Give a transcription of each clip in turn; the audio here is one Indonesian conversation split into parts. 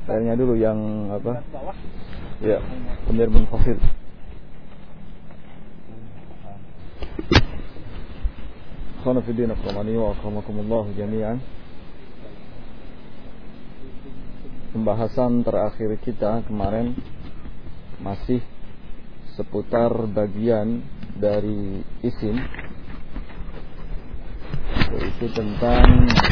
Airnya dulu yang apa? Ya, dhamir munfasil. Khana fi din aqramani wa akramakumullah jami'an. Pembahasan terakhir kita kemarin masih seputar bagian dari isim, yaitu tentang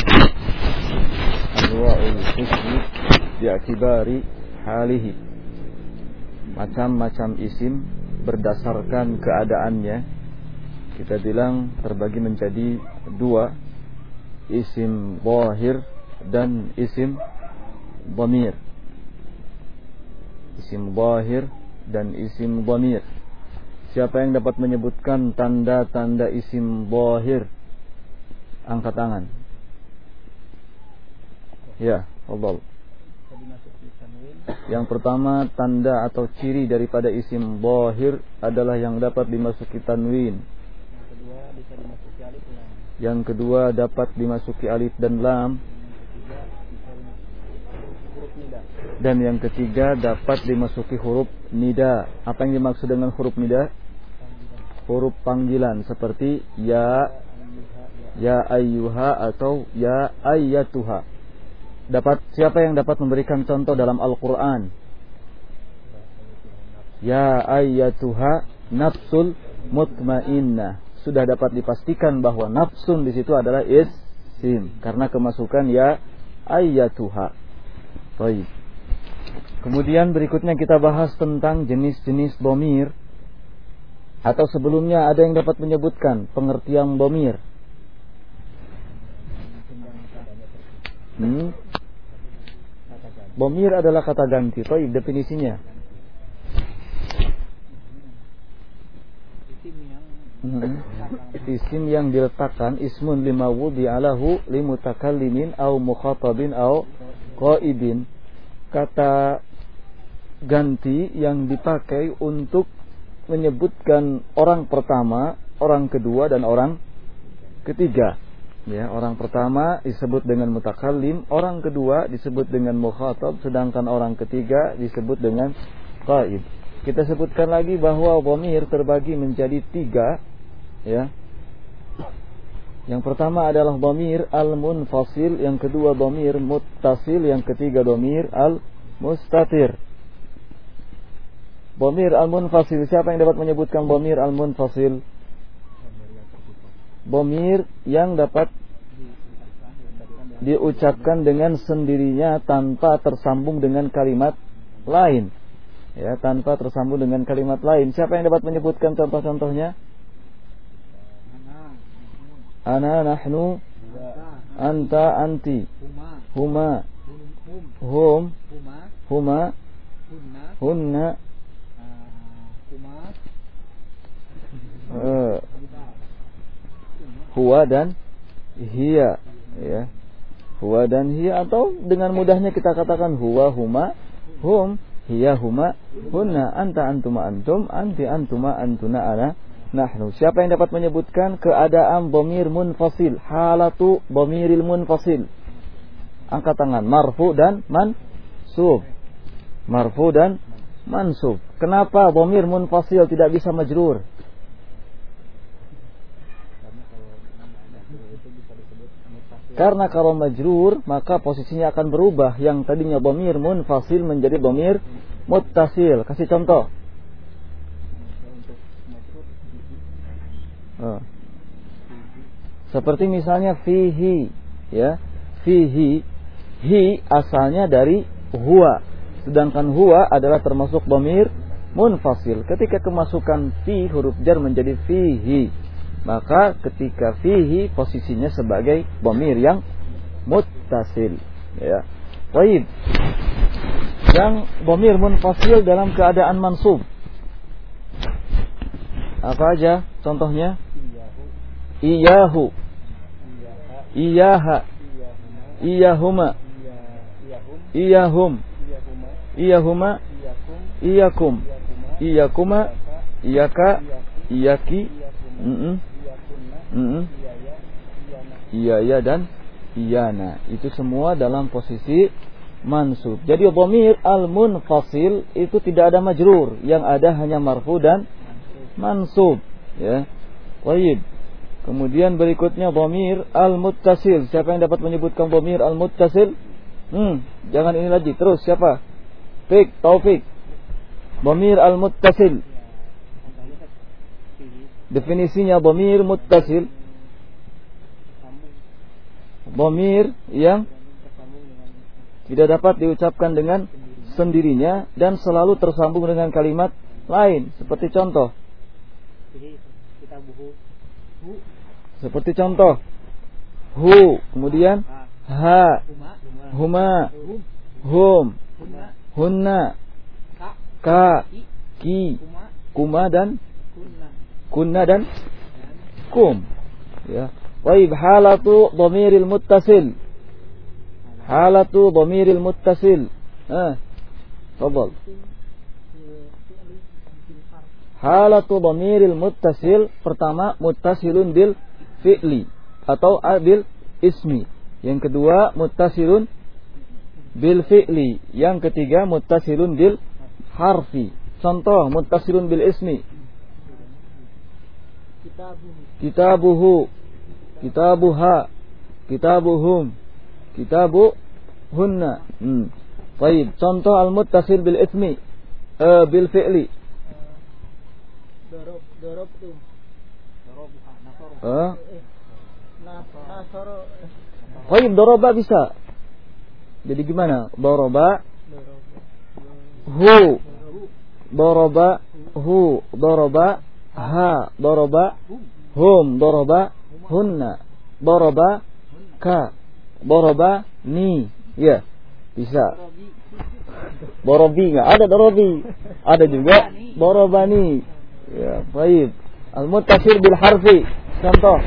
anwa'ul ismi bi'atibari halihi, macam-macam isim berdasarkan keadaannya. Kita bilang terbagi menjadi dua, isim zahir dan isim dhamir. Isim zahir dan isim dhamir. Siapa yang dapat menyebutkan tanda-tanda isim zahir? Angkat tangan. Ya, fadhal. Yang pertama, tanda atau ciri daripada isim zahir adalah yang dapat dimasuki tanwin. Yang kedua dapat dimasuki alif dan lam. Dan yang ketiga dapat dimasuki huruf nida. Apa yang dimaksud dengan huruf nida? Huruf panggilan seperti ya, ya ayyuha atau ya ayyatuha. Siapa yang dapat memberikan contoh dalam Al-Qur'an? Ya ayyatuha nafsul mutmainnah. Sudah dapat dipastikan bahwa nafsun di situ adalah isim karena kemasukan ya ayyatuha. Baik. Kemudian berikutnya kita bahas tentang jenis-jenis dhamir. Atau sebelumnya ada yang dapat menyebutkan pengertian dhamir? Dhamir adalah kata ganti. Baik, definisinya. Isim yang diletakkan, ismun lima wudi'alahu limutakallimin au mukhatabin au qaibin. Kata ganti yang dipakai untuk menyebutkan orang pertama, orang kedua dan orang ketiga. Ya, orang pertama disebut dengan mutakallim, orang kedua disebut dengan mukhatab, sedangkan orang ketiga disebut dengan qaib. Kita sebutkan lagi bahwa dhamir terbagi menjadi tiga, ya. Yang pertama adalah dhamir al-munfasil, yang kedua dhamir muttasil, yang ketiga dhamir al-mustatir. Dhamir al-munfasil, siapa yang dapat menyebutkan dhamir al-munfasil? Dhamir yang dapat diucapkan dengan sendirinya tanpa tersambung dengan kalimat lain. Ya, tanpa tersambung dengan kalimat lain. Siapa yang dapat menyebutkan contoh-contohnya? Ana, nahnu, anta, anti, huma, hum, huma, hunna, huwa dan hiya. Ya, huwa dan hiya, atau dengan mudahnya kita katakan huwa, huma, hum, hiya, huma, hunna, anta, antuma, antum, anti, antuma, antuna, ana, nahnu. Siapa yang dapat menyebutkan keadaan dhamir munfasil, halatu dhamiril munfasil? Angkat tangan. Marfu dan mansub. Marfu dan mansub. Kenapa dhamir munfasil tidak bisa majrur? Karena kalau majrur maka posisinya akan berubah. Yang tadinya dhamir munfasil menjadi dhamir muttasil. Kasih contoh. Seperti misalnya fihi, ya. Fihi, hi asalnya dari huwa. Sedangkan huwa adalah termasuk dhamir munfasil. Ketika kemasukan fi, huruf jar menjadi fihi, maka ketika fihi posisinya sebagai dhamir yang muttasil, ya. Baik. Yang dhamir munfasil dalam keadaan mansub, apa aja contohnya? Iyahu, iyaha, iyahuma, iyahum, iyahuma, iyakum, iyakuma, iyaka, iyaki, iyaya dan iyana. Itu semua dalam posisi mansub. Jadi dhamir al-munfasil itu tidak ada majrur, yang ada hanya marfu dan mansub, ya. Baik. Kemudian berikutnya dhamir al-muttasil. Siapa yang dapat menyebutkan dhamir al-muttasil? Jangan ini lagi. Terus siapa? Taufik. Dhamir al-muttasil. Definisinya dhamir muttasil, dhamir yang tidak dapat diucapkan dengan sendirinya dan selalu tersambung dengan kalimat lain. Seperti contoh. Seperti contoh. Hu, kemudian ha, huma, hum, hunna, ka, ki, kuma dan kunna dan kum. Ya. Baik, halatu dhamiril muttasil. Halatu dhamiril muttasil. Tafadhal. Halatu dhamiril muttasil, pertama muttasilun bil fi'li atau bil ismi. Yang kedua muttasilun bil fi'li. Yang ketiga muttasilun bil harfi. Contoh muttasilun bil ismi. Kitabuhu, kitabuha, kitabuhum, kitabuhunna. Baik, contoh al-muttasil bil ismi, bil fi'li. Darabtum. Baik, daraba bisa. Jadi gimana? Daraba hu, daraba hu, daraba ha, daraba hum, daraba hunna, daraba ka, daraba ni. Ya, bisa. Darabi enggak? Ada darabi. Ada juga darabani. Ya, baik. Al-muttasil bil harfi. Contoh.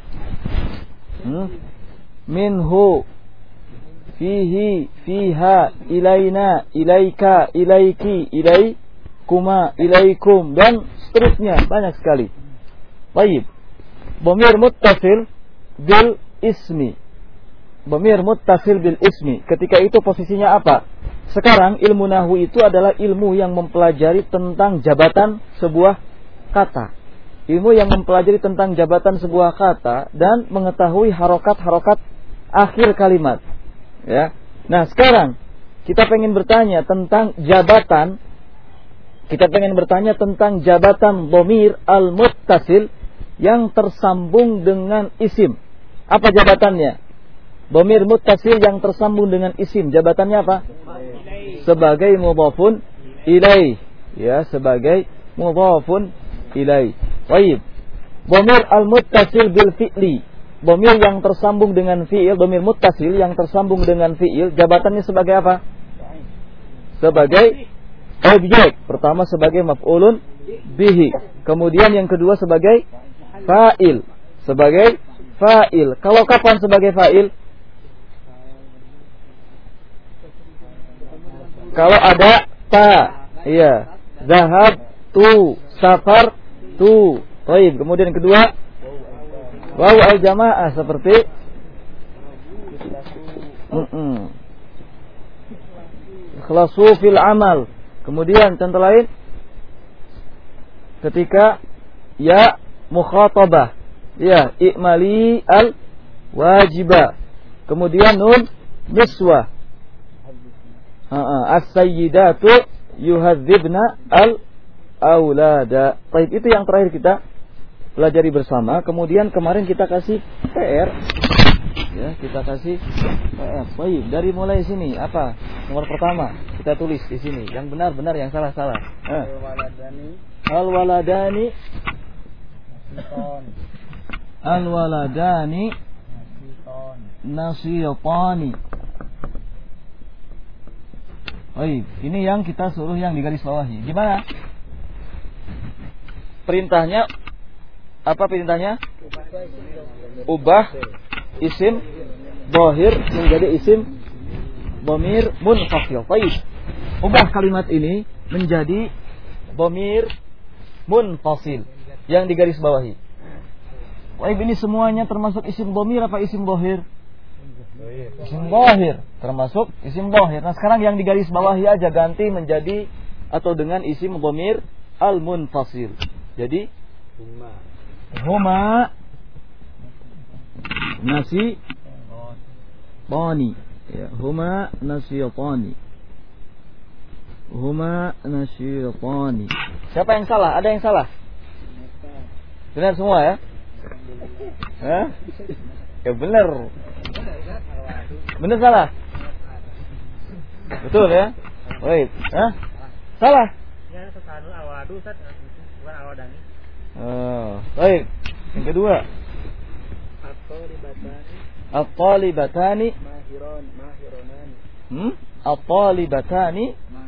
Minhu, fihi, fiha, ilaina, ilaika, ilaiki, ilaikuma, ilaikum, dan seterusnya, banyak sekali. Baik. Dhamir muttasil bil ismi. Dhamir muttasil bil ismi. Ketika itu posisinya apa? Sekarang ilmu nahwu itu adalah ilmu yang mempelajari tentang jabatan sebuah kata. Ilmu yang mempelajari tentang jabatan sebuah kata dan mengetahui harokat-harokat akhir kalimat. Ya. Nah, sekarang kita pengen bertanya tentang jabatan. Kita pengen bertanya tentang jabatan dhamir al-muttasil yang tersambung dengan isim. Apa jabatannya? Dhamir muttasil yang tersambung dengan isim, jabatannya apa? Sebagai mudhafun ilaih. Ya, sebagai mudhafun ilaih. Baik. Dhamir al-muttasil bil fi'li. Dhamir yang tersambung dengan fi'il, dhamir muttasil yang tersambung dengan fi'il, jabatannya sebagai apa? Sebagai objek. Pertama sebagai maf'ulun bihi. Kemudian yang kedua sebagai fa'il. Sebagai fa'il. Kalau kapan sebagai fa'il? Kalau ada ta. Iya. Zahab tu, safar tu. Baik. Kemudian yang kedua waw al-jamaah seperti ikhlasu fil amal. Kemudian contoh lain ketika ya mukhatabah, ya i'mali al wajibah. Kemudian nun niswah, as-sayyidatu yuhadzibna al aulada. Baik, itu yang terakhir kita pelajari bersama. Kemudian kemarin kita kasih PR. Ya, kita kasih PR. Baik, dari mulai sini apa? Nomor pertama kita tulis di sini. Yang benar-benar, yang salah-salah. Al-waladani Al-waladani nasiyatani. Baik, ini yang kita suruh yang digaris bawahi. Gimana? Perintahnya apa perintahnya? Ubah isim dhahir menjadi isim dhamir munfasil. Baik. Ubah kalimat ini menjadi dhamir munfasil yang digaris bawahi. Baik, ini semuanya termasuk isim dhamir apa isim dhahir? Isim dhahir, termasuk isim dhahir. Nah, sekarang yang digaris bawahi aja ganti menjadi atau dengan isim dhamir al-munfasil. Jadi huma nasi tani. Ya, huma nasyitani. Huma nasyitani. Siapa yang salah? Ada yang salah? Benar semua ya? Hah? Ya benar. Benar salah? Betul ya? Baik. Hah? Salah? Ya, sesanul awadu Ustaz, bukan awadani. Oh, baik. Yang kedua. At-talibatani At-talibatani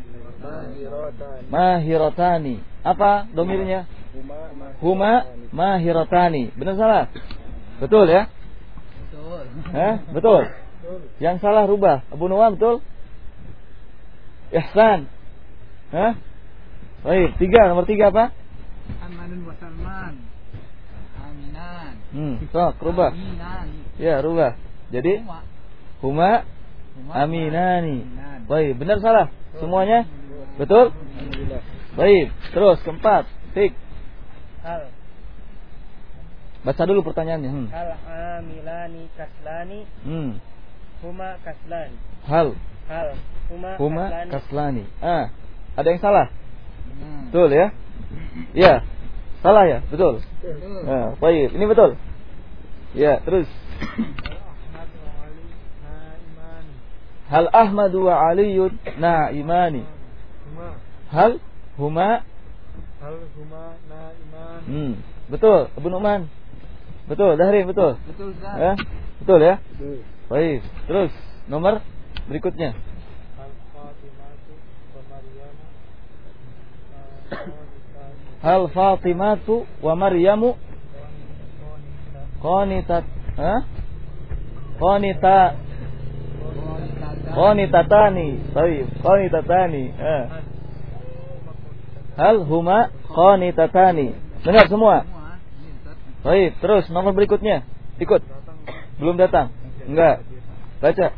mahiratani. Apa domirnya? Huma mahiratani. Benar salah? Betul ya? Betul. Betul. Yang salah rubah. Abu Nuwam betul? Ihsan. Baik, nomor 3 apa? Amanun wa Salman. Aminan. Rubah. Aminan. Ya, rubah. Jadi huma aminani. Baik, benar salah? Semuanya? Betul? Baik, terus keempat. Tik. Hal. Baca dulu pertanyaannya. Hal amilani kaslani. Huma kaslani. Hal huma kaslani. Ada yang salah? Betul ya? Ya. Salah ya? Betul. Baik, ini betul. Ya, terus. Hal Ahmadu wa Aliyun na'imani. Hal huma na'iman. Betul, Abu Nu'man. Betul, Dahrin betul. Betul, Ustaz. Betul ya? Betul. Baik, terus nomor berikutnya. Hal Fatimatu wa Maryamu qanitatani. Baik, qanitatani. Hal huma qanitatani. Benar semua? Baik, terus nomor berikutnya. Ikut. Belum datang? Enggak. Baca.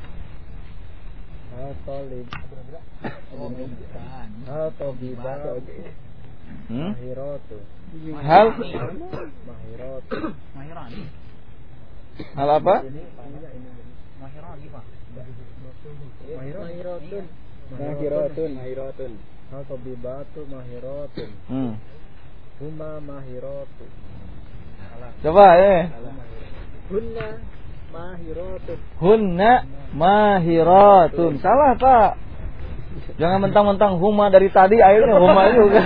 Hal apa? Mahiratun. Hal tabibatu mahiratun. Huma mahiratu. Coba Hunna mahiratun. Salah, Pak. Jangan mentang-mentang huma dari tadi akhirnya huma juga.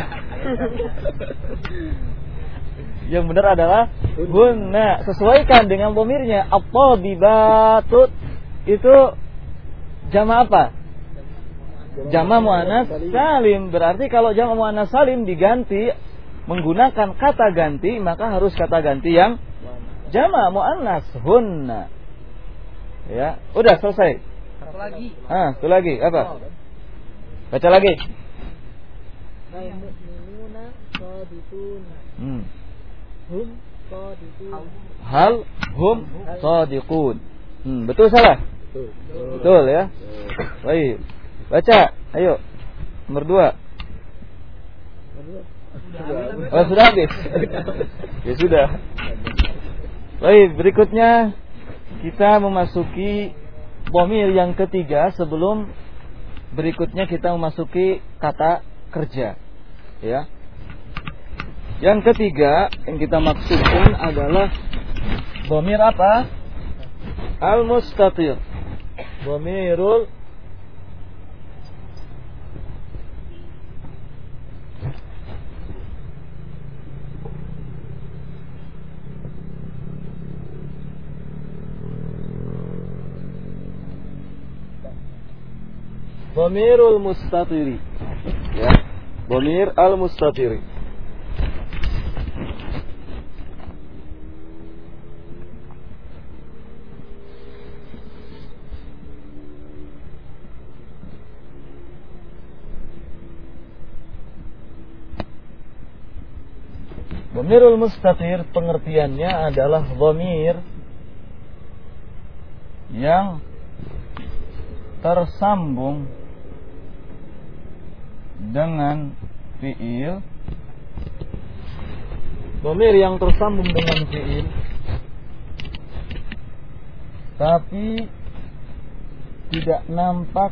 Yang benar adalah hunna. Sesuaikan dengan dhamirnya. At-tabibatu itu jama' apa? Jama' muannas salim. Berarti kalau jama' muannas salim diganti menggunakan kata ganti, maka harus kata ganti yang jama' muannas hunna. Ya, udah selesai. Satu lagi. Satu lagi apa? Baca lagi. Al-mu'minuna shadiqun. Hum shadiqun. Hal hum shadiqun. Betul salah? Betul ya. Baik. Baca, ayo. Nomor 2. Sudah habis. Ya sudah. Baik, berikutnya kita memasuki dhamir yang ketiga sebelum berikutnya kita memasuki kata kerja. Ya. Yang ketiga yang kita maksudkan adalah dhamir apa? Al-mustatir. Dhamirul dhamirul mustatiri. Ya. Dhamir al-mustatiri. Dhamirul mustatir pengertiannya adalah dhamir yang tersambung dengan fiil, dhamir yang tersambung dengan fiil tapi tidak nampak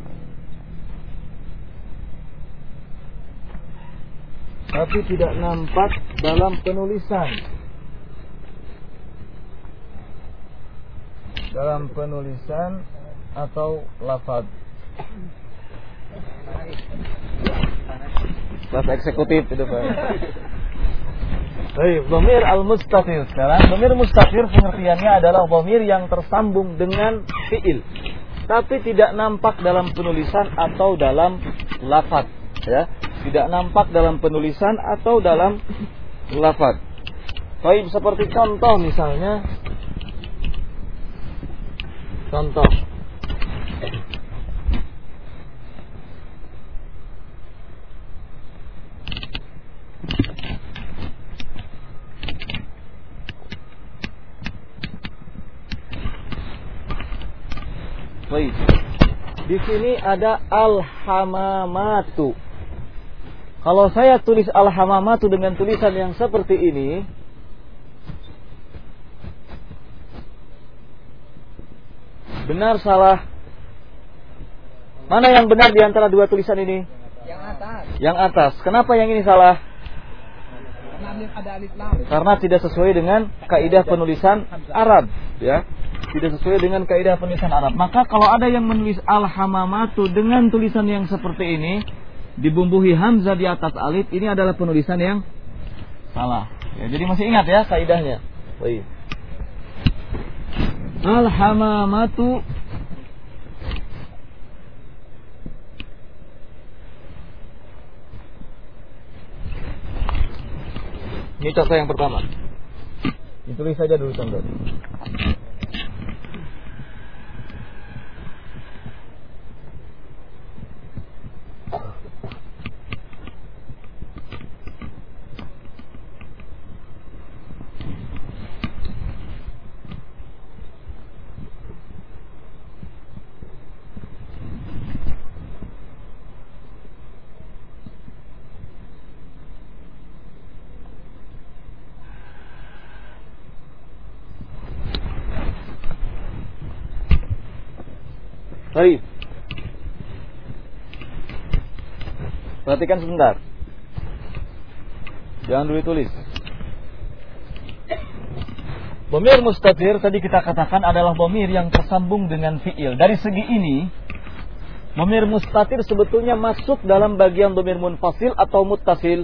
dalam penulisan atau lafaz. Bahasa eksekutif itu Pak. Baik, dhamir al-mustatir. Sekarang dhamir mustatir pengertiannya adalah dhamir yang tersambung dengan fiil tapi tidak nampak dalam penulisan atau dalam lafaz, ya. Tidak nampak dalam penulisan atau dalam lafaz. Baik, seperti contoh misalnya. Contoh. Baik. Di sini ada al-hamamatu. Kalau saya tulis al-hamamatu dengan tulisan yang seperti ini, benar salah? Mana yang benar di antara dua tulisan ini? Yang atas. Yang atas. Kenapa yang ini salah? Karena ada alif lam. Karena tidak sesuai dengan kaidah penulisan Arab, ya. Tidak sesuai dengan kaidah penulisan Arab. Maka kalau ada yang menulis al-hamamatu dengan tulisan yang seperti ini, dibumbuhi hamzah di atas alif, ini adalah penulisan yang salah. Ya, jadi masih ingat ya kaidahnya. Baik. Al-hamamatu ini contoh yang pertama. Ditulis saja dulu contoh. Baik. Perhatikan sebentar. Jangan dulu tulis. Dhamir mustatir tadi kita katakan adalah dhamir yang tersambung dengan fiil. Dari segi ini, dhamir mustatir sebetulnya masuk dalam bagian dhamir munfasil atau muttasil.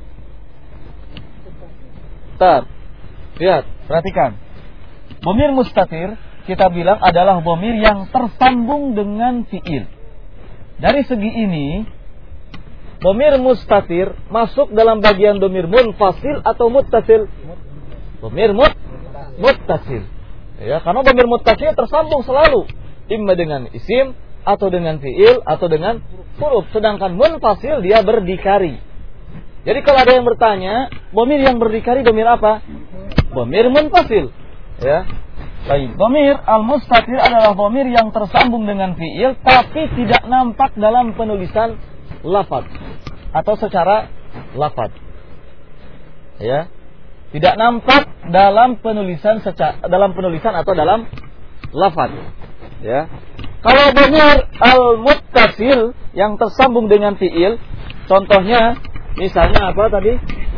Lihat, perhatikan. Dhamir mustatir kita bilang adalah dhamir yang tersambung dengan fiil. Dari segi ini, dhamir mustatir masuk dalam bagian dhamir munfasil atau muttasil? Dhamir muttasil. Ya, karena dhamir muttasil tersambung selalu, imma dengan isim atau dengan fiil atau dengan huruf. Sedangkan munfasil dia berdikari. Jadi kalau ada yang bertanya, dhamir yang berdikari dhamir apa? Dhamir munfasil. Ya. Baik, dhamir al-mustatir adalah dhamir yang tersambung dengan fiil tapi tidak nampak dalam penulisan lafaz atau secara lafaz. Ya. Tidak nampak dalam penulisan atau dalam lafaz. Ya. Kalau dhamir al-muttasil yang tersambung dengan fiil, contohnya misalnya apa tadi?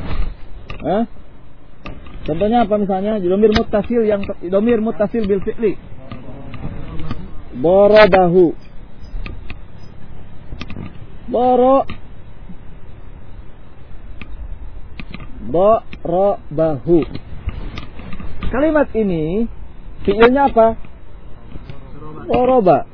Contohnya apa misalnya? Dhamir muttasil bil fi'li. Darabahu. Darabahu. Kalimat ini fi'ilnya apa? Daraba.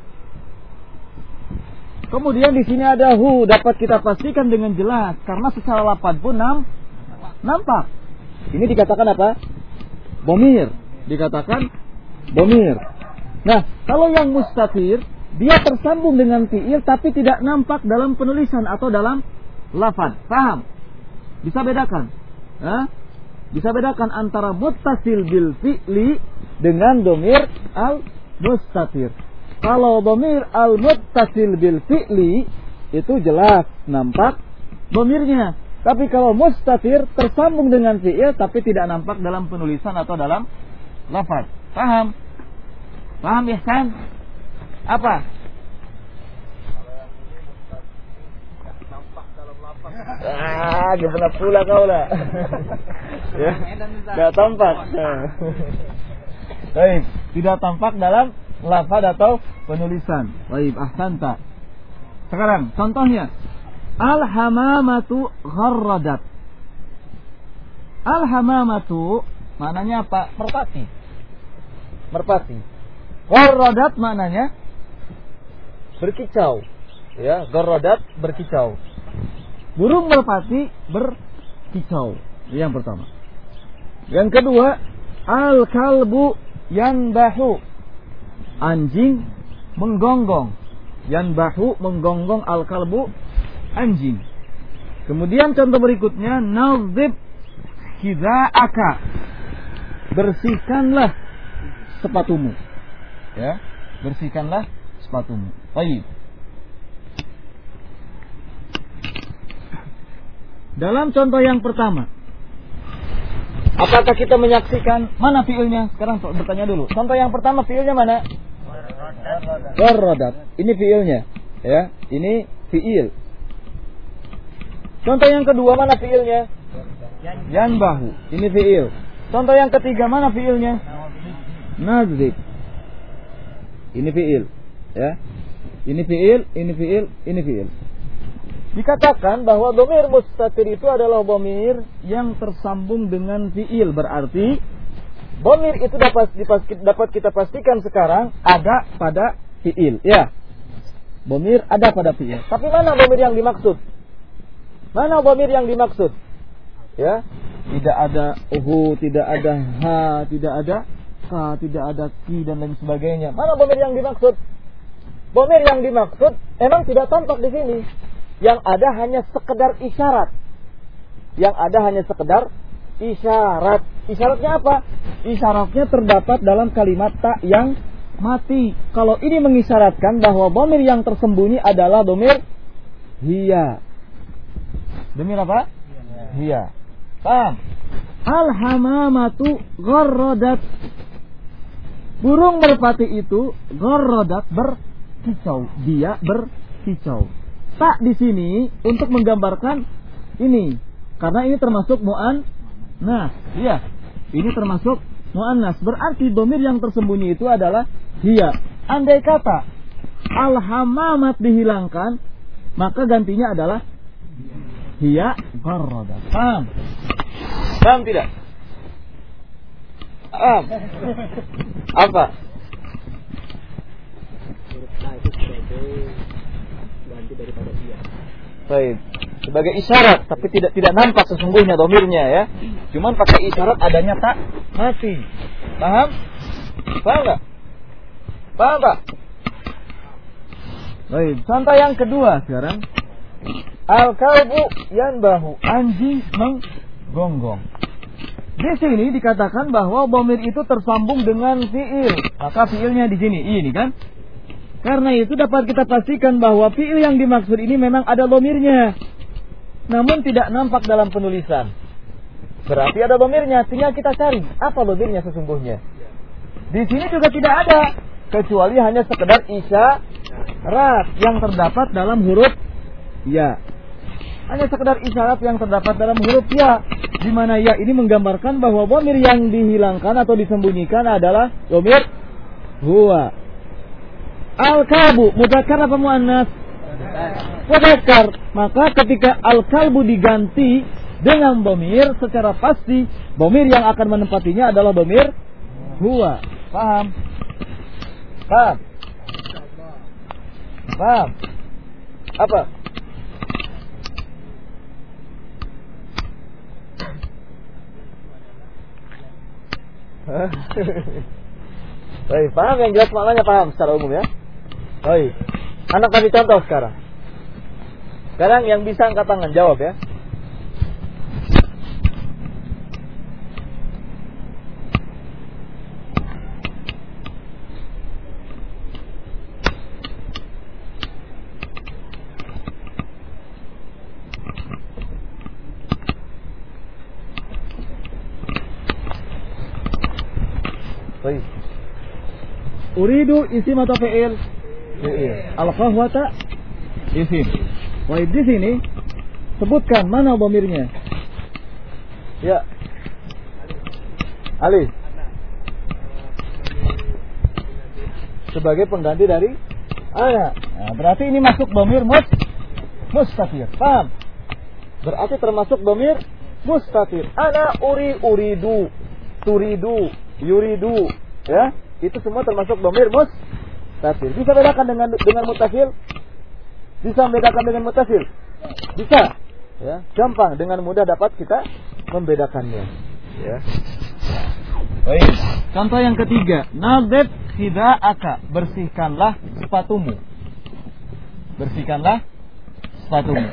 Kemudian di sini ada hu, dapat kita pastikan dengan jelas karena secara lafaz pun nampak. Ini dikatakan apa? Dhamir. Dikatakan dhamir. Nah, kalau yang mustatir, dia tersambung dengan fiil tapi tidak nampak dalam penulisan atau dalam lafaz. Paham? Bisa bedakan? Bisa bedakan antara muttasil bil fi'li dengan dhamir al-mustatir. Kalau dhamir al-muttasil bil fi'li itu jelas nampak dhamirnya. Tapi kalau mustatir tersambung dengan fi'il tapi tidak nampak dalam penulisan atau dalam lafaz. Paham? Paham Ihsan? Apa? Gimana pula kau lah. Ya, tidak tampak. Baik, tidak tampak dalam lafaz atau penulisan. Baik, ahsanta. Sekarang contohnya, al-hamamatu gharradat. Al-hamamatu maknanya apa? Merpati. Merpati. Gharradat maknanya berkicau. Ya, gharradat berkicau. Burung merpati berkicau. Yang pertama. Yang kedua, al-kalbu yanbahu. Anjing menggonggong. Yanbahu menggonggong, al-kalbu anjing. Kemudian contoh berikutnya, nazib hidha'aka. Bersihkanlah sepatumu. Ya, bersihkanlah sepatumu. Baik. Dalam contoh yang pertama, apakah kita menyaksikan mana fiilnya? Sekarang bertanya dulu. Contoh yang pertama fiilnya mana? Gharradat. Ini fiilnya, ya. Ini fiil. Contoh yang kedua mana fiilnya? Yanbahu. Ini fiil. Contoh yang ketiga mana fiilnya? Nazib. Ini fiil, ya. Ini fiil, ini fiil, ini fiil. Dikatakan bahwa dhamir mustatir itu adalah dhamir yang tersambung dengan fiil. Berarti dhamir itu dapat kita pastikan sekarang ada pada fiil. Ya, dhamir ada pada fiil. Tapi mana dhamir yang dimaksud? Mana dhamir yang dimaksud? Ya, tidak ada tidak ada ha, tidak ada ka, tidak ada ki dan lain sebagainya. Mana dhamir yang dimaksud? Dhamir yang dimaksud emang tidak tampak di sini. Yang ada hanya sekedar isyarat. Yang ada hanya sekedar isyarat. Isyaratnya apa? Isyaratnya terdapat dalam kalimat tak yang mati. Kalau ini mengisyaratkan bahwa dhamir yang tersembunyi adalah dhamir hiya. Dhamir apa? Hiya. Paham? Al-hamamatu gharradat. Burung merpati itu gharradat berkicau. Dia berkicau. Tak di sini untuk menggambarkan ini, karena ini termasuk mu'annas. Iya, ini termasuk mu'annas. Berarti dhamir yang tersembunyi itu adalah hiya. Andai kata al-hamamat dihilangkan, maka gantinya adalah hiya gharradat. Paham? Paham tidak? Paham? Apa? Daripada dia. Baik. Sebagai isyarat, tapi tidak nampak sesungguhnya dhamirnya, ya. Cuman pakai isyarat adanya tak mati. Paham? Paham enggak? Paham Pak? Baik, contoh yang kedua sekarang. Al-kalbu yanbahu, anjing menggonggong. Di sini dikatakan bahwa dhamir itu tersambung dengan fiil. Maka fiilnya di sini, ini kan? Karena itu dapat kita pastikan bahwa fiil yang dimaksud ini memang ada dhamirnya, namun tidak nampak dalam penulisan. Berarti ada dhamirnya, tinggal kita cari apa dhamirnya sesungguhnya. Di sini juga tidak ada, kecuali hanya sekedar isyarat yang terdapat dalam huruf ya. Hanya sekedar isyarat yang terdapat dalam huruf ya, di mana ya ini menggambarkan bahwa dhamir yang dihilangkan atau disembunyikan adalah dhamir huwa. Al-kalbu mudzakkar apa muannas? Mudzakkar. Maka ketika al-kalbu diganti dengan dhamir, secara pasti dhamir yang akan menempatinya adalah dhamir huwa. Paham? Paham? Paham? Apa? Baik, paham yang jelas maknanya, paham secara umum ya. Baik, anak kasih contoh sekarang. Sekarang yang bisa angkat tangan jawab ya. Uridu isim atau fi'il? Fi'il. Al-qahwata isim. Baik, di sini sebutkan mana dhamirnya. Ya. Ali. Sebagai pengganti dari ana. Nah, berarti ini masuk dhamir mustatir. Paham? Berarti termasuk dhamir mustatir. Ana uridu, turidu, yuridu, ya. Itu semua termasuk dhamir mustatir. Bisa bedakan dengan muttasil? Bisa membedakan dengan muttasil? Bisa. Ya, gampang, dengan mudah dapat kita membedakannya. Ya. Baik. Contoh yang ketiga, nadhib hida'aka, bersihkanlah sepatumu. Bersihkanlah sepatumu.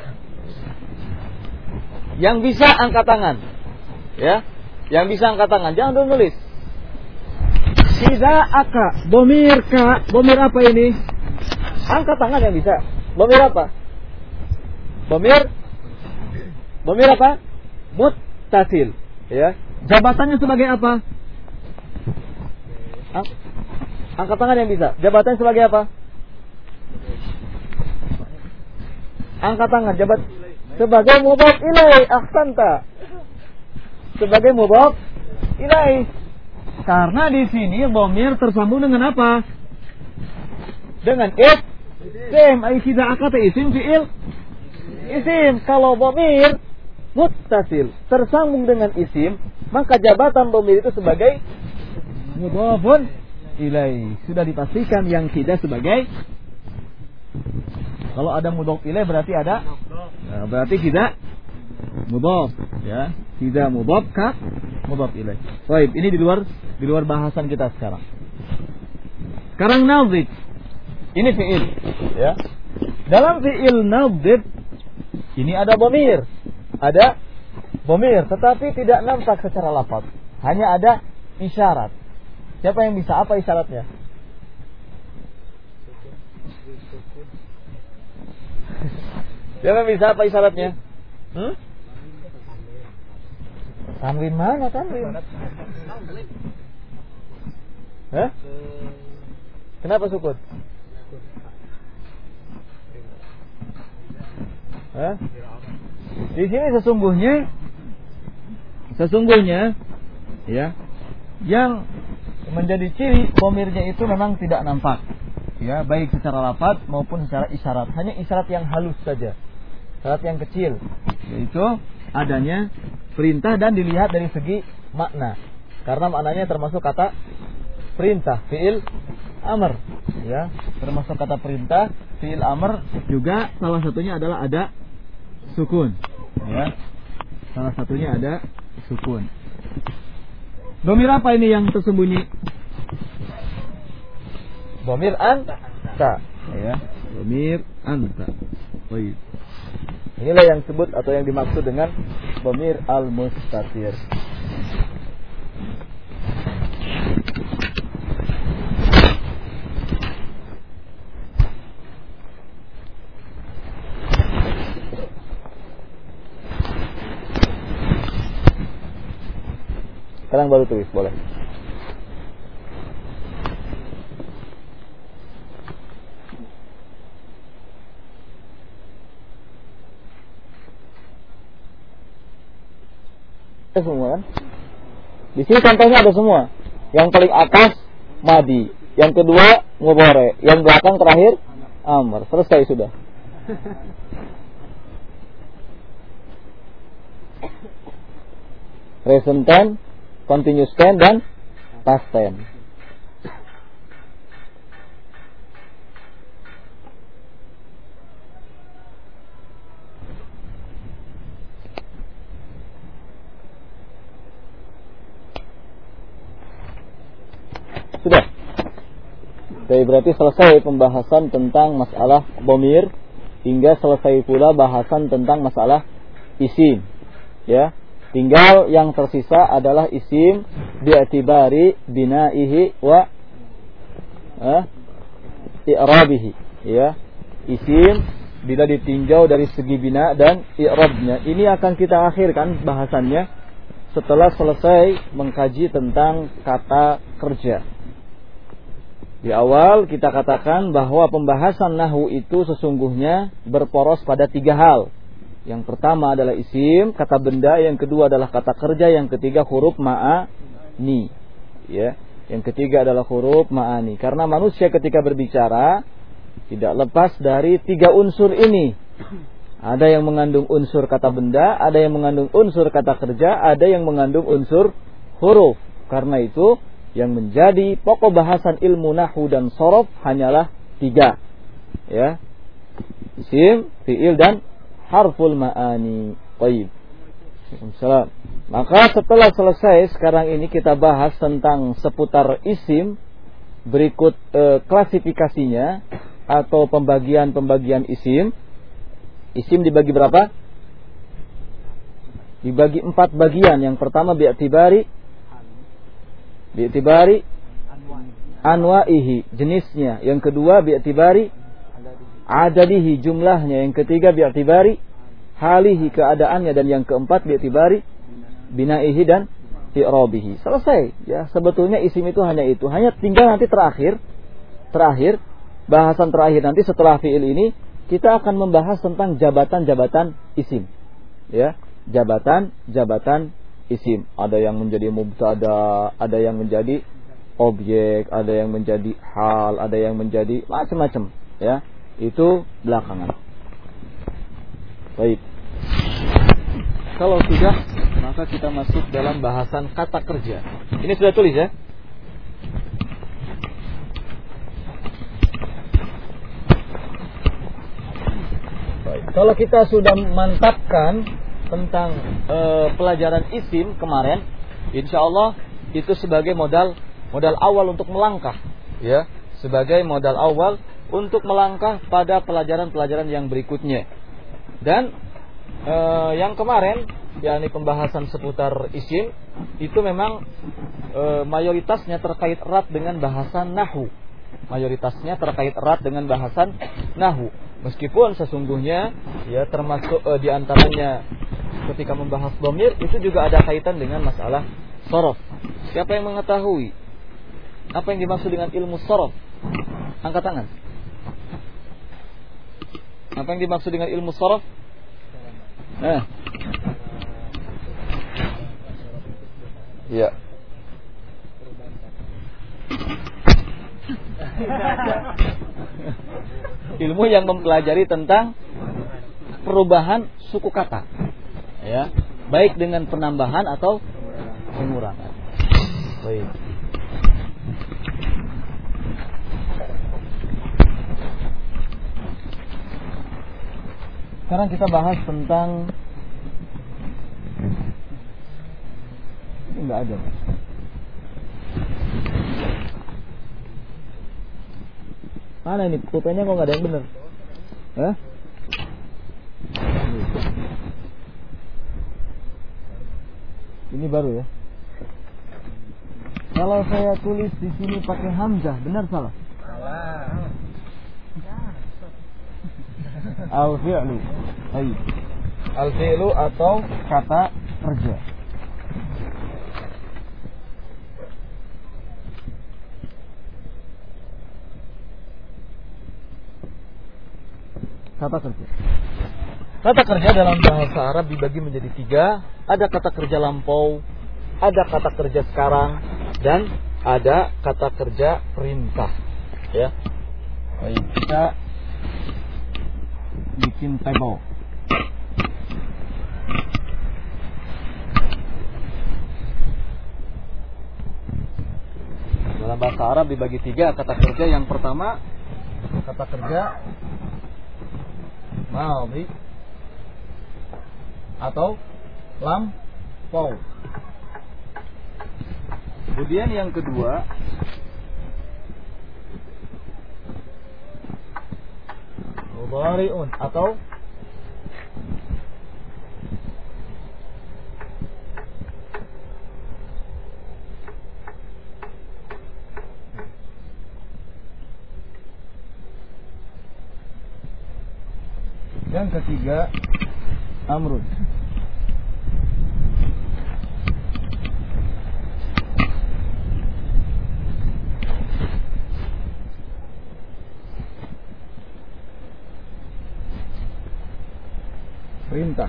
Yang bisa angkat tangan. Ya. Yang bisa angkat tangan, jangan dulu nulis. Hida'aka, dhamir ka, dhamir apa ini? Angkat tangan yang bisa. Dhamir apa? Dhamir apa? Muttasil, ya. Jabatannya sebagai apa? Angkat tangan yang bisa. Jabatannya sebagai apa? Angkat tangan, jabat sebagai mudhaf ilaih. Ahsanta. Sebagai mudhaf ilaih. Karena di sini dhamir tersambung dengan apa? Dengan isim. Ai hida'aka isim fi'il. Isim. Kalau dhamir muttasil tersambung dengan isim, maka jabatan dhamir itu sebagai mudhafun ilaih. Sudah dipastikan yang tidak sebagai. Kalau ada mudhaf ilaih berarti ada, nah, berarti tidak mudhaf, ya. Tidak mudhaf ka mudhaf ilaih. Baik, ini di luar bahasan kita sekarang. Sekarang nadhib. Ini fi'il, ya. Dalam fi'il nadhib ini ada dhamir. Ada dhamir, tetapi tidak nampak secara lafaz. Hanya ada isyarat. Siapa yang bisa? Apa isyaratnya? Siapa yang bisa? Apa isyaratnya? Tanwin mana tanwin? Hah? Kenapa sukun? Hah? Di sini sesungguhnya ya, yang menjadi ciri dhamirnya itu memang tidak nampak, ya, baik secara lafaz maupun secara isyarat. Hanya isyarat yang halus saja, isyarat yang kecil, yaitu adanya perintah dan dilihat dari segi makna, karena maknanya termasuk kata perintah, fi'il amr, ya, termasuk kata perintah, fi'il amr. Juga salah satunya adalah ada sukun, ya, salah satunya ada sukun. Dhamir apa ini yang tersembunyi? Dhamir anta, ya, dhamir anta. Baik. Inilah yang disebut atau yang dimaksud dengan dhamir al-mustatir. Sekarang baru tulis, boleh. Semua kan? Di sini contohnya ada semua. Yang paling atas madi, yang kedua mudhari, yang belakang terakhir amr. Selesai sudah. Present tense, continuous tense, dan past tense. Sudah. Jadi berarti selesai pembahasan tentang masalah dhamir, hingga selesai pula bahasan tentang masalah isim. Ya. Tinggal yang tersisa adalah isim bi'tibari binaihi wa i'rabihi, ya. Isim bila ditinjau dari segi bina dan i'rabnya. Ini akan kita akhirkan bahasannya setelah selesai mengkaji tentang kata kerja. Di awal kita katakan bahwa pembahasan nahwu itu sesungguhnya berporos pada 3 hal. Yang pertama adalah isim, kata benda, yang kedua adalah kata kerja, yang ketiga huruf ma'ani. Ya, yang ketiga adalah huruf ma'ani. Karena manusia ketika berbicara tidak lepas dari 3 unsur ini. Ada yang mengandung unsur kata benda, ada yang mengandung unsur kata kerja, ada yang mengandung unsur huruf. Karena itu yang menjadi pokok bahasan ilmu nahwu dan shorof hanyalah 3. Ya. Isim, fi'il dan harful ma'ani. Baik. Waalaikumsalam. Maka setelah selesai sekarang ini kita bahas tentang seputar isim. Berikut klasifikasinya atau pembagian isim. Isim dibagi berapa? Dibagi 4 bagian. Yang pertama bi'tibari anwa'ihi, jenisnya. Yang kedua bi'tibari adadihi, jumlahnya. Yang ketiga bi'tibari halihi, keadaannya. Dan yang keempat bi'tibari bina'ihi dan i'rabihi. Selesai. Ya, sebetulnya isim itu hanya itu. Hanya tinggal nanti terakhir bahasan terakhir nanti setelah fi'il ini kita akan membahas tentang jabatan-jabatan isim. Ya, jabatan isim. Ada yang menjadi mubtada, ada yang menjadi objek, ada yang menjadi hal, ada yang menjadi macam-macam. Ya, itu belakangan. Baik. Kalau sudah, maka kita masuk dalam bahasan kata kerja. Ini sudah tulis ya? Baik. Kalau kita sudah mantapkan tentang pelajaran isim kemarin, insya Allah itu sebagai modal awal untuk melangkah, ya, sebagai modal awal untuk melangkah pada pelajaran-pelajaran yang berikutnya. Dan yang kemarin, yakni pembahasan seputar isim, itu memang mayoritasnya terkait erat dengan bahasan nahwu. Mayoritasnya terkait erat dengan bahasan nahwu. Meskipun sesungguhnya ya termasuk diantaranya ketika membahas dhamir itu juga ada kaitan dengan masalah shorof. Siapa yang mengetahui apa yang dimaksud dengan ilmu shorof? Angkat tangan. Apa yang dimaksud dengan ilmu shorof? Iya. Ilmu yang mempelajari tentang perubahan suku kata, ya, baik dengan penambahan atau pengurangan. Baik. Sekarang kita bahas tentang ini enggak ada. Mana ini pulpennya kok nggak ada yang benar? Ini baru ya. Kalau saya tulis di sini pakai hamzah, benar salah? Salah. Al-fi'lu. Baik. Al-fi'lu atau kata kerja. Kata kerja. Kata kerja dalam bahasa Arab dibagi menjadi 3. Ada kata kerja lampau, ada kata kerja sekarang, dan ada kata kerja perintah. Ya. Baik, kita bikin table. Dalam bahasa Arab dibagi 3 kata kerja. Yang pertama kata kerja madhi atau lampau. Kemudian yang kedua mudhari'un atau yang ketiga amrun. Perintah.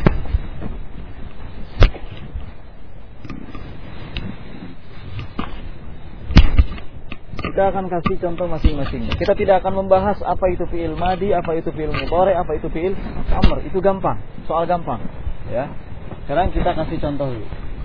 Kita akan kasih contoh masing-masingnya. Kita tidak akan membahas apa itu fi'il madi, apa itu fi'il mudhari, apa itu fi'il amr. Itu gampang, soal gampang. Ya. Sekarang kita kasih contoh dulu.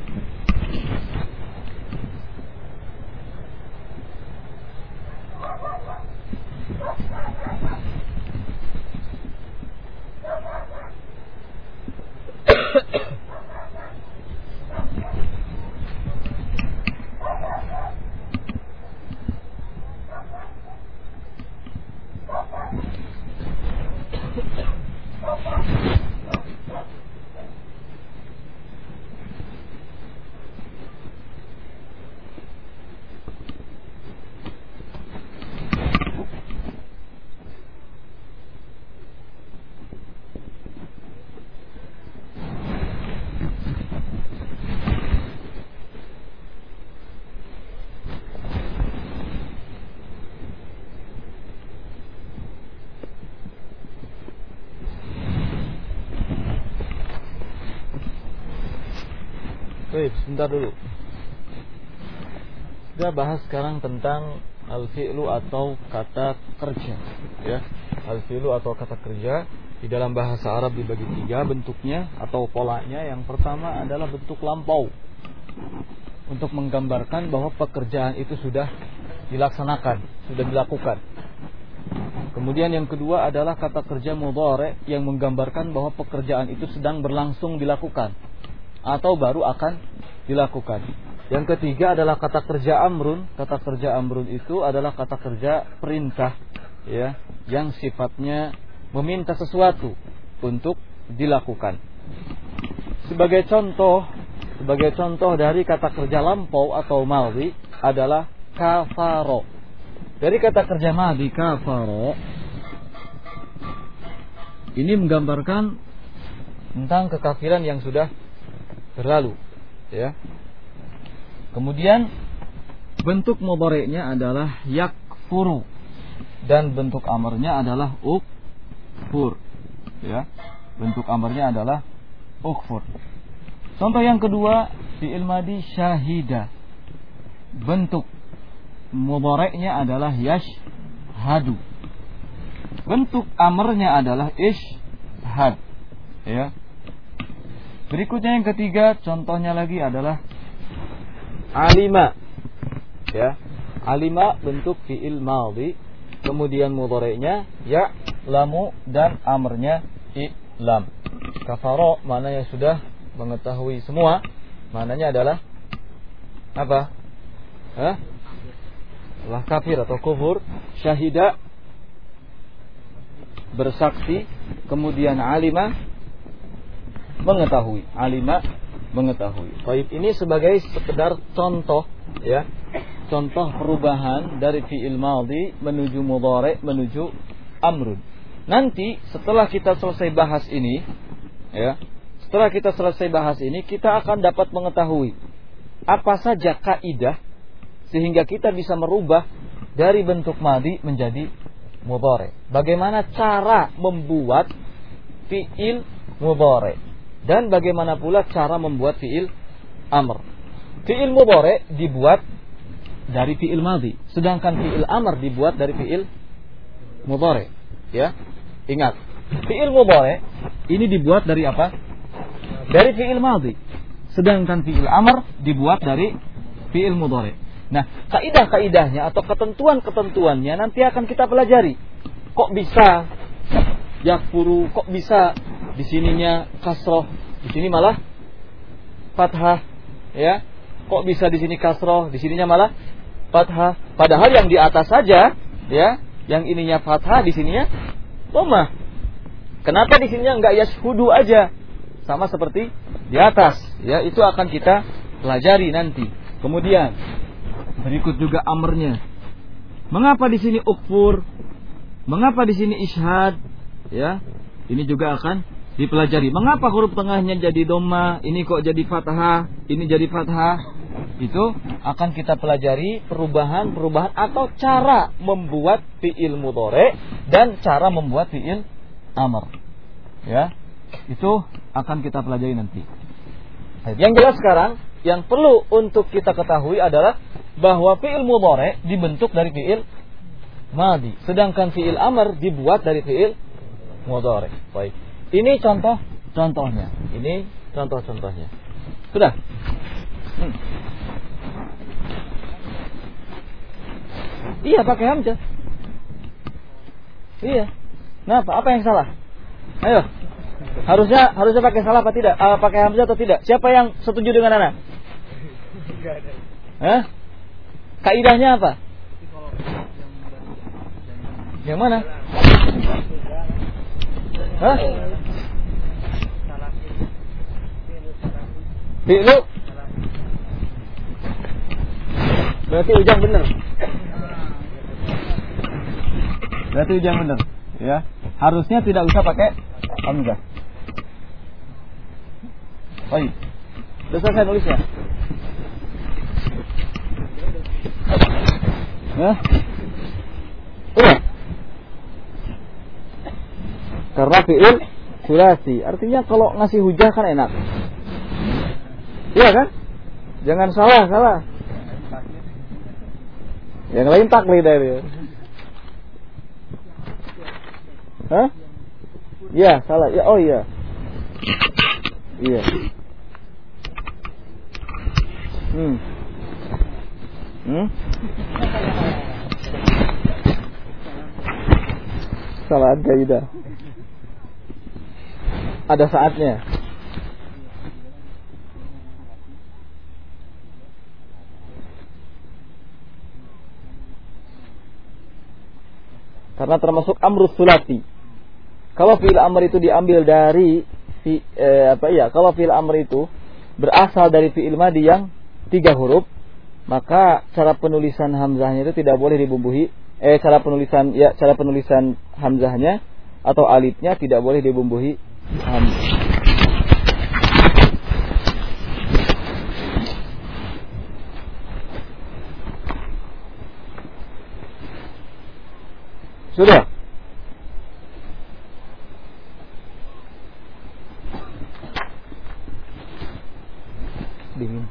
Baik, sebentar dulu. Kita bahas sekarang tentang al-fi'lu atau kata kerja, ya. Al-fi'lu atau kata kerja di dalam bahasa Arab dibagi 3 bentuknya atau polanya. Yang pertama adalah bentuk lampau, untuk menggambarkan bahwa pekerjaan itu sudah dilaksanakan, sudah dilakukan. Kemudian yang kedua adalah kata kerja mudhari yang menggambarkan bahwa pekerjaan itu sedang berlangsung dilakukan atau baru akan dilakukan. Yang ketiga adalah kata kerja amrun. Kata kerja amrun itu adalah kata kerja perintah, ya, yang sifatnya meminta sesuatu untuk dilakukan. Sebagai contoh dari kata kerja lampau atau madhi adalah kafaro. Dari kata kerja madhi kafaro ini menggambarkan tentang kekafiran yang sudah berlalu, ya. Kemudian bentuk mudhari'nya adalah yakfuru dan bentuk amarnya adalah ukfur, ya. Bentuk amarnya adalah ukfur. Contoh yang kedua, fi'il madi syahida. Bentuk mudhari'nya adalah yashhadu. Bentuk amarnya adalah ishhad, ya. Berikutnya yang ketiga, contohnya lagi adalah alima, ya. Alima bentuk fi'il madhi, kemudian mudhari'nya ya'lamu dan amrnya i'lam. Kafara maknanya sudah mengetahui semua, maknanya adalah apa? Adalah kafir atau kufur. Syahida bersaksi, kemudian alima mengetahui, alima mengetahui. Baik, ini sebagai sekedar contoh, ya, contoh perubahan dari fi'il madhi menuju mudhari menuju amrun. Nanti setelah kita selesai bahas ini, ya, setelah kita selesai bahas ini, kita akan dapat mengetahui apa saja kaidah sehingga kita bisa merubah dari bentuk madhi menjadi mudhari. Bagaimana cara membuat fi'il mudhari dan bagaimana pula cara membuat fi'il amr. Fi'il mudhari dibuat dari fi'il madhi, sedangkan fi'il amr dibuat dari fi'il mudhari, ya. Ingat, fi'il mudhari ini dibuat dari apa? Dari fi'il madhi, sedangkan fi'il amr dibuat dari fi'il mudhari. Nah, kaidah-kaidahnya atau ketentuan-ketentuannya nanti akan kita pelajari. Kok bisa yakfuru, kok bisa di sininya kasroh, di sini malah fathah, ya. Kok bisa di sini kasroh, di sininya malah fathah. Padahal yang di atas saja, ya, yang ininya fathah, di sininya dhammah. Kenapa di sininya enggak yashhudu aja? Sama seperti di atas, ya. Itu akan kita pelajari nanti. Kemudian berikut juga amrnya. Mengapa di sini ukfur? Mengapa di sini ishad? Ya. Ini juga akan dipelajari. Mengapa huruf tengahnya jadi dhamma, ini kok jadi fathah, ini jadi fathah? Itu akan kita pelajari perubahan-perubahan atau cara membuat fi'il mudhari dan cara membuat fi'il amr. Ya. Itu akan kita pelajari nanti. Yang jelas sekarang, yang perlu untuk kita ketahui adalah bahwa fi'il mudhari' dibentuk dari fi'il madhi, sedangkan fi'il amr dibuat dari fi'il mudhari'. Baik. Ini contohnya. Ini contoh-contohnya. Sudah? Iya, pakai hamzah. Iya. Kenapa? Apa yang salah? Ayo. Harusnya pakai salah apa tidak? Pakai hamzah atau tidak? Siapa yang setuju dengan Ana? Enggak ada. Hah? Kaidahnya apa? Yang mana? Hah? Fi'lu? Berarti Ujang benar. Berarti Ujang benar, ya. Harusnya tidak usah pakai hamzah. Baik. Sudah selesai nulisnya? Ya? Udah. Karena fi'il sulasi, artinya kalau ngasih hujah kan enak. Iya kan? Jangan salah. Yang lain taklid dari. Hah? Ya, salah. Ya, oh iya. Iya. Salah kaidah. Ada saatnya. Karena termasuk amrus sulati. Kalau fi'il amr itu diambil dari kalau fi'il amr itu berasal dari fi'il madhi yang 3 huruf, maka cara penulisan hamzahnya itu tidak boleh dibumbuhi. Cara penulisan hamzahnya atau alifnya tidak boleh dibumbuhi hamzah. Sudah. Dingin.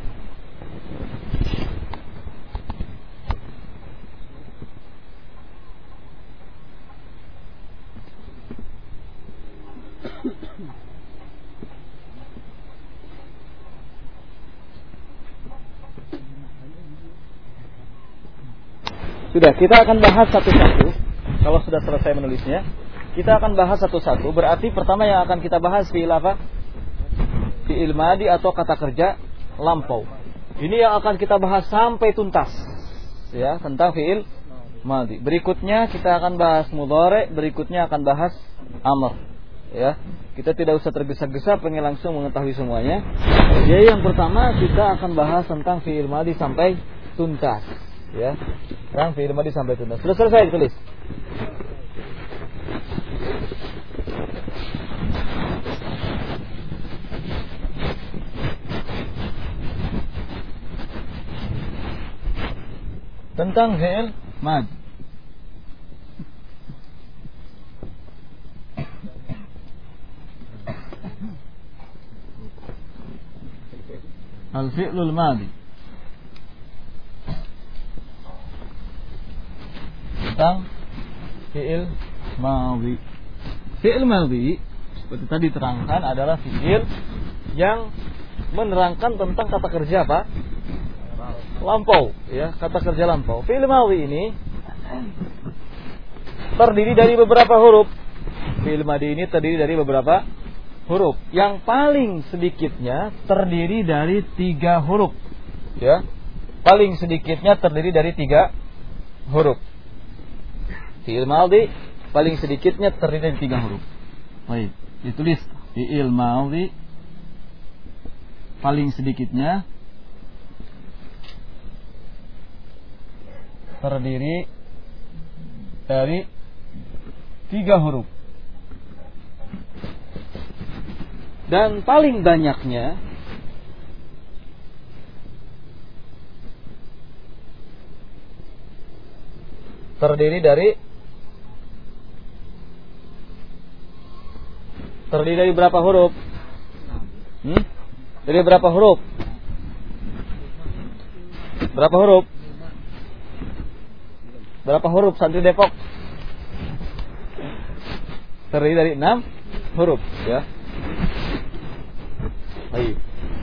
Sudah, kita akan bahas satu-satu. Kalau sudah selesai menulisnya, kita akan bahas satu-satu. Berarti pertama yang akan kita bahas fi'il apa? Fi'il madhi atau kata kerja lampau. Ini yang akan kita bahas sampai tuntas, ya, tentang fi'il madhi. Berikutnya kita akan bahas mudhari', berikutnya akan bahas amr, ya. Kita tidak usah tergesa-gesa, pengen langsung mengetahui semuanya. Jadi yang pertama kita akan bahas tentang fi'il madhi sampai tuntas, ya. Tentang fi'il madhi sampai tuntas. Sudah selesai ditulis. Tentang fi'il madhi. Al-fi'lul madhi. Tentang fi'il madhi. Fi'il madhi seperti tadi terangkan adalah fi'il yang menerangkan tentang kata kerja apa? Lampau, ya, kata kerja lampau. Fi'il madhi ini terdiri dari beberapa huruf. Fi'il madhi ini terdiri dari beberapa huruf. Yang paling sedikitnya terdiri dari 3 huruf, ya. Paling sedikitnya terdiri dari 3 huruf. Fi'il madhi paling sedikitnya terdiri dari 3 huruf. Baik, ditulis fi'il madhi paling sedikitnya terdiri dari 3 huruf. Dan paling banyaknya terdiri dari terdiri dari berapa huruf? Dari berapa huruf? Berapa huruf? Berapa huruf santri Depok? Terdiri dari 6 huruf, ya. Baik.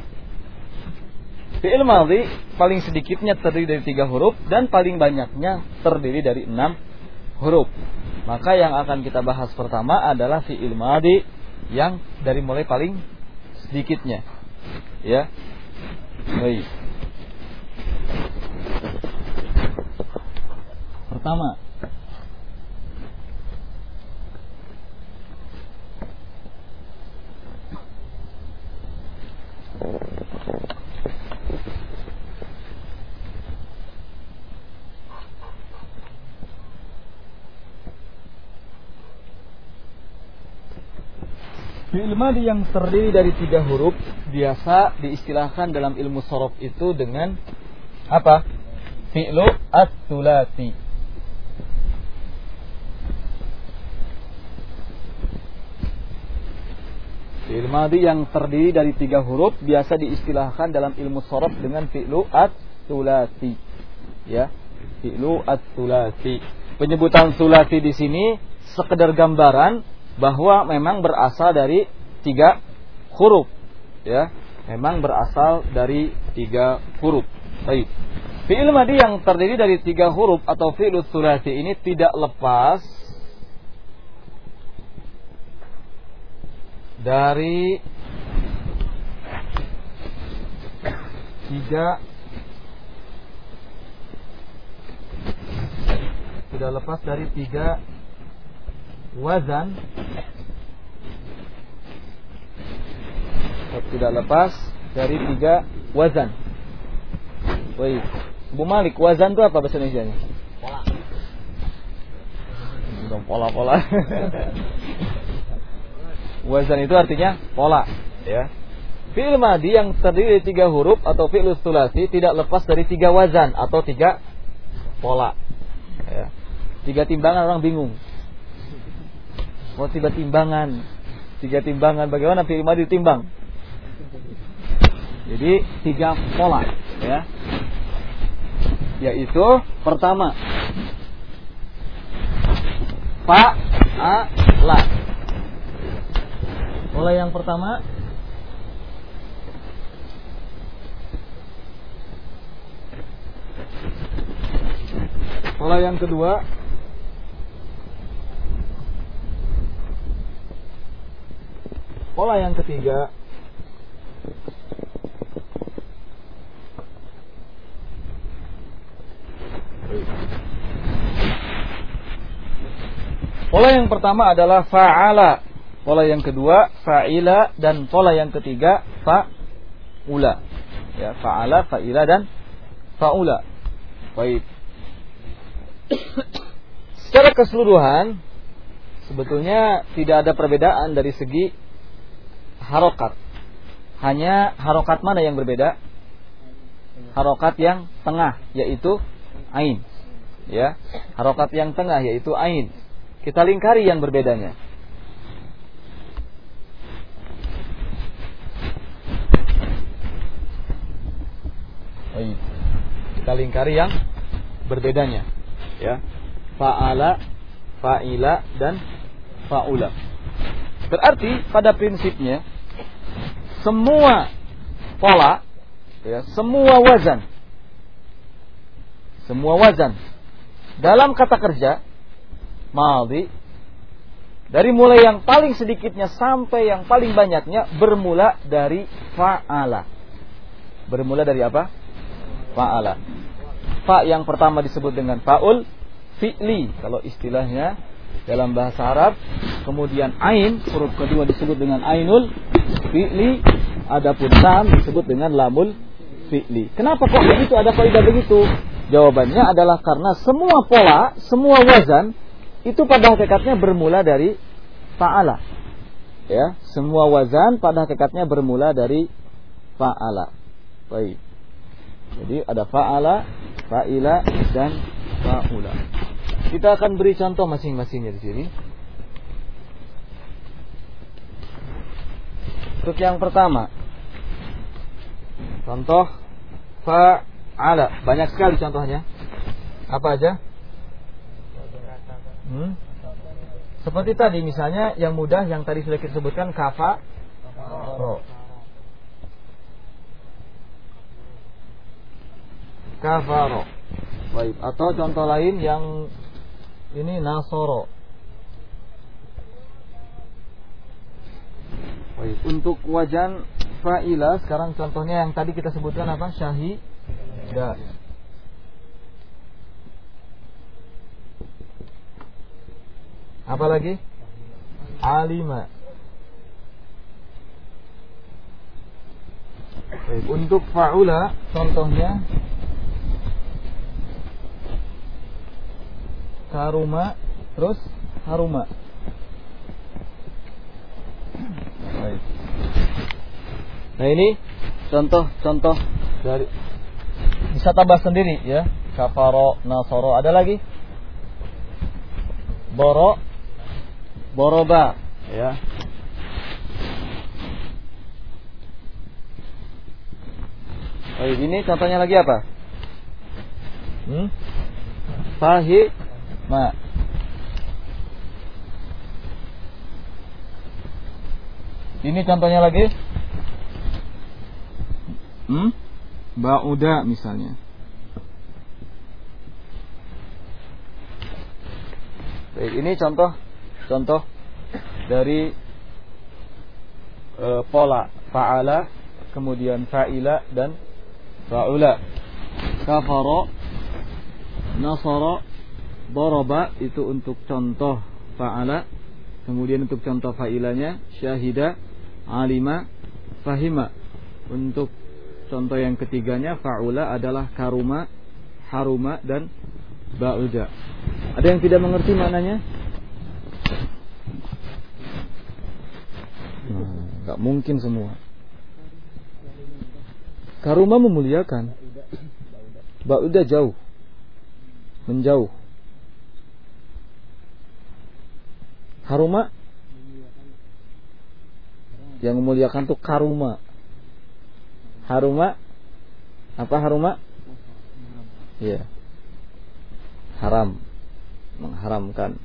Fi'il madhi paling sedikitnya terdiri dari 3 huruf dan paling banyaknya terdiri dari 6 huruf. Maka yang akan kita bahas pertama adalah fi'il madhi yang dari mulai paling sedikitnya. Ya. Baik. Pertama, fi'il madhi yang terdiri dari 3 huruf biasa diistilahkan dalam ilmu shorof itu dengan apa? Fi'lu ats-tsulats. Fi'il madhi yang terdiri dari 3 huruf biasa diistilahkan dalam ilmu shorof dengan fi'lu ats-tsulats. Ya, fi'lu ats-tsulats. Penyebutan tsulats di sini sekedar gambaran bahwa memang berasal dari 3 huruf. Ya, memang berasal dari 3 huruf. Baik. Fi'il madhi yang terdiri dari 3 huruf atau fi'lu tsulats ini tidak lepas dari 3 wazan. Tidak lepas dari 3 wazan. Baik. Bu Malik, wazan itu apa bahasa Indonesianya? Pola. Wazan itu artinya pola, ya. Fi'il madhi yang terdiri dari 3 huruf atau fi'il tsulats tidak lepas dari 3 wazan atau 3 pola. Ya. 3 timbangan orang bingung. Oh, 3 timbangan. 3 timbangan, bagaimana fi'il madhi ditimbang? Jadi 3 pola, ya. Yaitu pertama, fa'ala. Pola yang pertama pola yang kedua pola yang ketiga pola yang pertama adalah fa'ala. Pola yang kedua fa'ila dan pola yang ketiga fa'ula. Ya, fa'ala, fa'ila dan fa'ula. Baik. Secara keseluruhan sebetulnya tidak ada perbedaan dari segi harokat. Hanya harokat mana yang berbeda? Harokat yang tengah yaitu ain. Ya, harokat yang tengah yaitu ain. Kita lingkari yang berbedanya. Kita lingkari yang berbedanya, ya. Fa'ala, fa'ila dan fa'ula. Berarti pada prinsipnya semua pola, ya, semua wazan dalam kata kerja madhi dari mulai yang paling sedikitnya sampai yang paling banyaknya bermula dari fa'ala. Bermula dari apa? Fa'ala. Fa yang pertama disebut dengan fa'ul fi'li kalau istilahnya dalam bahasa Arab. Kemudian ain, huruf kedua disebut dengan ainul fi'li. Adapun lam disebut dengan lamul fi'li. Kenapa kok begitu? Ada kaidah begitu? Jawabannya adalah karena semua pola, semua wazan itu pada hakikatnya bermula dari fa'ala. Ya, semua wazan pada hakikatnya bermula dari fa'ala. Baik. Jadi ada fa'ala, fa'ila dan fa'ula. Kita akan beri contoh masing-masingnya di sini. Untuk yang pertama, contoh fa'ala, banyak sekali contohnya. Apa aja? Seperti tadi misalnya yang mudah yang tadi sudah kita sebutkan kafaro. Kafaro. Baik, atau contoh lain yang ini nasoro. Baik, untuk wajan fa'ila sekarang contohnya yang tadi kita sebutkan apa? Syahida. Apa lagi? Alima. Baik, untuk fa'ula contohnya karuma, terus haruma. Baik. Nah ini contoh-contoh dari, bisa tambah sendiri ya. Kafaro, nasoro, ada lagi? Boroba ya. Baik, ini contohnya lagi apa? Fahima. Ini contohnya lagi? Ba'uda misalnya. Baik, ini contoh dari pola fa'ala, kemudian fa'ila dan fa'ula. Kafara, nasara, daraba itu untuk contoh fa'ala, kemudian untuk contoh fa'ilanya syahida, alima, fahima. Untuk contoh yang ketiganya fa'ula adalah karuma, haruma dan ba'uda. Ada yang tidak mengerti maknanya? Gak mungkin semua. Karuma memuliakan, ba'uda jauh, menjauh. Haruma, yang memuliakan tuh karuma. Haruma, apa haruma? Iya, haram, mengharamkan.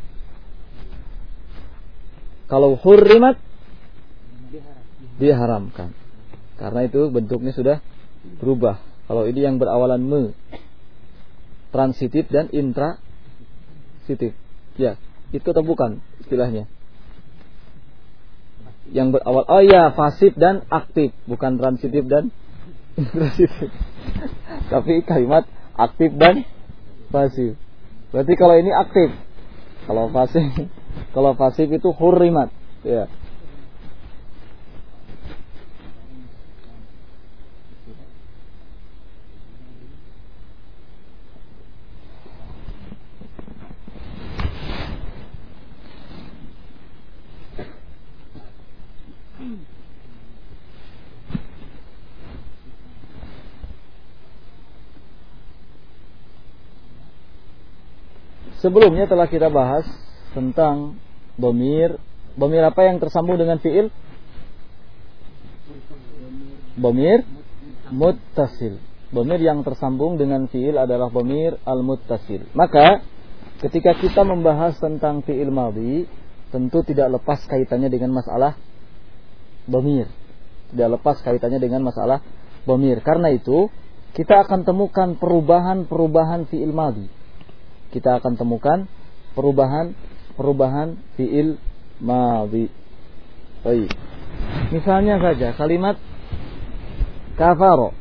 Kalau hurrimat, diharamkan. Karena itu bentuknya sudah berubah. Kalau ini yang berawalan me, transitif dan intrasitif. Ya, itu atau bukan istilahnya? Yang berawal, oh ya, pasif dan aktif, bukan transitif dan intrasitif. Tapi kalimat aktif dan pasif. Berarti kalau ini aktif. Kalau pasif itu hurrimat, ya. Sebelumnya telah kita bahas tentang dhamir. Dhamir apa yang tersambung dengan fiil? Dhamir muttasil. Dhamir yang tersambung dengan fiil adalah dhamir al-muttasil. Maka ketika kita membahas tentang fiil madhi, tentu tidak lepas kaitannya dengan masalah dhamir. Tidak lepas kaitannya dengan masalah dhamir. Karena itu kita akan temukan perubahan fiil madhi. Kita akan temukan perubahan fiil madhi. Baik. Misalnya saja kalimat kafaro.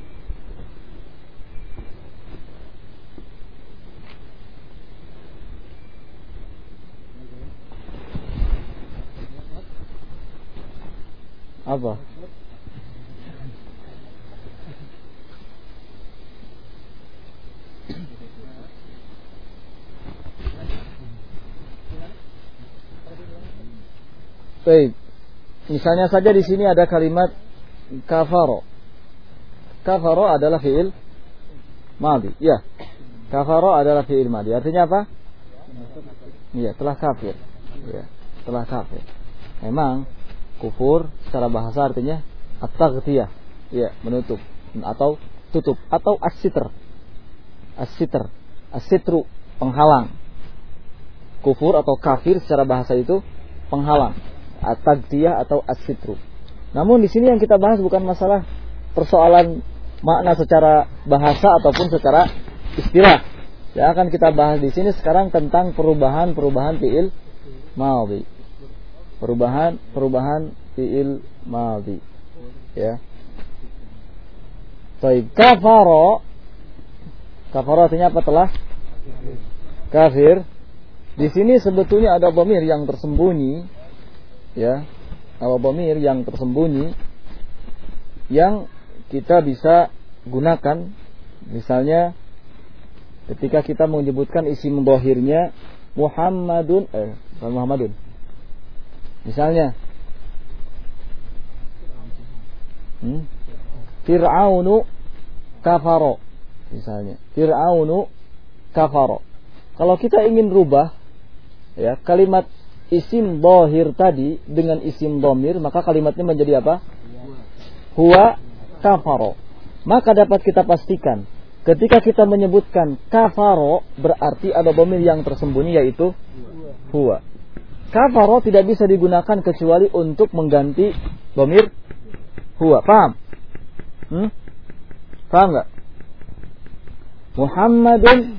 Apa? Baik. Misalnya saja di sini ada kalimat kafaro. Kafaro adalah fiil madhi. Ya. Kafaro adalah fiil madhi. Artinya apa? Iya, telah kafir. Ya, telah kafir. Memang kufur secara bahasa artinya At-taghtiyah, ya, menutup atau tutup, atau as-sitr. As-sitr, as-sitru, penghalang. Kufur atau kafir secara bahasa itu penghalang. At-taghtiyah atau as-sitru. Namun di sini yang kita bahas bukan masalah persoalan makna secara bahasa ataupun secara istilah. Yang akan kita bahas di sini sekarang tentang perubahan fi'il madhi. Perubahan fi'il madhi. Ya. Baik, kafara artinya apa? Telah kafir. Di sini sebetulnya ada dhamir yang tersembunyi, ya. Ada dhamir yang tersembunyi yang kita bisa gunakan, misalnya ketika kita menyebutkan isim dhahirnya Muhammadun, misalnya Fir'aunu kafaro, misalnya Fir'aunu kafaro. Kalau kita ingin rubah, ya, kalimat isim dhahir tadi dengan isim dhamir, maka kalimatnya menjadi apa? Huwa kafaro. Maka dapat kita pastikan ketika kita menyebutkan kafaro berarti ada dhamir yang tersembunyi, yaitu huwa. Kafaro tidak bisa digunakan kecuali untuk mengganti dhamir huwa. Paham? Paham enggak? Muhammadun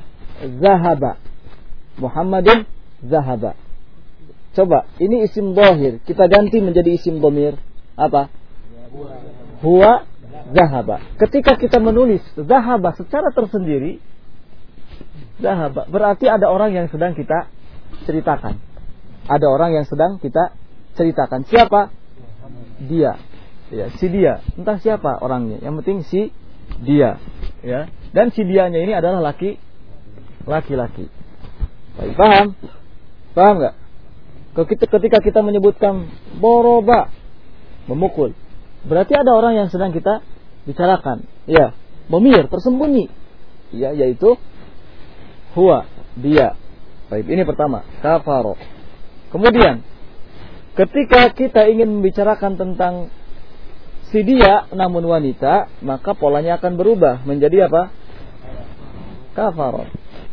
zahaba. Coba, ini isim dhahir, kita ganti menjadi isim dhamir apa? Huwa zahaba. Ketika kita menulis zahaba secara tersendiri, zahaba berarti ada orang yang sedang kita ceritakan. Ada orang yang sedang kita ceritakan. Siapa? Dia. Ya, si dia. Entah siapa orangnya. Yang penting si dia. Ya. Dan si dianya ini adalah laki-laki. Baik, paham? Paham enggak? Ketika kita menyebutkan boroba, memukul, berarti ada orang yang sedang kita bicarakan. Ya, dhamir tersembunyi. Ya, yaitu huwa, dia. Baik, ini pertama, kafaro. Kemudian, ketika kita ingin membicarakan tentang si dia namun wanita, maka polanya akan berubah menjadi apa? Kafaro.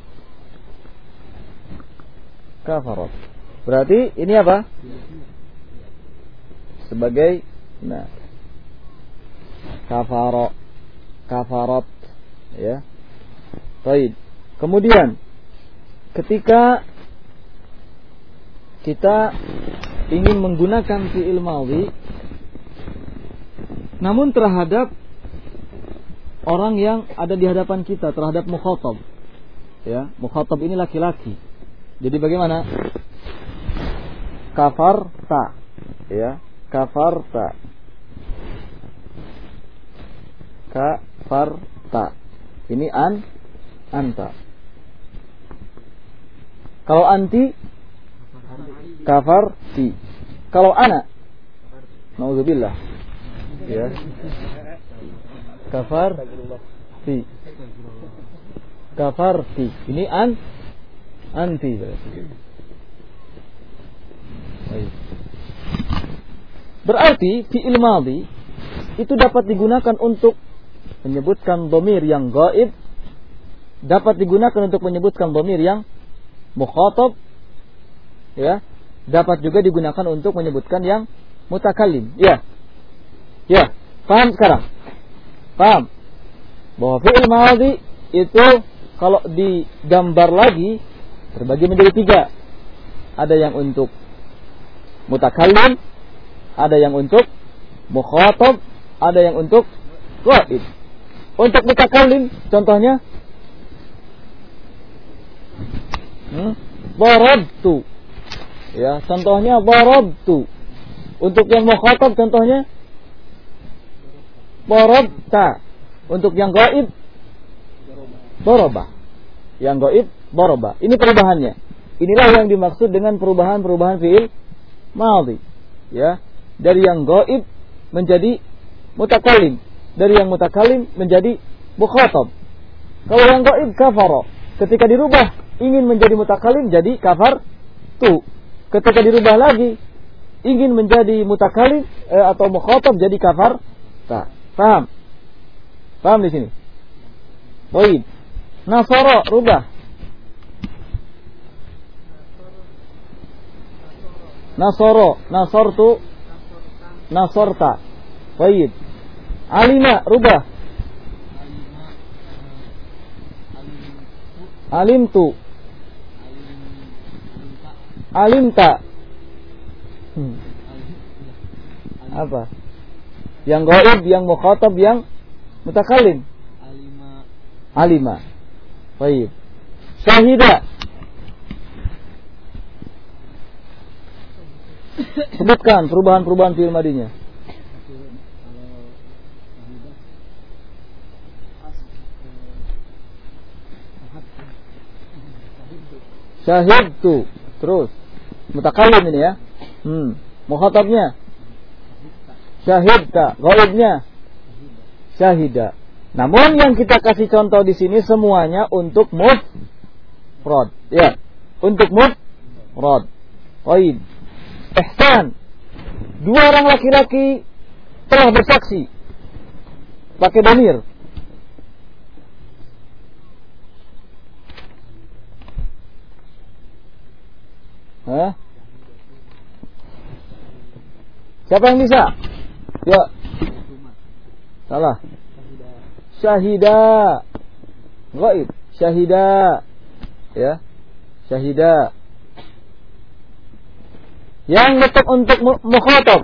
Berarti ini apa? Sebagai kafarot, ya. Baik. Kemudian ketika kita ingin menggunakan fi'il madhi namun terhadap orang yang ada di hadapan kita, terhadap mukhatab. Ya, mukhatab ini laki-laki. Jadi bagaimana? Kafarta, ya, kafarta. Ini anta. Kalau anti, kafarti. Kalau ana, nauzubillah, ya, kafarti. Ini anti. Berarti fi'il madhi itu dapat digunakan untuk menyebutkan dhamir yang ghaib, dapat digunakan untuk menyebutkan dhamir yang mukhatab, ya, dapat juga digunakan untuk menyebutkan yang mutakallim. Ya, paham sekarang? Paham bahwa fi'il madhi itu kalau digambar lagi terbagi menjadi 3. Ada yang untuk mutakallim, ada yang untuk mukhatab, ada yang untuk ghaib. Untuk mutakallim contohnya darabtu. Ya, contohnya darabtu. Untuk yang mukhatab contohnya darabta. Untuk yang ghaib daraba. Yang ghaib daraba. Ini perubahannya. Inilah yang dimaksud dengan perubahan fi'il madhi. Ya, dari yang ghaib menjadi mutakallim, dari yang mutakallim menjadi mukhatab. Kalau yang ghaib kafara, ketika dirubah ingin menjadi mutakallim jadi kafar tu. Ketika dirubah lagi ingin menjadi mutakallim atau mukhatab jadi kafar Ta. Paham? Paham di sini? Baik. Nasara rubah. Nasara, nasartu, nasarta. Baik. Alima rubah. Alimtu. Alimta. Apa? Yang ghaib, yang mukhatab, yang mutakallim. Alima. Baik. Syahida. Sebutkan perubahan-perubahan fi'il madinya. Syahidtu. Terus mutakallim ini ya. Mukhatabnya syahidta, ghaibnya syahida. Namun yang kita kasih contoh di sini semuanya untuk mufrad, ya. Untuk mufrad. Baik. Ihsan. Dua orang laki-laki telah bersaksi. Pakai dhamir. Hah? Siapa yang bisa? Ya. Salah. Syahida. Ghaib. Syahida. Ya. Syahida. Yang tetap untuk mukhatab.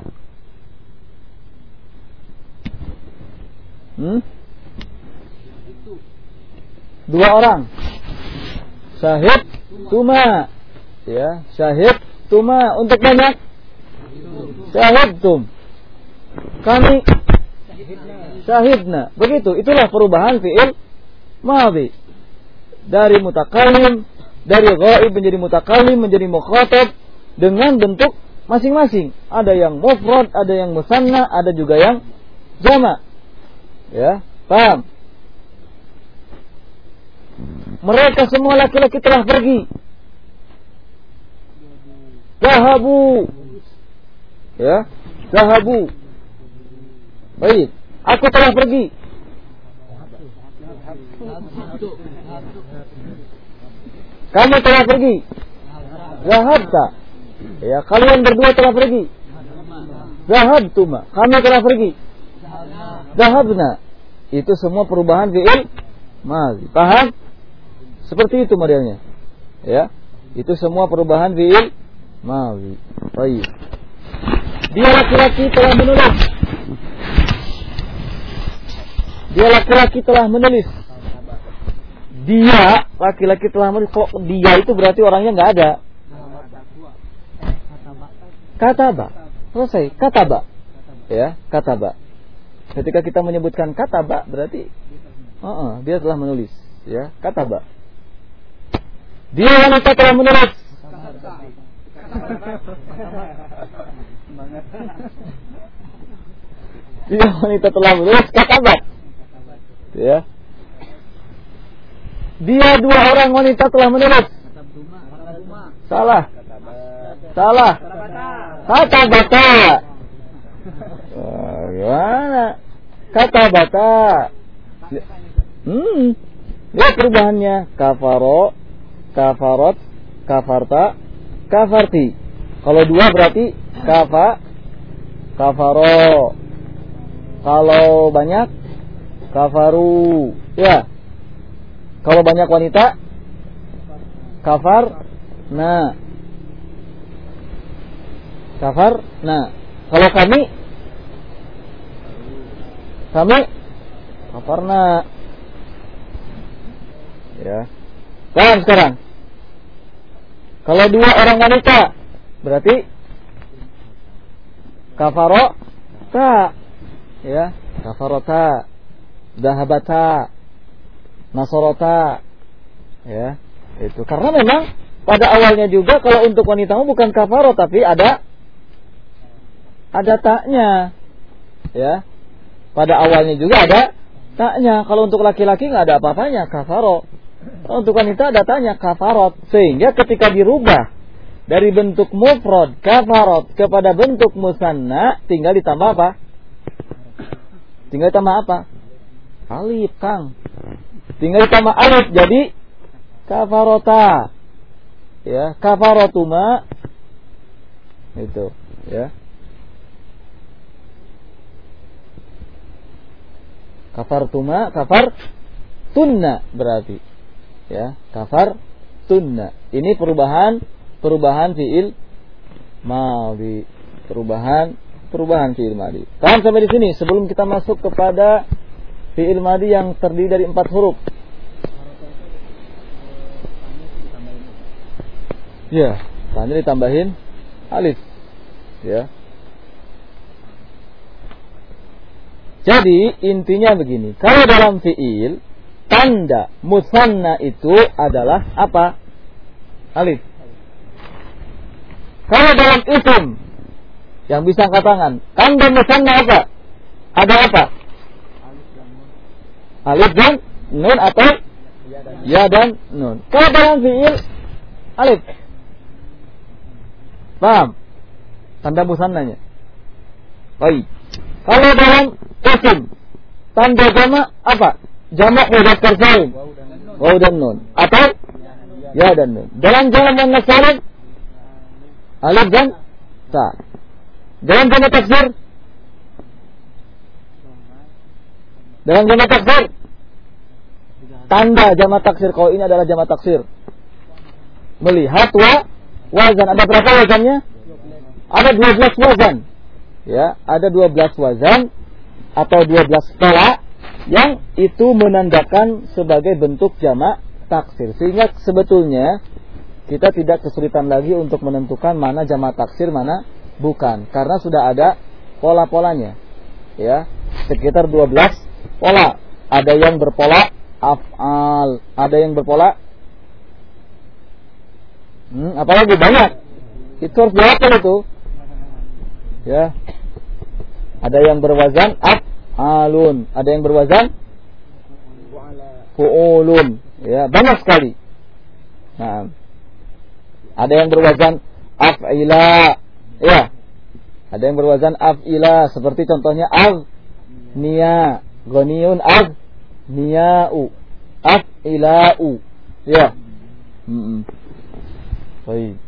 Dua orang. Syahid tuma. Ya, syahid tuma. Untuk banyak. Syahidtum. Kami syahidna. Begitu, itulah perubahan fi'il madhi. Dari mutakallim, dari ghaib menjadi mutakallim, menjadi mukhatab dengan bentuk masing-masing. Ada yang mufrad, ada yang musanna, ada juga yang jama'. Ya, paham? Mereka semua laki-laki telah pergi. Zahabu. Ya, zahabu. Baik, aku telah pergi. Kamu telah pergi. Zahabta. Ya, kalian berdua telah pergi. Zahabtuma. Kami telah pergi. Zahabna. Itu semua perubahan fi'il madhi. Paham? Seperti itu modelnya. Ya, itu semua perubahan fi'il madhi. Baik. Dia laki-laki telah menulis. Dia laki-laki telah menulis. Dia laki-laki telah menulis. Kok dia itu berarti orangnya nggak ada. Kataba. Selesai. Kataba. Ya, kataba. Ketika kita menyebutkan kataba berarti dia telah menulis. Ya, kataba. Dia wanita telah menulis. Dia wanita telah menulis katabat. Ya. Dia dua orang wanita telah menulis. Salah. Salah. Katabata. Gimana? Katabata. Lihat perubahannya. Kafaro, kafarot, kafarta, kafarti. Kalau dua berarti kafaro. Kalau banyak kafaru. Ya. Kalau banyak wanita kafarna. Kafarna. Kalau kami kafarna. Ya. Paham sekarang? Kalau dua orang wanita berarti kafarota. Ya, kafarota, dahabata, nasarota. Ya, itu karena memang pada awalnya juga kalau untuk wanita bukan kafarot tapi ada taknya. Ya. Pada awalnya juga ada taknya. Kalau untuk laki-laki enggak ada apa-apanya, kafaro. Kalau untuk wanita ada taknya, kafarot. Sehingga ketika dirubah dari bentuk mufrad kafarot kepada bentuk musanna tinggal ditambah apa? Tinggal tambah apa? Alif, Kang. Tinggal tambah alif jadi kafarota. Ya, kafarotuma. Itu, ya. Kafartuma, kafartunna berarti. Ya, kafartunna. Ini perubahan fiil madhi. Perubahan fiil madhi. Paham sampai di sini sebelum kita masuk kepada fiil madhi yang terdiri dari 4 huruf. Ya, tanya ditambahin alif. Ya. Jadi intinya begini, kalau dalam fiil tanda musanna itu adalah apa? Alif. Kalau dalam isim yang bisa angkat tangan, tanda musanna apa? Ada apa? Alif dan nun atau ya dan nun. Kalau dalam fiil alif. Paham? Tanda musannanya. Baik. Kalau dalam isim tanda jamak apa? Jamak mudzakkar salim. Waw dan nun atau ya dan nun. Dalam jamak muannats salim alif dan ta. Dalam jamak taksir tanda jamak taksir, kalau ini adalah jamak taksir. Melihat wazan, ada berapa wazannya? Ada 12 wazan. Ya, ada 12 wazan atau 12 pola yang itu menandakan sebagai bentuk jamak taksir. Sehingga sebetulnya kita tidak kesulitan lagi untuk menentukan mana jamak taksir, mana bukan, karena sudah ada pola-polanya. Ya, sekitar 12 pola. Ada yang berpola af'al, ada yang berpola apalagi banyak. Itu harus dihafal itu. Ya. Ada yang berwazan af'alun, ada yang berwazan fu'ulun. Ya, banyak sekali. Nah, ada yang berwazan af'ila. Ya. Ada yang berwazan af'ila, seperti contohnya agniya, ghaniyun aghniya'u, af'ila'u. Ya. Baik.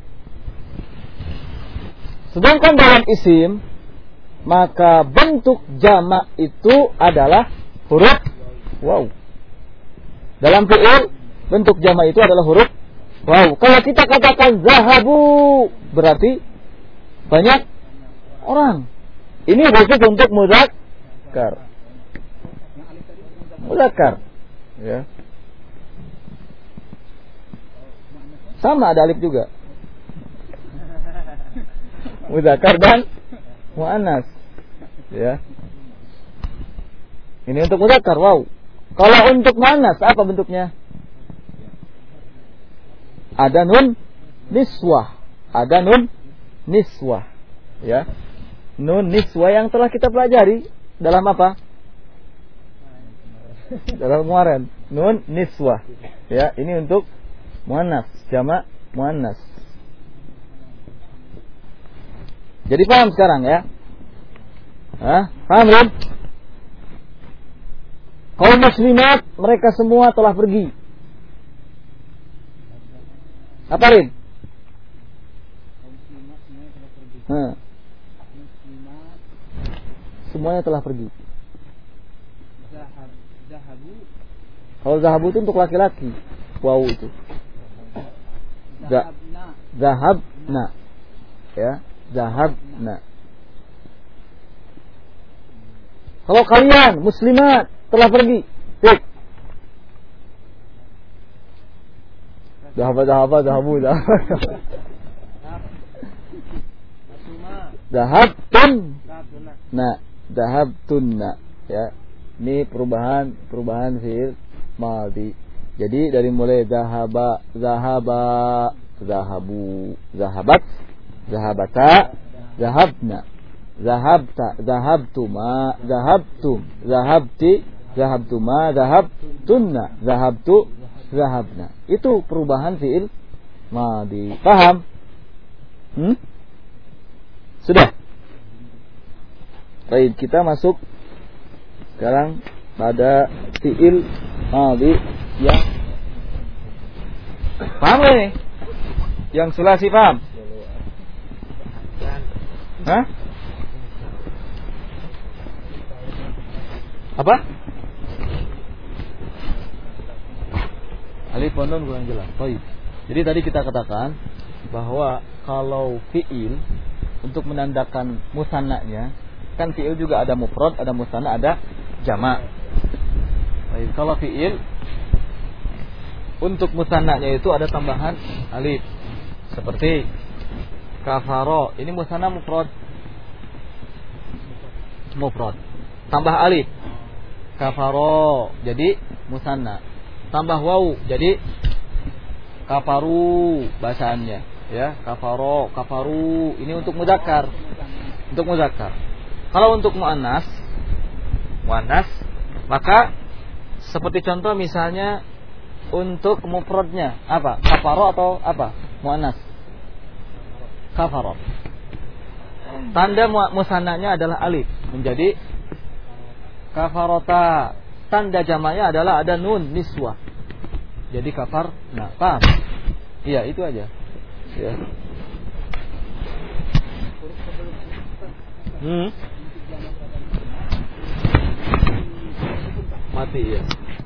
Sedangkan dalam isim, maka bentuk jamak itu adalah huruf waw. Dalam fi'il, bentuk jamak itu adalah huruf waw. Kalau kita katakan zahabu, berarti banyak orang. Ini khusus untuk mudzakkar. Mudzakkar. Ya. Sama ada alif juga. Mudzakkar dan muannas. Ya. Ini untuk mudzakkar, wow. Kalau untuk muannas apa bentuknya? Ada nun niswah. Ada nun niswah. Ya. Nun niswah yang telah kita pelajari dalam apa? Dalam kemarin. Nun niswah. Ya, ini untuk muannas, jamak muannas. Jadi paham sekarang ya? Paham Rin? Kaum muslimat mereka semua telah pergi. Apa Rin? Semuanya telah pergi. Kalau zahabu itu untuk laki-laki. Wow itu. Zahabna. Ya, zahabna. Kalau kalian muslimat telah pergi. Tik. Zahabu. Zahabtunna. Ya. Ini perubahan fiil madhi. Jadi dari mulai zahaba, zahabu, zahabat, zahabata, zahabna, zahabta, zahabtuma, zahabtum, zahabti, zahabtuma, zahabtunna, zahabtu, zahabna. Itu perubahan fiil madhi. Paham? Sudah? Baik, kita masuk Sekarang pada fi'il madhi yang paham gak nih? Yang sulasi paham? Hah? Apa? Alif wa nun kurang jelas. Baik. Jadi tadi kita katakan bahwa kalau fi'il untuk menandakan musannanya, kan fi'il juga ada mufrad, ada musanna, ada jamak. Baik, kalau fi'il untuk musannanya itu ada tambahan alif. Seperti kafaro, ini musanna mufrad. Mufrad. Tambah alif. Kafaro jadi musanna. Tambah waw jadi kafaru bacaannya, ya. Kafaro, kafaru. Ini untuk mudzakkar. Untuk mudzakkar. Kalau untuk muannas, maka seperti contoh misalnya untuk mufradnya apa? Kafaro atau apa? Muannas. Kafaro. Tanda musannanya adalah alif, menjadi kafarota. Tanda jamaknya adalah ada nun niswah. Jadi kafar. Nah, paham? Iya, itu aja. Ya. Mati ya.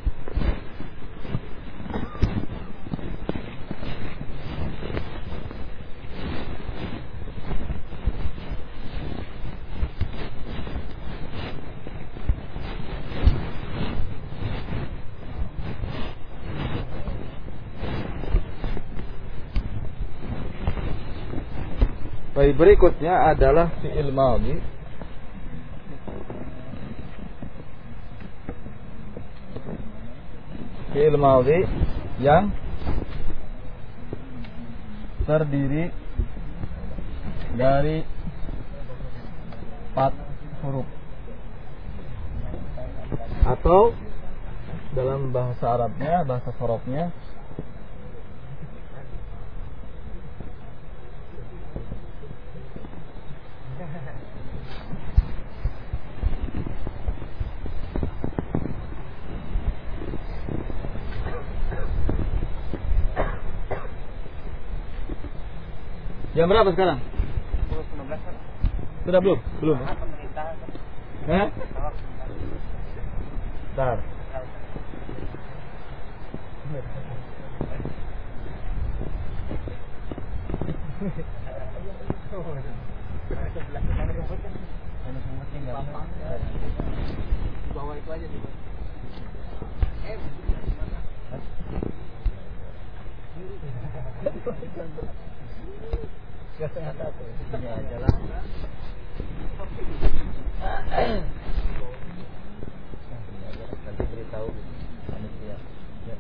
Baik, berikutnya adalah fi'il madhi. Fi'il madhi yang terdiri dari 4 huruf. Atau dalam bahasa Arabnya, bahasa sorofnya, jam berapa sekarang? 10.15 kan? Sudah belum? Belum. Pemerintah. Hah? Bentar. Bawa itu aja nih. Ini aja lah. Nanti beritahu panitia. Ya.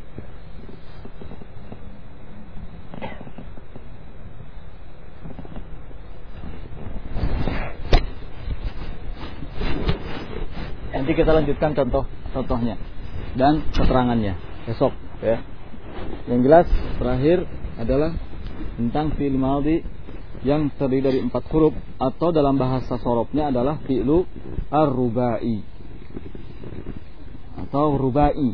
Nanti kita lanjutkan contohnya dan keterangannya besok, ya. Yang jelas terakhir adalah tentang fi'il madhi yang terdiri dari 4 huruf atau dalam bahasa sorofnya adalah fi'lu ar-rubai atau rubai.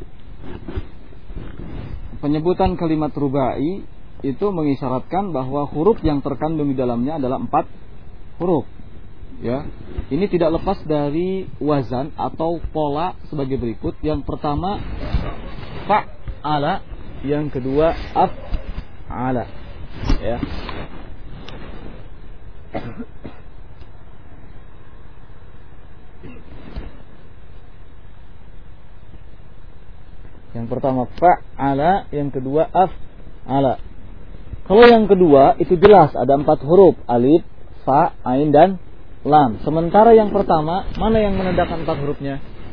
Penyebutan kalimat rubai itu mengisyaratkan bahwa huruf yang terkandung di dalamnya adalah 4 huruf. Ya, ini tidak lepas dari wazan atau pola sebagai berikut. Yang pertama fa'ala, yang kedua af'ala. Ya. Yang pertama fa'ala, yang kedua af'ala. Kalau yang kedua itu jelas ada 4 huruf, alif, fa, ain dan lam. Sementara yang pertama, mana yang menandakan 4 hurufnya?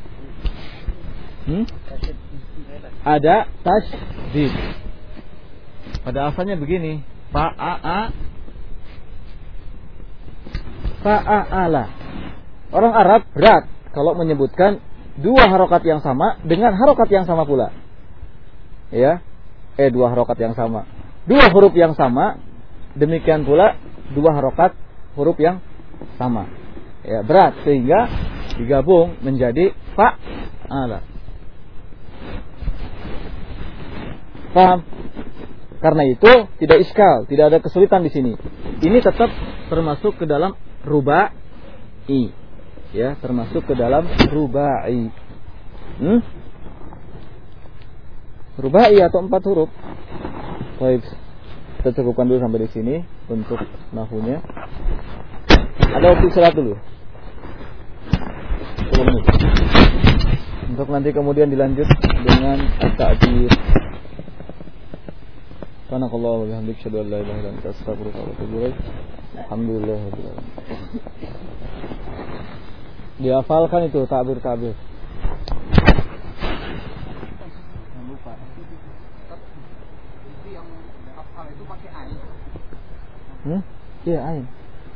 Ada tasydid. Pada asalnya begini, fa'ala. Orang Arab berat kalau menyebutkan 2 harokat yang sama dengan harokat yang sama pula. Ya. 2 harokat yang sama. 2 huruf yang sama, demikian pula 2 harokat huruf yang sama. Ya, berat, sehingga digabung menjadi fa'ala. Paham? Karena itu tidak iskal, tidak ada kesulitan di sini. Ini tetap termasuk ke dalam rubai. Ya, termasuk ke dalam rubai. Rubai atau 4 huruf. Baik. Kita cukupkan dulu sampai di sini untuk nahwunya. Ada waktu istirahat dulu. 10 menit. Untuk nanti kemudian dilanjut dengan at-ta'bir. Subhanakallah wa bihamdika asyhadu an la ilaha illa anta astaghfiruka wa atubu ilaik. Alhamdulillahirabbil alamin. Dihafalkan itu ta'bir-ta'bir. Iya, ain.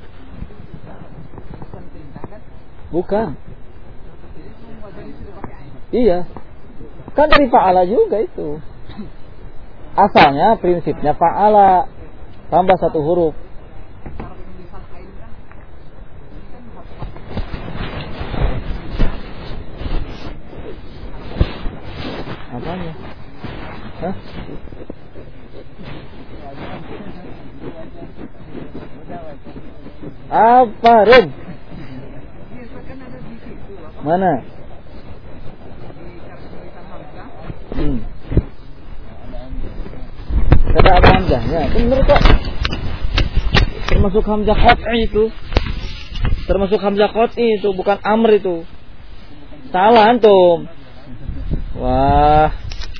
Bukan. Iya. Kan dari fa'ala juga itu. Asalnya prinsipnya fa'ala tambah 1 huruf. Apanya? Hah? Apa, Rum? Mana? Tidak ada hamzahnya. Benar kok. Termasuk hamzah qat'i itu. Termasuk hamzah qat'i itu, bukan amr itu. Salah antum. Wah.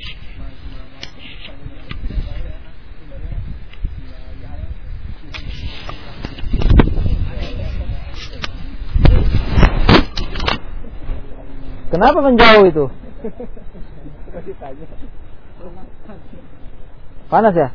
Kenapa menjauh itu? Panas ya?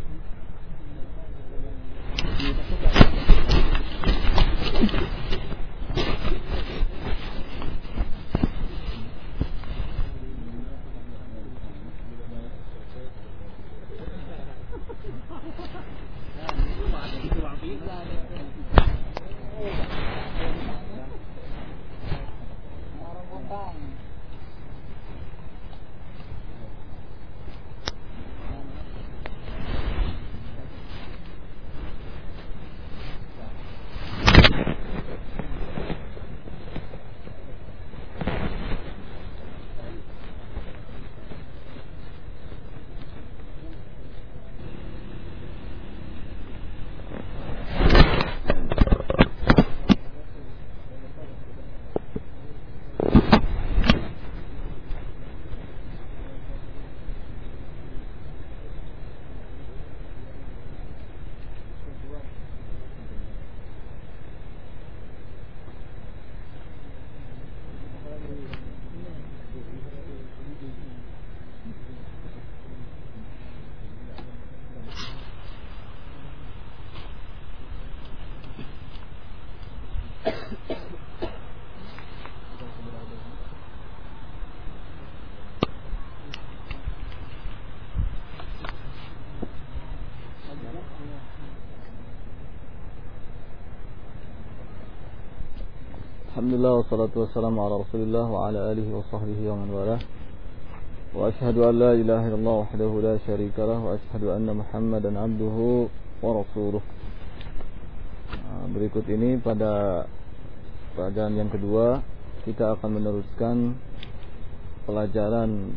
Alhamdulillah wassalatu wassalamu ala Rasulillah wa ala alihi wa sahbihi wa man walah. Wa asyhadu an la ilaha illallah wahdahu la syarika lah wa asyhadu anna Muhammadan abduhu wa rasuluh. Berikut ini pada pelajaran yang kedua kita akan meneruskan pelajaran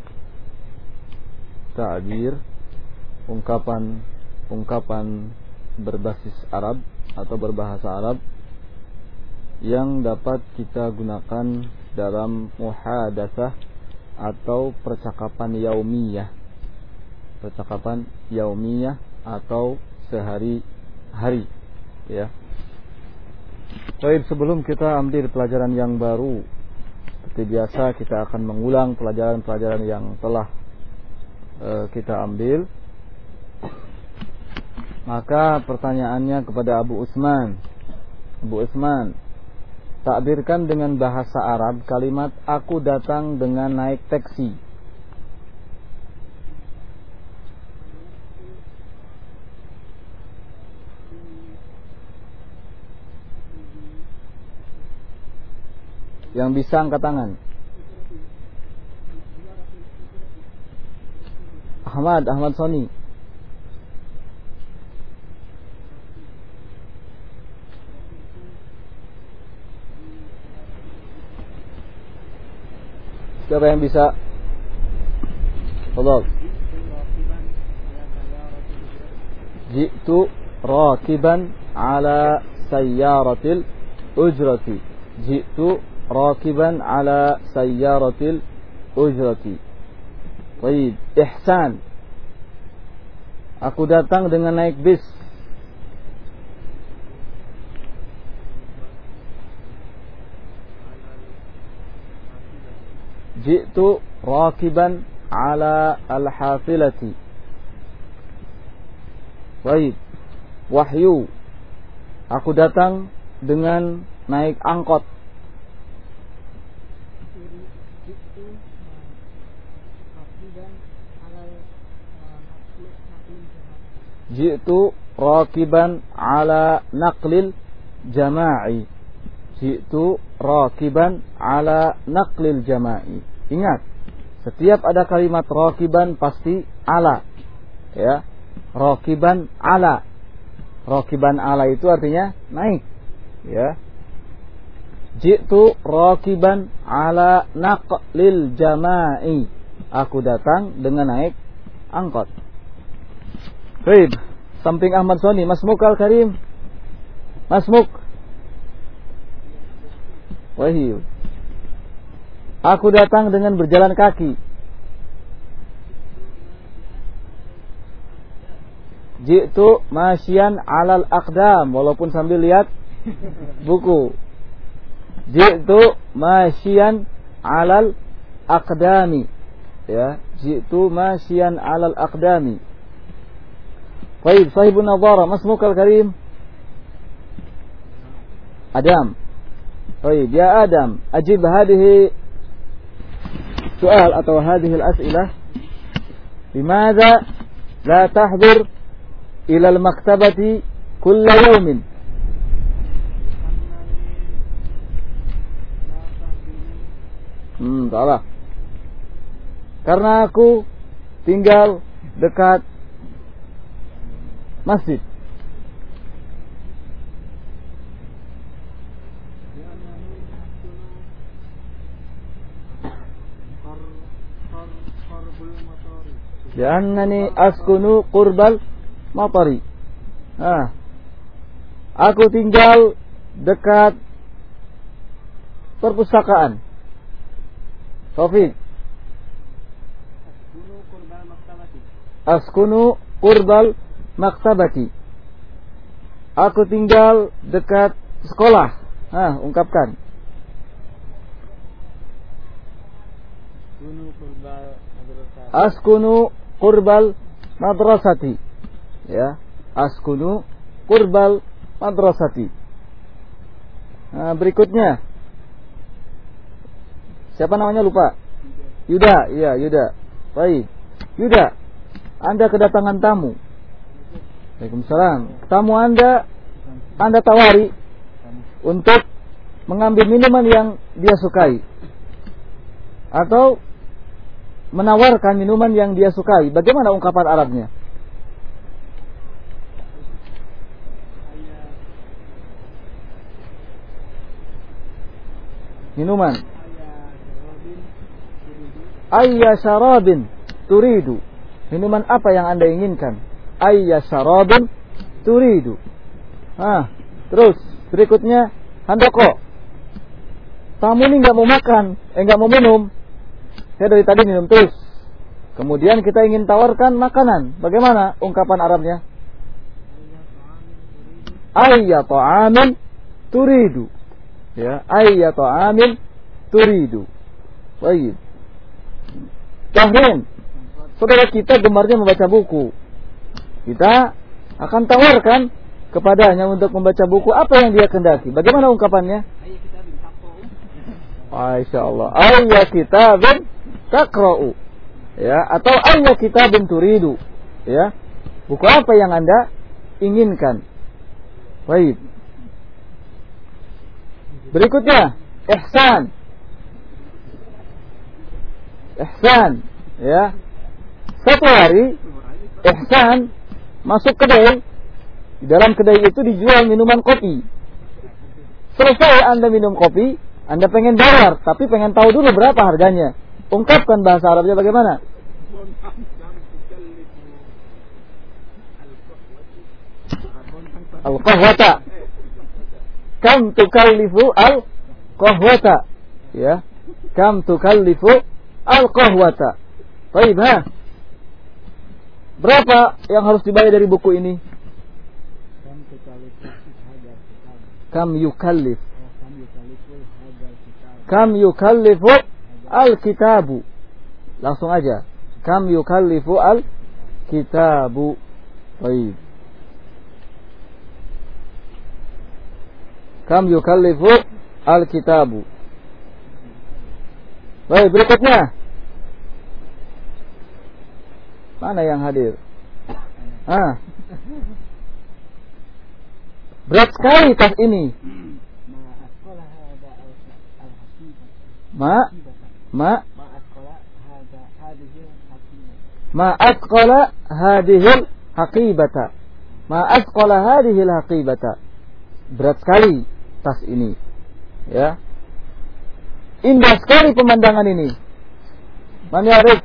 ta'bir, ungkapan berbasis Arab atau berbahasa Arab yang dapat kita gunakan dalam muhadatsah atau percakapan yaumiyah. Percakapan yaumiyah atau sehari-hari, ya. Baik, sebelum kita ambil pelajaran yang baru, seperti biasa kita akan mengulang pelajaran-pelajaran yang telah kita ambil. Maka pertanyaannya kepada Abu Usman, takbirkan dengan bahasa Arab kalimat aku datang dengan naik taksi. Yang bisa angkat tangan. Ahmad Soni. Siapa yang bisa? Tolong. Ji'tu rakiban ala sayyaratil ujrati. Ji'tu rakiban ala sayyaratil ujrati. Baik, ihsan. Aku datang dengan naik bis. Ji'tu rakiban ala al-hafilati. Baik. Wahyu. Aku datang dengan naik angkot. Ji'tu rakiban ala naqlil jama'i. Ji'tu rakiban ala naqlil jama'i. Ingat, setiap ada kalimat rakiban pasti ala. Ya. Rakiban ala. Rakiban ala itu artinya naik. Ya. Ji'tu rakiban ala naqlil jama'i. Aku datang dengan naik angkot. Baik, samping Ahmad Soni, Mas Muk Al-Karim. Mas Muk. Wahyu. Aku datang dengan berjalan kaki. Ji'tu masyian alal aqdam, walaupun sambil lihat buku. Ji'tu masyian alal aqdami. Ya, ji'tu masyian alal aqdami. Baik, sahibun nadhara, Mas Muk Al-Karim. Adam. Baik, ya Adam, ajib hadhihi soal atau hadhihi al-as'ilah. Limadha la tahdur ila al-maktabati kulla yawmin? Salah. Karena aku tinggal dekat masjid. Li'annani askunu qurbal matari. Aku tinggal dekat perpustakaan. Taufik. Askunu qurbal maktabati. Aku tinggal dekat sekolah. Ungkapkan. Askunu qurbal madrasati. Ya, askunu qurbal madrasati. Berikutnya. Siapa namanya lupa? Yuda, iya Yuda. Baik. Yuda, Anda kedatangan tamu. Waalaikumsalam. Tamu Anda tawari untuk mengambil minuman yang dia sukai atau menawarkan minuman yang dia sukai. Bagaimana ungkapan Arabnya? Minuman. Ayya syarabin turidu. Minuman apa yang Anda inginkan? Ayya syarabin turidu. Terus berikutnya handoko. Tamu ini enggak mau makan, enggak mau minum. Saya dari tadi minum terus. Kemudian kita ingin tawarkan makanan. Bagaimana ungkapan Arabnya? Ayya ta'amin turidu. Ya, ayya ta'amin turidu. Baik. Bahrain, saudara kita gemarnya membaca buku. Kita akan tawarkan kepadanya untuk membaca buku apa yang dia kendaki. Bagaimana ungkapannya? Insyaallah. Ayya kitabun taqra'u. Ya, atau ayya kitabun turidu. Ya. Buku apa yang Anda inginkan? Baik. Berikutnya, ihsan. Ihsan, ya. Satu hari Ihsan masuk kedai. Di dalam kedai itu dijual minuman kopi. Selesai Anda minum kopi, Anda pengen bayar, tapi pengen tahu dulu berapa harganya. Ungkapkan bahasa Arabnya bagaimana? Al-qahwata. Kam tukallifu al-qahwata. Ya. Kam tukallifu al-qahwata. Baik, ha? Berapa yang harus dibayar dari buku ini? Kam yukallif. Kam yukallifu al-kitabu. Langsung aja. Kam yukallifu al-kitabu. Baik. Kam yukallifu al-kitabu. Baik, berikutnya. Mana yang hadir? Berat sekali tas ini. Ma asqala hadhil haqibata. Ma asqala hadhil haqibata. Berat sekali tas ini. Ya. Indah sekali pemandangan ini. Man ya'rif?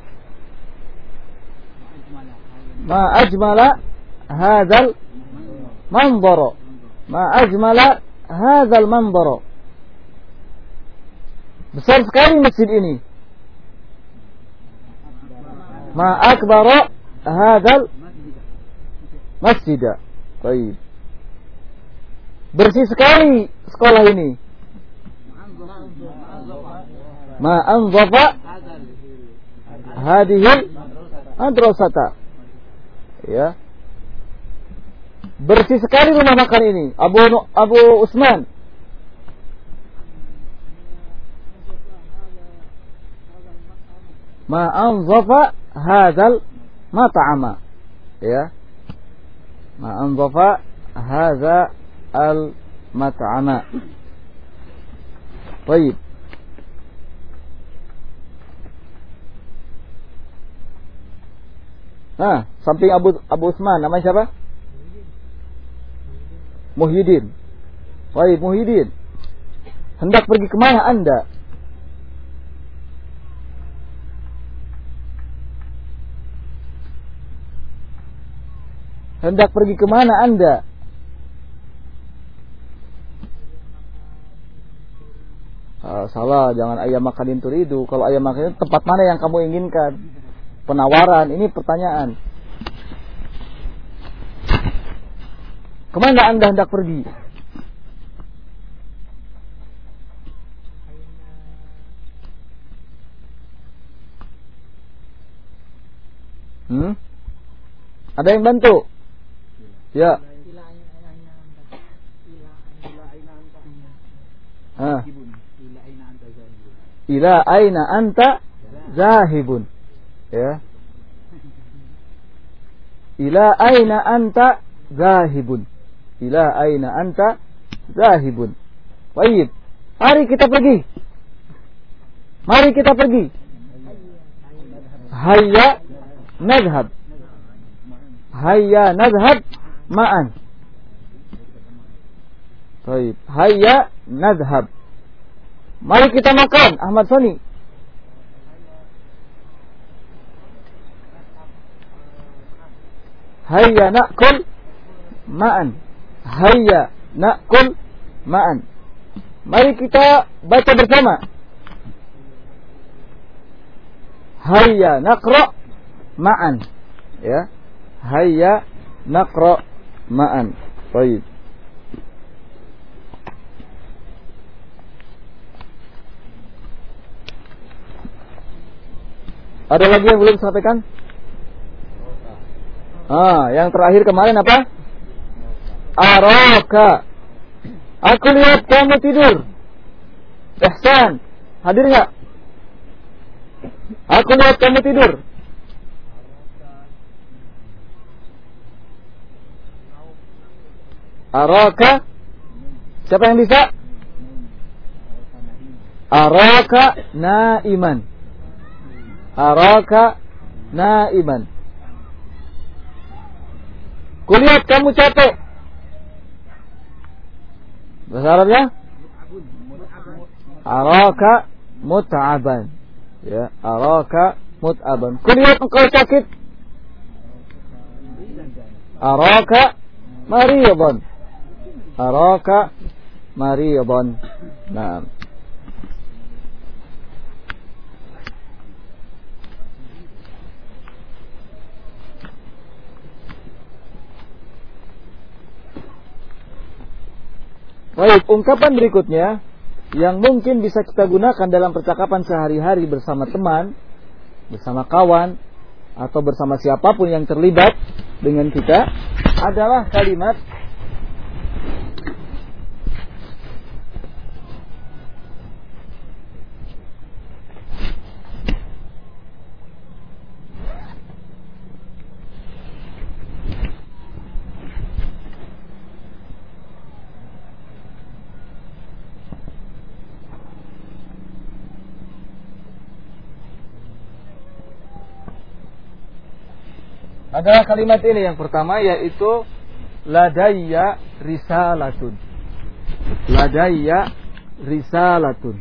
Ma ajmala hadzal manzara. Ma ajmala hadzal manzara. Besar sekali masjid ini. Ma akbara hadzal masjid. Baik. Bersih sekali sekolah ini. Ma anzafa hadhil madrasata. Ya. Bersih sekali rumah makan ini. Abu Usman. Ma anzafa hadzal mat'ama. Ya. Ma anzafa hadza al-mat'ama. Baik. Nah, samping Abu Usman, namanya siapa? Muhyiddin. Baik, Muhyiddin. Hendak pergi kemana Anda? Hendak pergi kemana Anda? Salah, jangan ayam makanin turidu. Kalau ayam makanin, tempat mana yang kamu inginkan? Penawaran, ini pertanyaan. Kemana Anda hendak pergi? Ada yang bantu? Ya. Ila aina anta zahibun. Ya. Ila aina anta zahibun. Ila aina anta zahibun. Baik. Mari kita pergi. Mari kita pergi. Hayya nadhhab. Hayya nadhhab ma'an. Baik. Hayya nadhhab. Mari kita makan, Ahmad Sani. Hayya na'kul ma'an. Hayya na'kul ma'an. Mari kita baca bersama. Hayya naqra ma'an. Ya. Hayya naqra ma'an. Baik. Ada lagi yang belum disampaikan? Yang terakhir kemarin apa? Araka. Aku lihat kamu tidur. Ihsan, hadir enggak? Aku lihat kamu tidur. Araka. Siapa yang bisa? Araka naiman. Araka naiman. Kulihat kamu capek. Bahasa Arabnya? Araka mut'aban. Ya, araka mut'aban. Kulihat engkau sakit. Araka maridan. Araka maridan. Nah. Baik, ungkapan berikutnya yang mungkin bisa kita gunakan dalam percakapan sehari-hari bersama teman, bersama kawan, atau bersama siapapun yang terlibat dengan kita adalah kalimat adalah kalimat ini yang pertama, yaitu ladayya risalatun. Ladayya risalatun.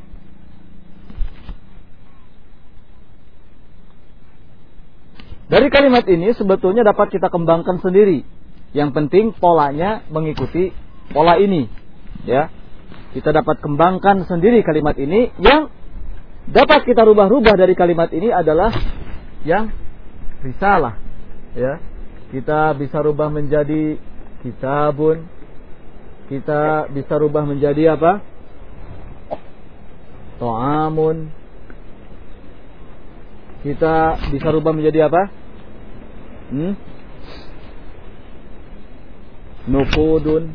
Dari kalimat ini sebetulnya dapat kita kembangkan sendiri. Yang penting polanya mengikuti pola ini, ya. Kita dapat kembangkan sendiri kalimat ini. Yang dapat kita rubah-rubah dari kalimat ini adalah yang risalah. Ya, kita bisa rubah menjadi kitabun. Kita bisa rubah menjadi apa? Ta'amun. Kita bisa rubah menjadi apa? Nuqudun.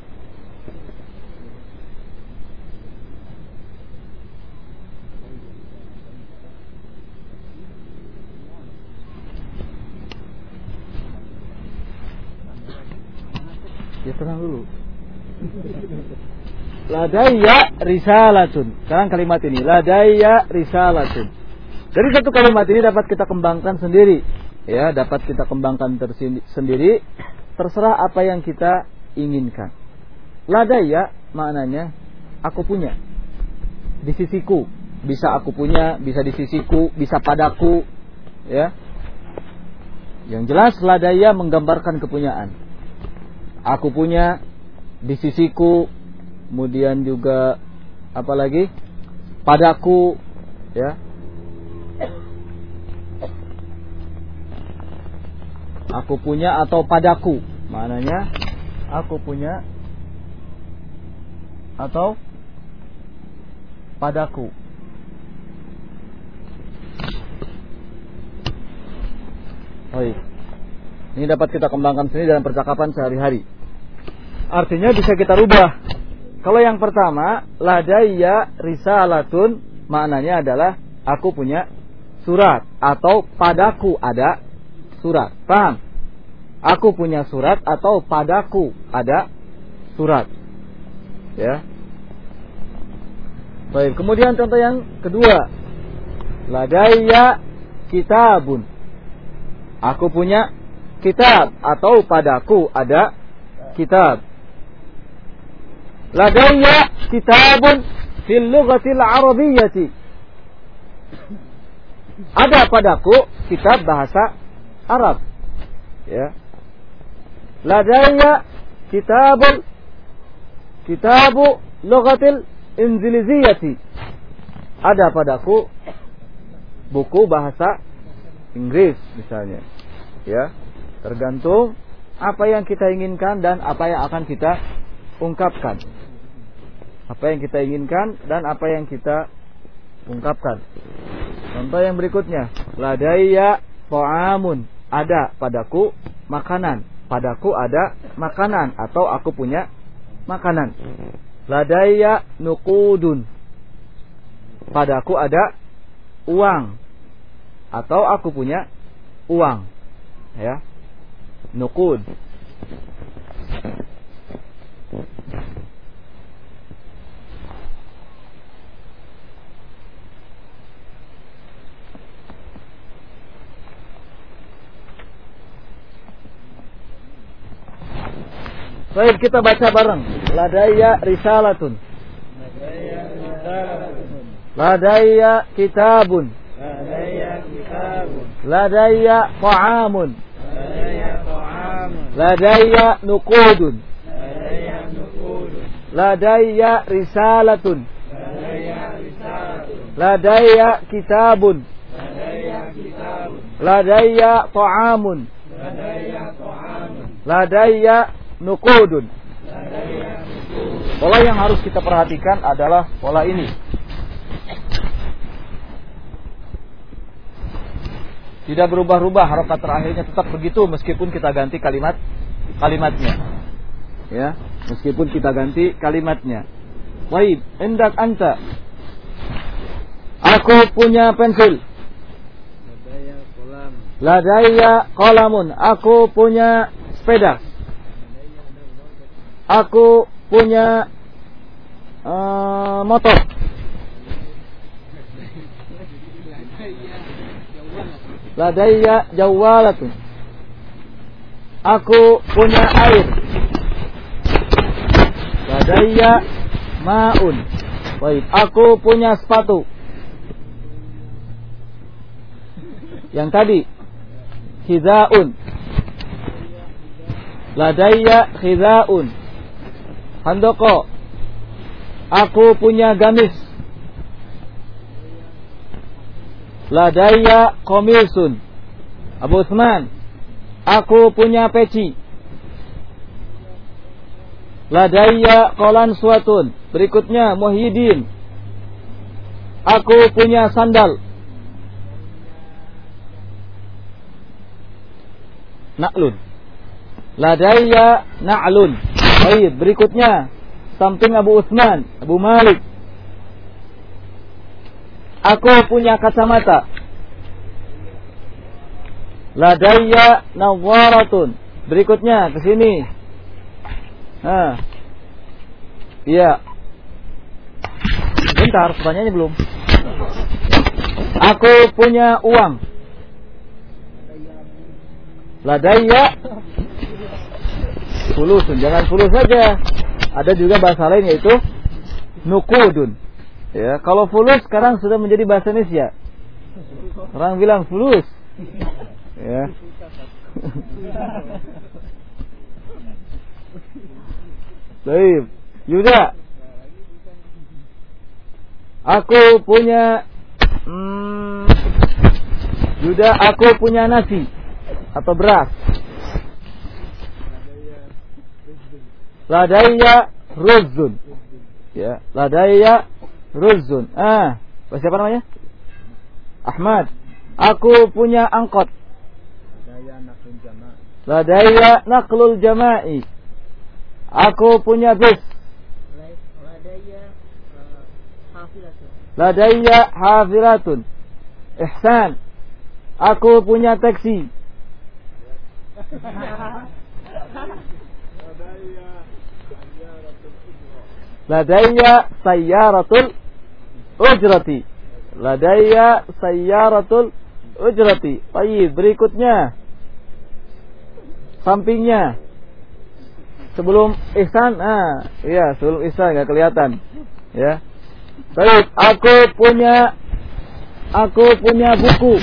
Ya tenang dulu. Ladayya risalatun. Sekarang kalimat ini, ladayya risalatun. Dari satu kalimat ini dapat kita kembangkan sendiri. Ya, dapat kita kembangkan sendiri. Terserah apa yang kita inginkan. Ladayya maknanya aku punya. Di sisiku. Bisa aku punya, bisa di sisiku, bisa padaku. Ya. Yang jelas ladayya menggambarkan kepunyaan. Aku punya di sisiku, kemudian juga apa lagi? Padaku, ya. Aku punya atau padaku, maknanya aku punya atau padaku. Baik. Ini dapat kita kembangkan sendiri dalam percakapan sehari-hari. Artinya bisa kita rubah. Kalau yang pertama, ladayya risalatun, maknanya adalah aku punya surat atau padaku ada surat. Paham? Aku punya surat atau padaku ada surat. Ya. Baik, kemudian contoh yang kedua. Ladayya kitabun. Aku punya kitab atau padaku ada kitab. Ladayya kitabun fil lughatil arabiyyati. Ada padaku kitab bahasa Arab. Ya. Ladayya kitabu lughatil injiliziyyati. Ada padaku buku bahasa Inggris misalnya. Ya. Tergantung apa yang kita inginkan dan apa yang akan kita ungkapkan. Apa yang kita inginkan dan apa yang kita ungkapkan. Contoh yang berikutnya, ladayya ta'amun, ada padaku makanan. Padaku ada makanan atau aku punya makanan. Ladayya nuqudun, padaku ada uang atau aku punya uang. Ya. Nuqud. Baik, kita baca bareng. Ladayya risalatun. Ladayya kitabun. Ladayya ta'amun. Ladayya nuqudun. Ladayya risalatun. Ladayya kitabun. Ladayya ta'amun. Ladayya nuqudun. Pola yang harus kita perhatikan adalah pola ini. Tidak berubah-ubah, harokat terakhirnya tetap begitu meskipun kita ganti kalimatnya. Ya, meskipun kita ganti kalimatnya. Baik, indak anta. Aku punya pensil. Ladayya qalamun. Aku punya sepeda. Aku punya motor. Ladayya jawalatun. Aku punya air. Ladayya ma'un. Baik, aku punya sepatu. Yang tadi khida'un. Ladayya khida'un. Handoko. Aku punya gamis. Ladayya komisun. Abu Utsman. Aku punya peci. Ladayya qalan suatun. Berikutnya Muhyiddin. Aku punya sandal. Na'lun. Ladayya na'lun. Baik, berikutnya samping Abu Utsman, Abu Malik. Aku punya kacamata. Ladayya nawwaratun. Berikutnya ke sini. Iya. Bentar, pertanyaannya belum. Aku punya uang. Ladayya fulusun. Jangan fulus saja. Ada juga bahasa lain yaitu nuqudun. Ya, kalau fulus sekarang sudah menjadi bahasa Indonesia. Orang bilang fulus. Ya. Baik. Yuda. Aku punya Yuda, aku punya nasi atau beras. Ladayya ruzun. Ya, ladayya ruzun. Siapa namanya? Ahmad. Aku punya angkot. Ladayya naqlul jama'i. Aku punya bus. Ladayya hafilatun. Ihsan. Aku punya taksi. Ladayya sayyaratul ujrati. Ladayya sayyaratul ujrati. Baik, berikutnya sampingnya sebelum ihsan. Iya, sebelum ihsan enggak kelihatan. Ya. Baik, aku punya buku.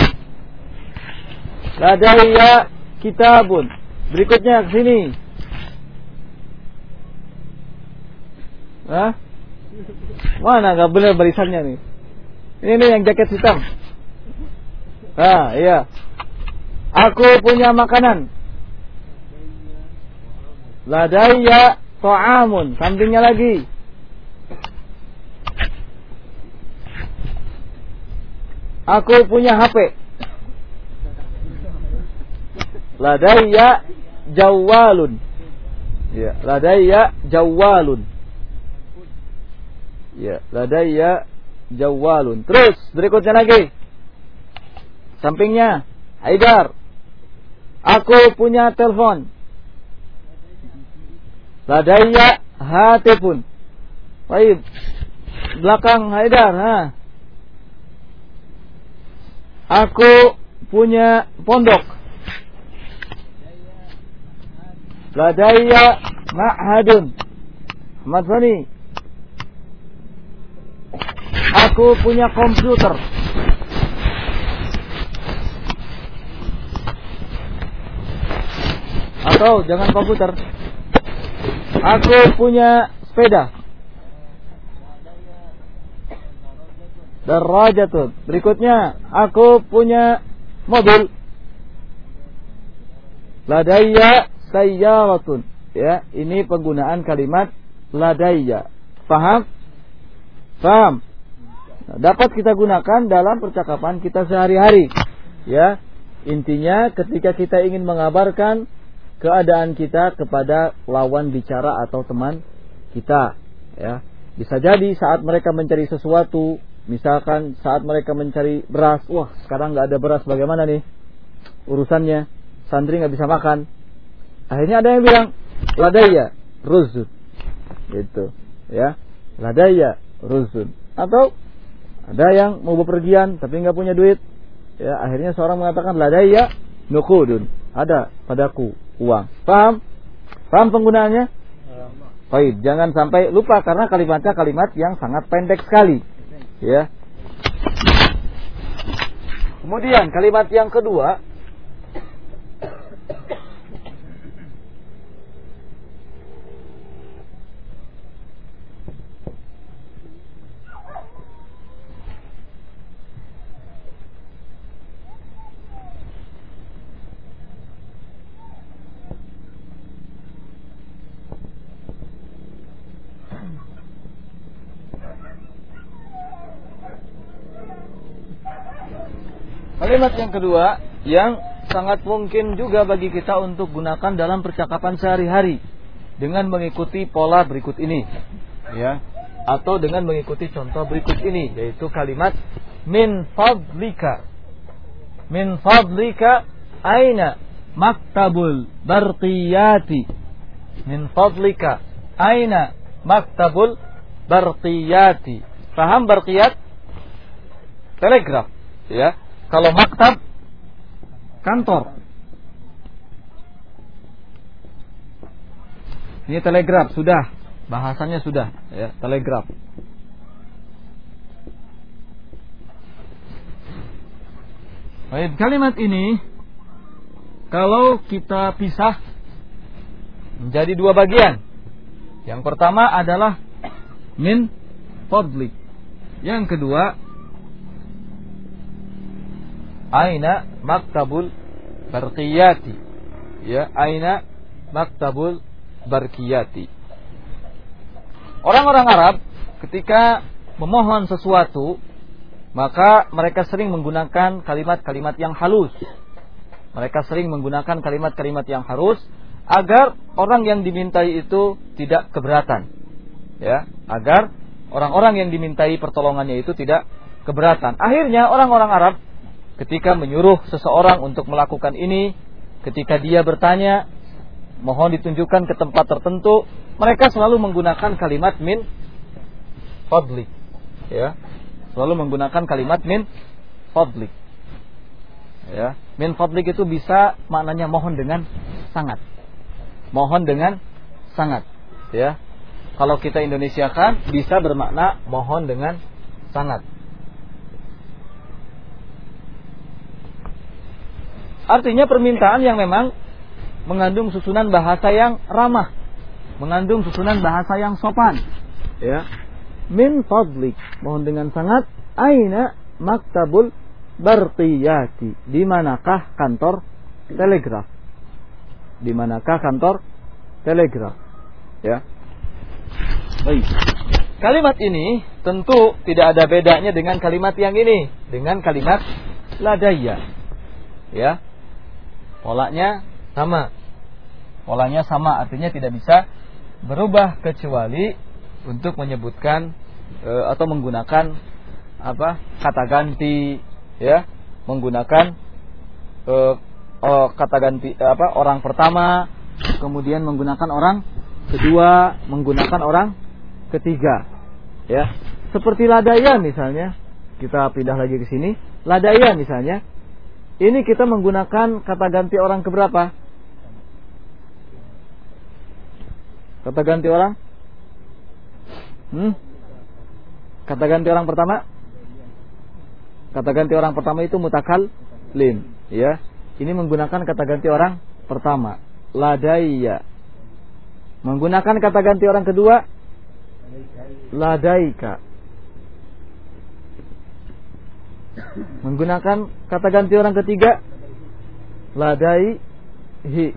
Ladayya kitabun. Berikutnya ke sini. Mana enggak benar barisannya nih? Ini yang jaket hitam. Iya. Aku punya makanan. Ladayya ta'amun. Sampingnya lagi. Aku punya HP. Ladayya jawwalun. Ya, ladayya jawwalun. Ya, ladayya jawwalun. Terus berikutnya lagi. Sampingnya Haidar. Aku punya telepon. Ladayya hatifun. Baik. Belakang Haidar, Aku punya pondok. Ladayya ma'hadun. Ahmad Fani, aku punya komputer. Atau jangan komputer, aku punya sepeda. Darajatun. Berikutnya, aku punya mobil. Ladayya sayyaratun. Ya, ini penggunaan kalimat ladayya. Paham? Paham? Nah, dapat kita gunakan dalam percakapan kita sehari-hari. Ya, intinya ketika kita ingin mengabarkan keadaan kita kepada lawan bicara atau teman kita, ya. Bisa jadi saat mereka mencari sesuatu, misalkan saat mereka mencari beras, wah sekarang nggak ada beras, bagaimana nih urusannya? Santri nggak bisa makan. Akhirnya ada yang bilang ladayya ruzun, gitu, ya. Ladayya ruzun. Atau ada yang mau bepergian tapi nggak punya duit, ya. Akhirnya seorang mengatakan ladayya nuqudun, ada padaku uang. Paham? Paham penggunaannya? Baik, jangan sampai lupa karena kalimatnya kalimat yang sangat pendek sekali. Ya. Kemudian kalimat yang kedua, kalimat yang kedua yang sangat mungkin juga bagi kita untuk gunakan dalam percakapan sehari-hari dengan mengikuti pola berikut ini, ya, atau dengan mengikuti contoh berikut ini, yaitu kalimat min fadlika. Min fadlika aina maktabul barqiyati. Min fadlika aina maktabul barqiyati. Paham barqiyat? Telegraf, ya. Kalau maktab, kantor. Ini telegraf, sudah. Bahasanya sudah, ya, telegraf. Baik, kalimat ini kalau kita pisah menjadi dua bagian. Yang pertama adalah min fadlik. Yang kedua, aina maktabul barqiyati. Ya, aina maktabul barqiyati. Orang-orang Arab ketika memohon sesuatu, maka mereka sering menggunakan kalimat-kalimat yang halus. Mereka sering menggunakan kalimat-kalimat yang halus agar orang yang dimintai itu tidak keberatan. Ya, agar orang-orang yang dimintai pertolongannya itu tidak keberatan. Akhirnya orang-orang Arab ketika menyuruh seseorang untuk melakukan ini, ketika dia bertanya, mohon ditunjukkan ke tempat tertentu, mereka selalu menggunakan kalimat min fadlik. Ya, selalu menggunakan kalimat min fadlik. Ya, min fadlik itu bisa maknanya mohon dengan sangat. Mohon dengan sangat. Ya, kalau kita Indonesiakan bisa bermakna mohon dengan sangat. Artinya permintaan yang memang mengandung susunan bahasa yang ramah, mengandung susunan bahasa yang sopan. Ya. Min fadlik, mohon dengan sangat, aina maktabul barqiyati. Di manakah kantor telegraf? Di manakah kantor telegraf? Ya. Baik. Kalimat ini tentu tidak ada bedanya dengan kalimat yang ini, dengan kalimat ladayya. Ya. Polanya sama. Polanya sama, artinya tidak bisa berubah kecuali untuk menyebutkan atau menggunakan kata ganti, ya, menggunakan kata ganti orang pertama, kemudian menggunakan orang kedua, menggunakan orang ketiga, ya. Seperti ladayya misalnya, kita pindah lagi ke sini, ladayya misalnya. Ini kita menggunakan kata ganti orang keberapa? Kata ganti orang? Kata ganti orang pertama? Kata ganti orang pertama itu mutakallim, ya. Ini menggunakan kata ganti orang pertama, ladayya. Menggunakan kata ganti orang kedua, ladaika. Menggunakan kata ganti orang ketiga, ladaihi.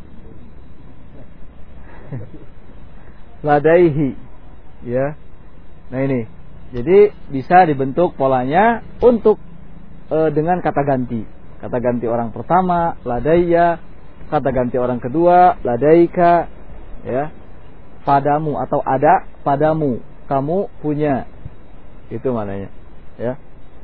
Ladaihi, ya. Nah ini, jadi bisa dibentuk polanya untuk dengan kata ganti. Kata ganti orang pertama, ladayya. Kata ganti orang kedua, ladaika, ya. Padamu atau ada padamu, kamu punya. Itu maknanya, ya.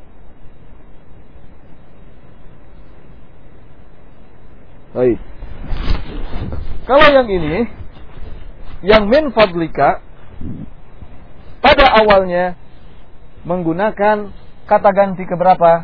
Baik. Kalau yang ini, yang min fadlika, pada awalnya menggunakan kata ganti keberapa?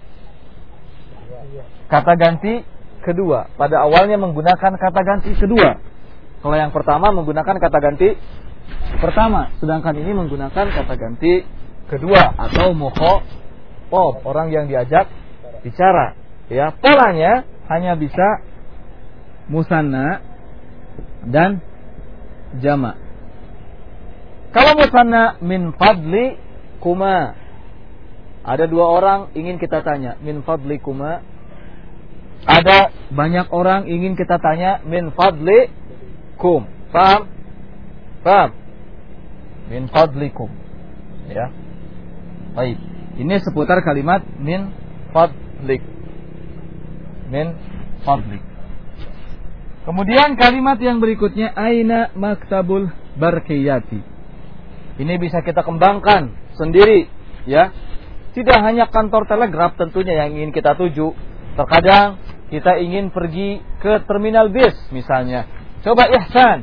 Kata ganti kedua. Pada awalnya menggunakan kata ganti kedua. Kalau yang pertama menggunakan kata ganti pertama, sedangkan ini menggunakan kata ganti kedua atau mukhatab, orang yang diajak bicara. Ya, polanya hanya bisa musanna dan jama'. Kalau musanna min fadli kuma, ada dua orang ingin kita tanya min fadli kuma. Ada banyak orang ingin kita tanya min fadli kum. Paham? Paham? Min fadlikum. Ya. Baik. Ini seputar kalimat min fadlik. Min fadlik. Kemudian kalimat yang berikutnya aina maktabul barqiyati. Ini bisa kita kembangkan sendiri, ya. Tidak hanya kantor telegraf tentunya yang ingin kita tuju. Terkadang kita ingin pergi ke terminal bis misalnya. Coba Ihsan.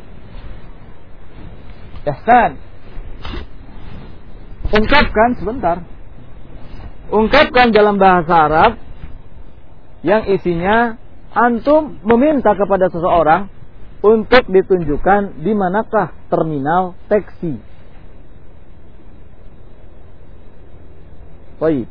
Ihsan. Ungkapkan sebentar. Ungkapkan dalam bahasa Arab yang isinya antum meminta kepada seseorang untuk ditunjukkan di manakah terminal taksi. Baik.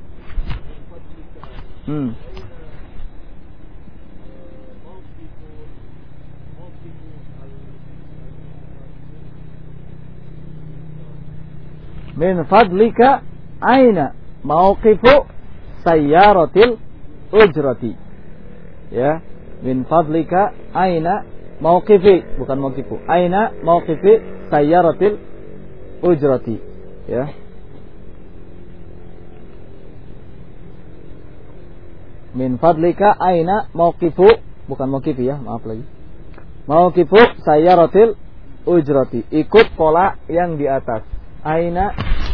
Min fadlika aina mauqifu sayyaratil ujrati. Ya, min fadlika aina mauqifi, bukan mauqifu. Aina mauqifi sayyaratil ujrati. Ya. Min fadlika aina mauqifu, bukan mauqifi ya, maaf lagi. Mauqifu sayyaratil ujrati. Ikut pola yang di atas. Aina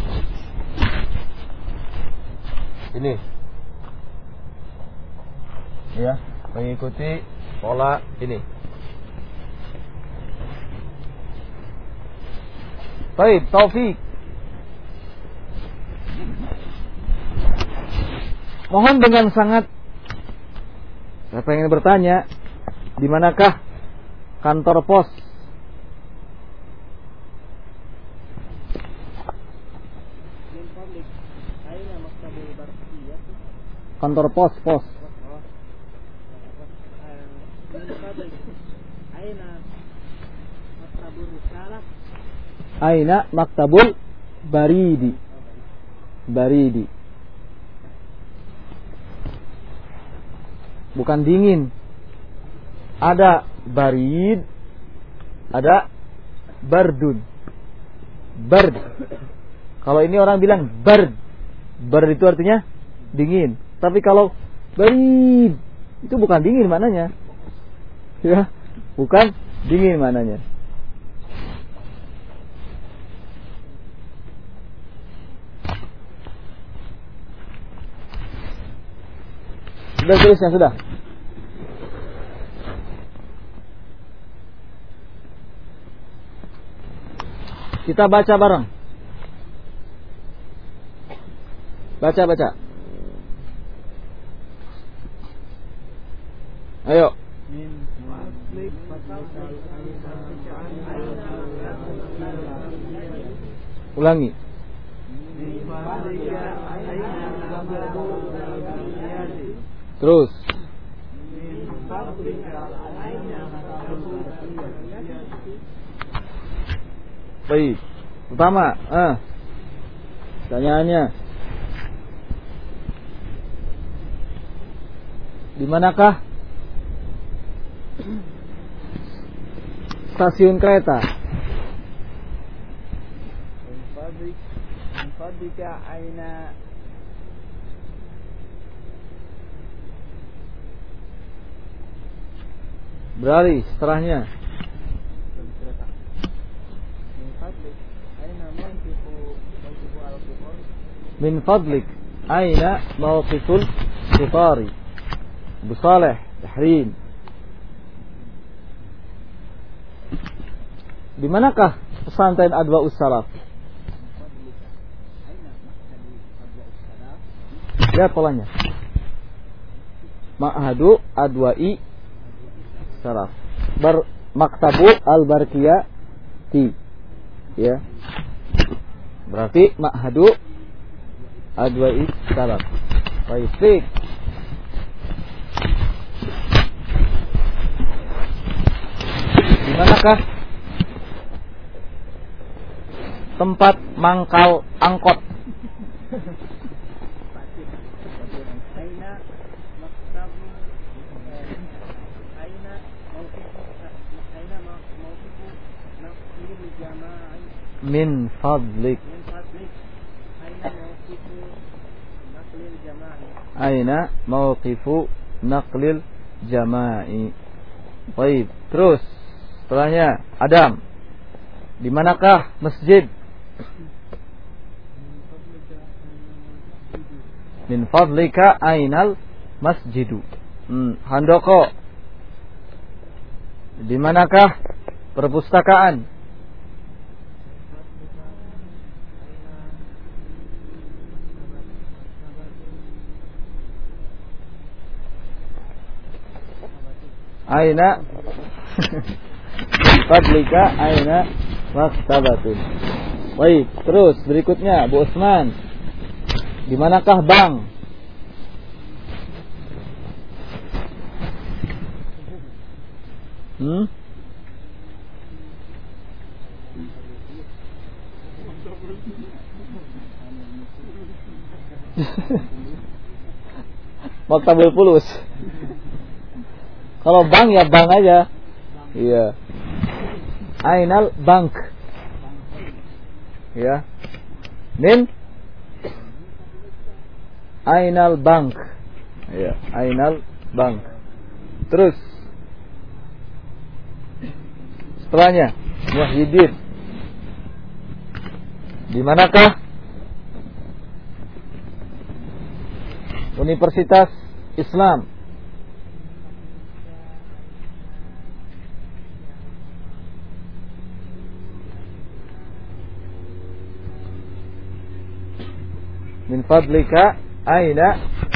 ini, ya, mengikuti pola ini. Baik, Taufik. Mohon dengan sangat, saya pengen bertanya, di manakah kantor pos? Kantor pos. Aina maktabul baridi. Baridi. Bukan dingin. Ada barid, ada bardun. Bard. Kalau ini orang bilang bard. Bard itu artinya dingin. Tapi kalau barid itu bukan dingin maknanya. Ya, bukan dingin maknanya. Sudah tulisnya sudah. Kita baca bareng. Baca. Ayo. Ulangi. Terus. Baik. Pertama, pertanyaannya. Di manakah stasiun kereta? Beralih setelahnya. Min fadlik aina mawqiful qitari? Abu Saleh Tahrim. Di manakah pesantren Adwa'us Salaf? Lihat polanya. Ma'hadu Adwa'i Salaf. Maktabu Al-Barqiyati. Ya. Berarti Ma'hadu Adwa'i Salaf. Baik. Di manakah tempat mangkal angkot? Min fadlik aina mawqifu naqlil jama'i? Baik, terus setelahnya Adam. Di manakah masjid? Min fadlika ainal masjidu? Handoko. Di manakah perpustakaan? Aina fadlika aina maktabatun? Baik, terus berikutnya Bu Utsman. Di manakah bank? Maktabul Fulus. Kalau bank ya bank aja. Iya. Ainal bank. Ya. Min ainal bank. Ya, ainal bank. Terus setelahnya Muhyiddin. Di manakah Universitas Islam? Min fadlika aina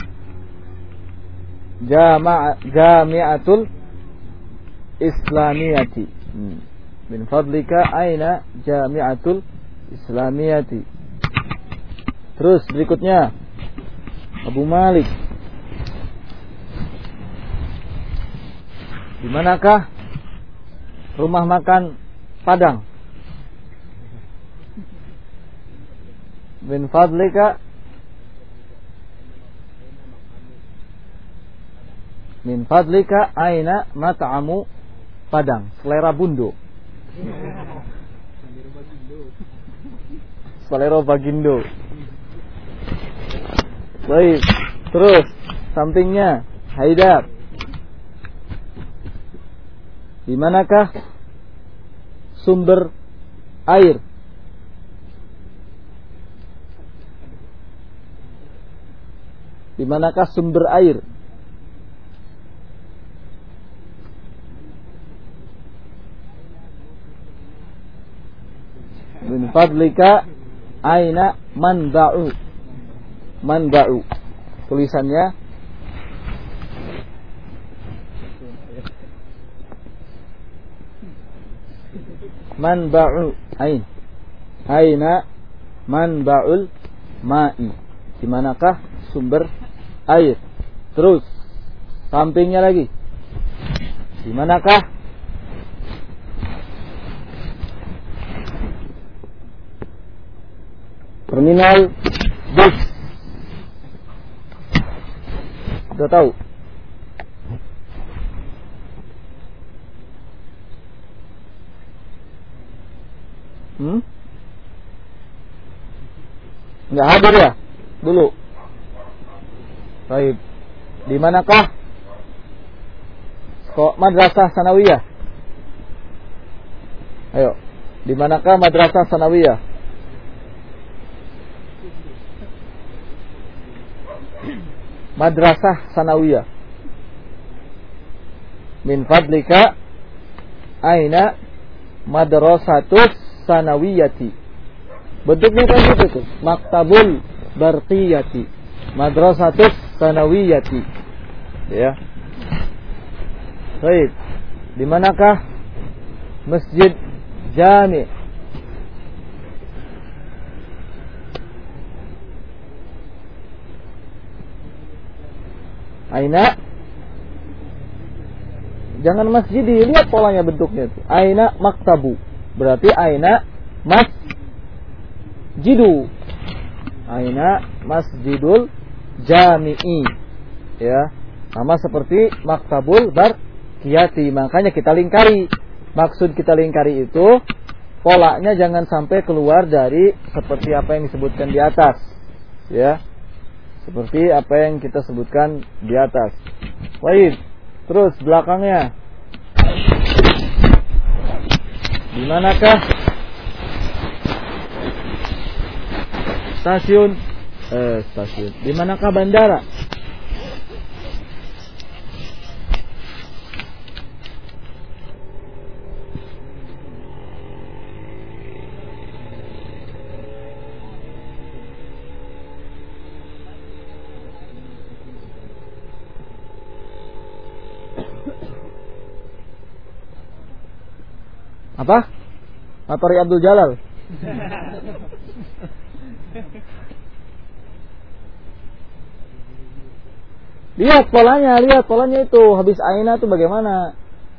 jami'atul islamiyati? Min fadlika aina jami'atul islamiyati? Terus berikutnya Abu Malik. Di manakah rumah makan Padang? Min fadlika min fadlika aina mat'amu Padang? Selera Bundo. Selera Bagindo. Baik, terus sampingnya Haidar. Di manakah sumber air? Di manakah sumber air? Min fadlika aina manba'u? Manba'u. Tulisannya manba'u ain. Aina manba'ul ma'i. Di manakah sumber air? Terus sampingnya lagi. Di manakah terminal bus? Sudah tahu? Enggak hadir ya? Dulu. Baik. Di manakah madrasah sanawiyah? Ayo. Di manakah madrasah sanawiyah? Madrasah sanawiyah. Min fadlika aina madrasatus sanawiyati. Bentuknya kan gitu tuh. Maktabul barqiyati. Madrasatus sanawiyati. Ya. Baik. Di manakah masjid jami'? Aina. Jangan masjid, lihat polanya bentuknya itu. Aina maktabu. Berarti aina masjidu. Aina masjidul jami'i. Ya. Sama seperti maktabul barqiyati. Makanya kita lingkari. Maksud kita lingkari itu polanya jangan sampai keluar dari seperti apa yang disebutkan di atas. Ya. Seperti apa yang kita sebutkan di atas. Baik. Terus belakangnya. Di manakah stasiun? Di manakah bandara? Apa? Matori Abdul Jalal. Lihat polanya itu. Habis aina itu bagaimana?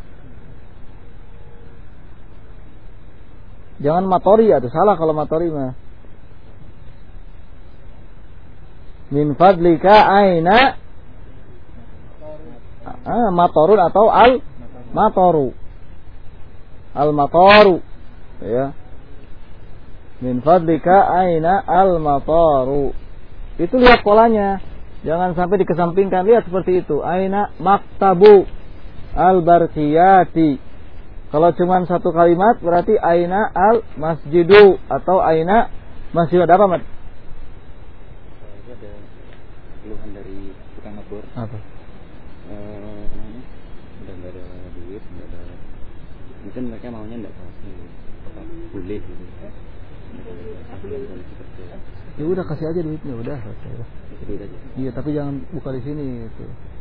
Jangan matori ya, itu salah kalau matori mah. Min fadlika aina matorun atau al matoru. Al-mataru, ya. Min fadlika aina al-mataru. Itu lihat polanya. Jangan sampai dikesampingkan. Lihat seperti itu. Aina maktabu al-barqiyati. Kalau cuma satu kalimat berarti aina al-masjidu atau aina masjid. Ada apa, Mat? Itu ada keluhan dari tukang ngebor. Apa? Udah nggak ada duit, nggak ada. Mungkin mereka maunya enggak kasih apa boleh gitu. Ya udah kasih aja duitnya, udah. Iya, tapi jangan buka di sini itu.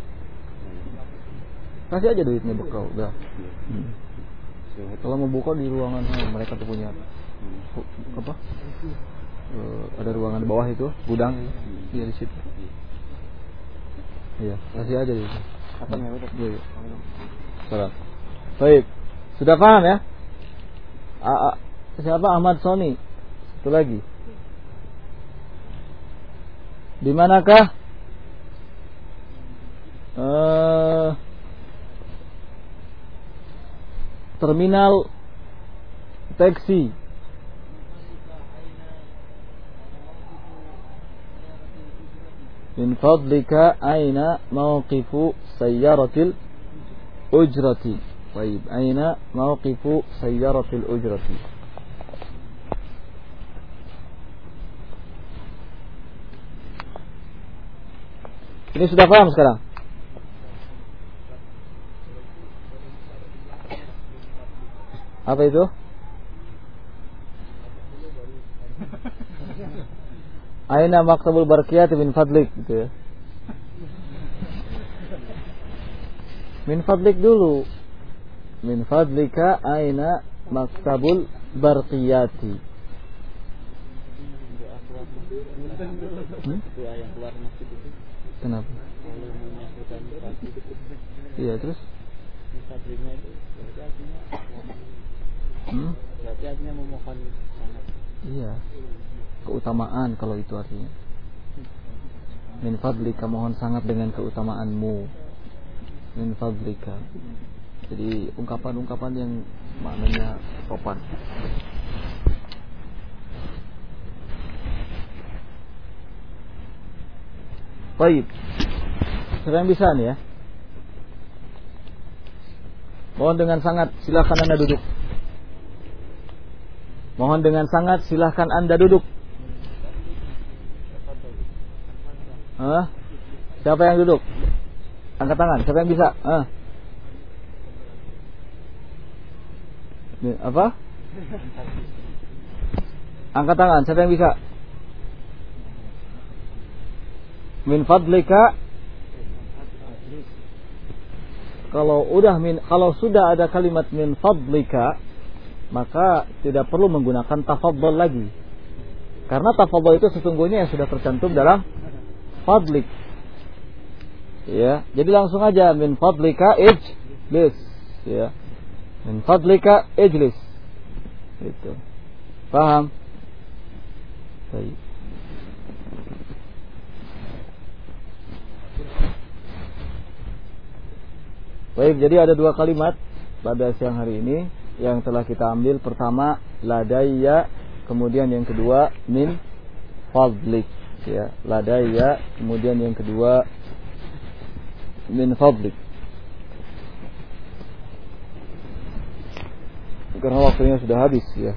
Kasih aja duitnya bekal, udah. Kalau mau buka di ruangan mereka tuh punya apa? Ada ruangan di bawah itu, gudang. Iya di situ. Iya, kasih aja duitnya. Apa ya udah? Iya. Salam. Baik. Sudah paham ya? Siapa? Ahmad Soni. Satu lagi. Di manakah terminal taksi? Min fadlika aina mawqifu sayyaratil ujrati. Baik, aina mawqifu sayyaratil ujrati. Ini sudah paham sekarang? Apa itu? Aina maktabul barqiyat min fadlik gitu ya. Min fadlik dulu. Min fadlika aina maktabul barqiyati. Doa yang keluar masjid itu. Kenapa? Kalau menyebutkan pasti. Iya, terus? Mustaqbilnya itu berarti artinya mohon. Berarti artinya memohon sangat. Iya. Keutamaan kalau itu artinya. Min fadlika, mohon sangat dengan keutamaanmu. Min fadlika. Jadi ungkapan-ungkapan yang maknanya sopan. Baik. Siapa yang bisa nih ya? Mohon dengan sangat, silakan Anda duduk. Mohon dengan sangat, silakan Anda duduk. Siapa yang duduk? Angkat tangan. Siapa yang bisa? Apa? Angkat tangan. Siapa yang bisa? Min fadlika. Kalau sudah ada kalimat min fadlika, maka tidak perlu menggunakan tafaddal lagi. Karena tafaddal itu sesungguhnya yang sudah tercantum dalam fadlik. Ya, jadi langsung aja min fadlika ijlis, ya. Min fadlika ijlis. Itu. Paham? Baik. Baik, jadi ada dua kalimat pada siang hari ini yang telah kita ambil. Pertama, ladayya, kemudian yang kedua min fadlik. Ya, ladayya, kemudian yang kedua min fadlik. Karena waktunya sudah habis ya.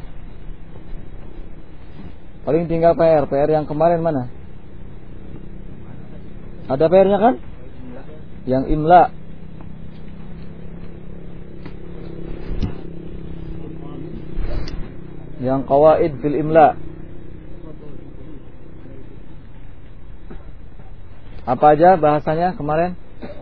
Paling tinggal PR yang kemarin mana? Ada PR-nya kan? Yang imla. Yang qawaid fil imla. Apa aja bahasanya kemarin?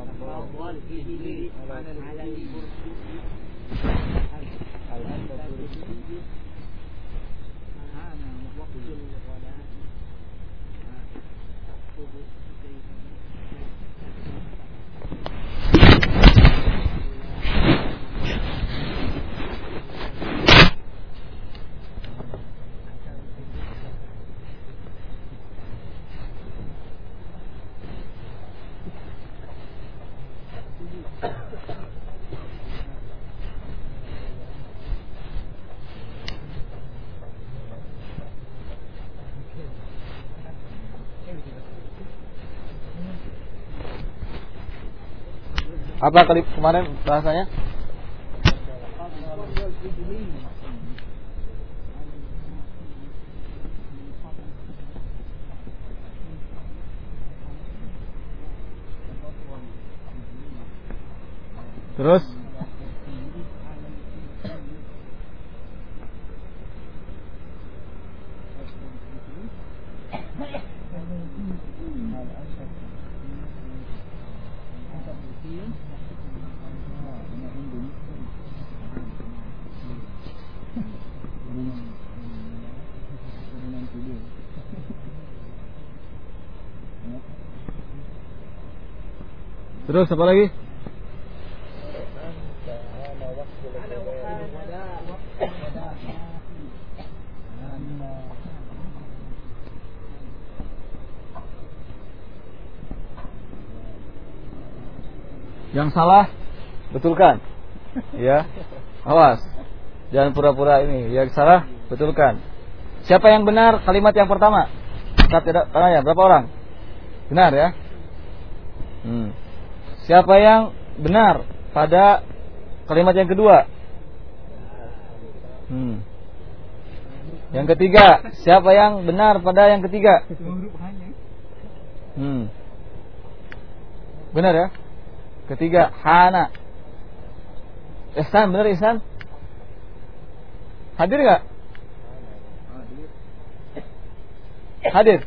Apa kali kemarin bahasanya? Terus? Terus apa lagi? Yang salah betulkan. Ya. Awas. Jangan pura-pura ini. Yang salah betulkan. Siapa yang benar kalimat yang pertama? Kita tidak tanya berapa orang? Benar ya? Siapa yang benar pada kalimat yang kedua? Yang ketiga, siapa yang benar pada yang ketiga? Benar ya? Ketiga, hana. Ihsan, benar Ihsan? Hadir gak? Hadir.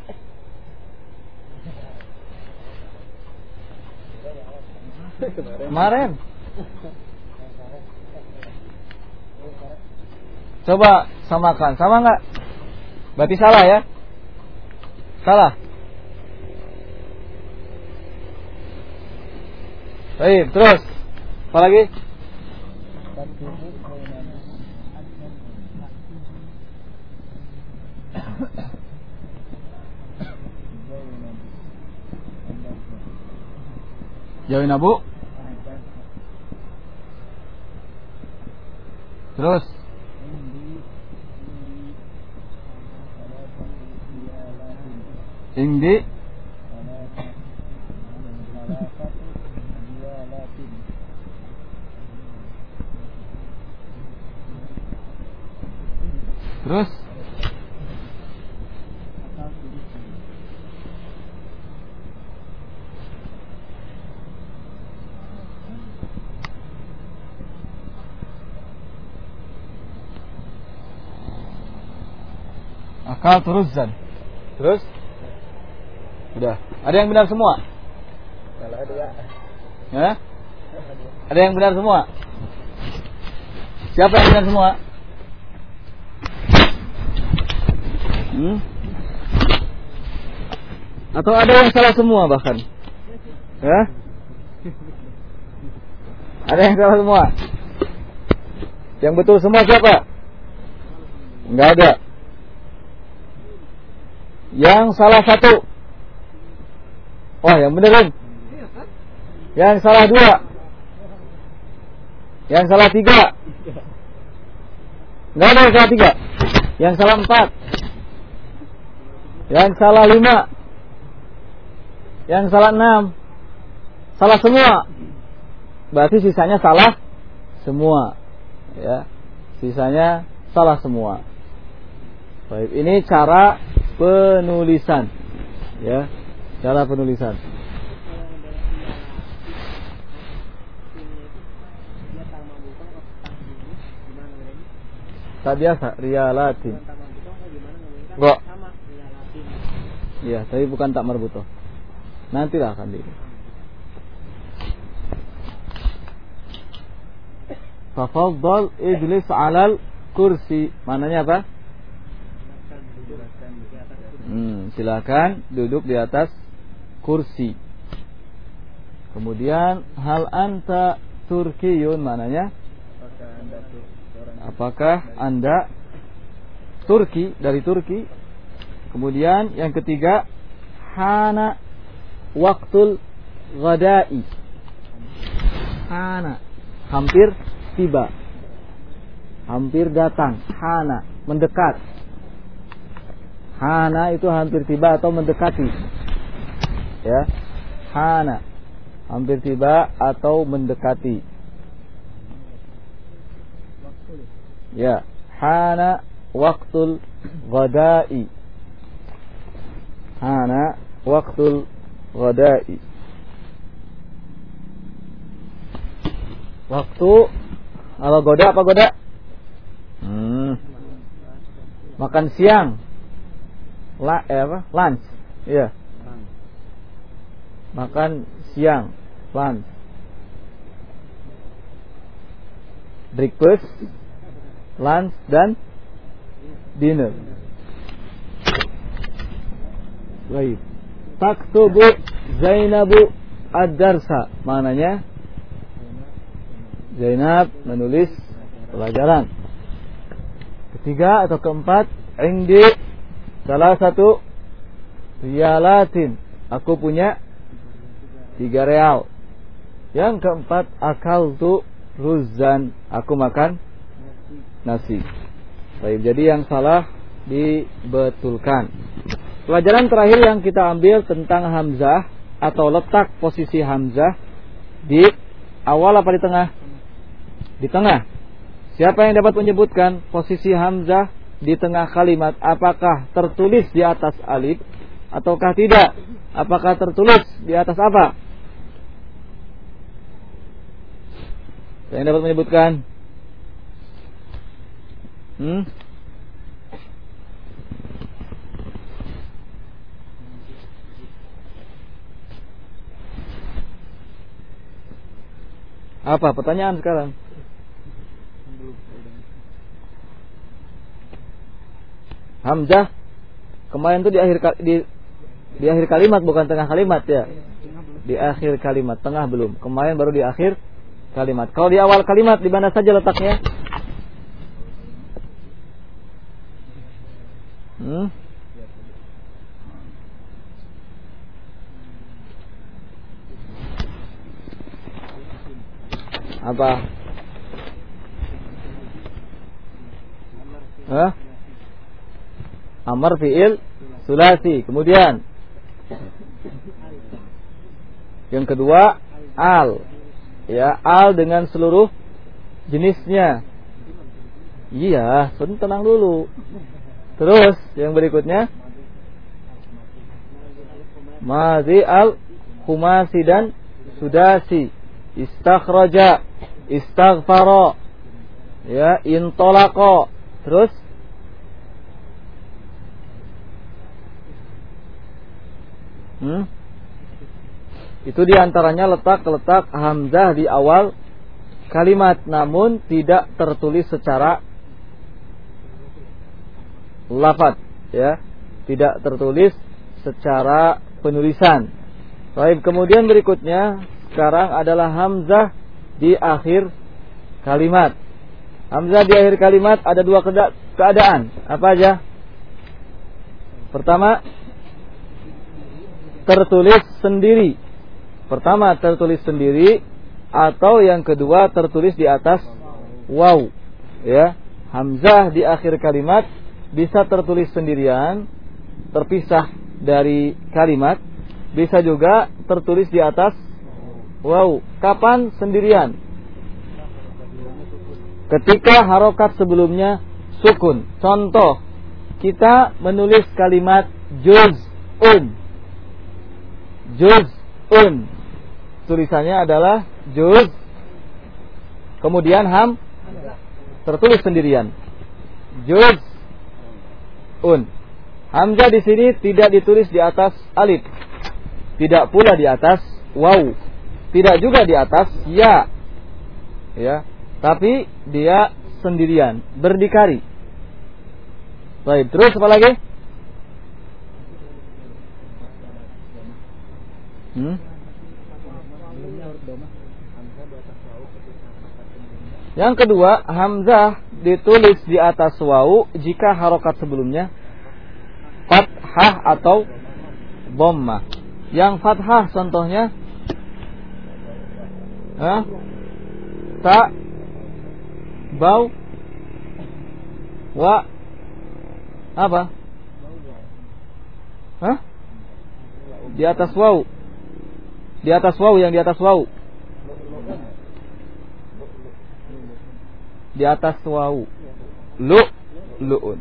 Kemarin. Coba samakan, sama nggak? Berarti salah ya? Salah. Baik, terus. Apa lagi? Jauhin Abu. Terus. Indi. Terus. Akal teruzan. Terus? Udah. Ada yang benar semua? Salah dua. Ya? Ada yang benar semua? Siapa yang benar semua? Atau ada yang salah semua bahkan? Ya? Ada yang salah semua? Yang betul semua siapa? Enggak ada. Yang salah satu. Oh, yang benerin. Yang salah dua. Yang salah tiga. Enggak ada yang salah tiga. Yang salah empat. Yang salah lima. Yang salah enam. Salah semua. Berarti sisanya salah semua. Ya. Sisanya salah semua. Baik, ini cara penulisan. Ya. Cara penulisan. Tak biasa, riyalatin. Kok? Iya, tapi bukan tak marbutoh. Nantilah akan di. Tafaddal ijlis 'alal kursi. Mananya apa? Silakan duduk di atas kursi. Kemudian hal anta turkiyun, mananya? Apakah Anda Turki, dari Turki? Kemudian yang ketiga, hana waktul ghadai. Hana, hampir tiba, hampir datang. Hana, mendekat. Hana itu hampir tiba atau mendekati. Ya, hana, hampir tiba atau mendekati. Ya, hana waktul ghadai. Hana waktul ghadai. Waktu kalau goda apa goda? Makan siang. Lunch. Iya. Makan siang, lunch. Breakfast, lunch dan dinner. Baik. Taktubu Zainabu ad-darsa. Maknanya Zainab menulis pelajaran. Ketiga atau keempat, indi salah satu riyalatin. Aku punya 3 real. Yang keempat, akaltu ruzan. Aku makan nasi. Baik, jadi yang salah dibetulkan. Pelajaran terakhir yang kita ambil tentang hamzah atau letak posisi hamzah di awal apa di tengah? Di tengah. Siapa yang dapat menyebutkan posisi hamzah di tengah kalimat? Apakah tertulis di atas alif ataukah tidak? Apakah tertulis di atas apa? Yang dapat menyebutkan? Apa pertanyaan sekarang? Hamzah kemarin itu di Di akhir kalimat bukan tengah kalimat ya. Di akhir kalimat, tengah belum. Kemarin baru di akhir kalimat. Kalau di awal kalimat di mana saja letaknya? Apa? Amar fi'il sulasi. Kemudian yang kedua al. Ya, al dengan seluruh jenisnya. Iya, tenang dulu. Terus yang berikutnya madhi al khumasi dan sudasi. Istakhraja, istaghfara, ya, intolaqa. Terus itu diantaranya letak hamzah di awal kalimat, namun tidak tertulis secara lafaz, ya, tidak tertulis secara penulisan. Baik, kemudian berikutnya sekarang adalah hamzah di akhir kalimat. Hamzah di akhir kalimat ada dua keadaan. Apa aja? Pertama, tertulis sendiri. Pertama, tertulis sendiri, atau yang kedua tertulis di atas waw. Ya, hamzah di akhir kalimat bisa tertulis sendirian, terpisah dari kalimat, bisa juga tertulis di atas waw. Kapan sendirian? Ketika harokat sebelumnya sukun. Contoh, kita menulis kalimat juz'un. Juz'un, tulisannya adalah juz, kemudian ham tertulis sendirian. Juz'un. Hamzah di sini tidak ditulis di atas alif, tidak pula di atas waw, tidak juga di atas ya. Ya, tapi dia sendirian, berdikari. Baik, terus apa lagi? Yang kedua, hamzah ditulis di atas waw jika harokat sebelumnya fathah atau dhammah. Yang fathah contohnya ta, bau, wa, apa? Di atas waw. Di atas waw, yang di atas waw. Di atas waw. Lu'un.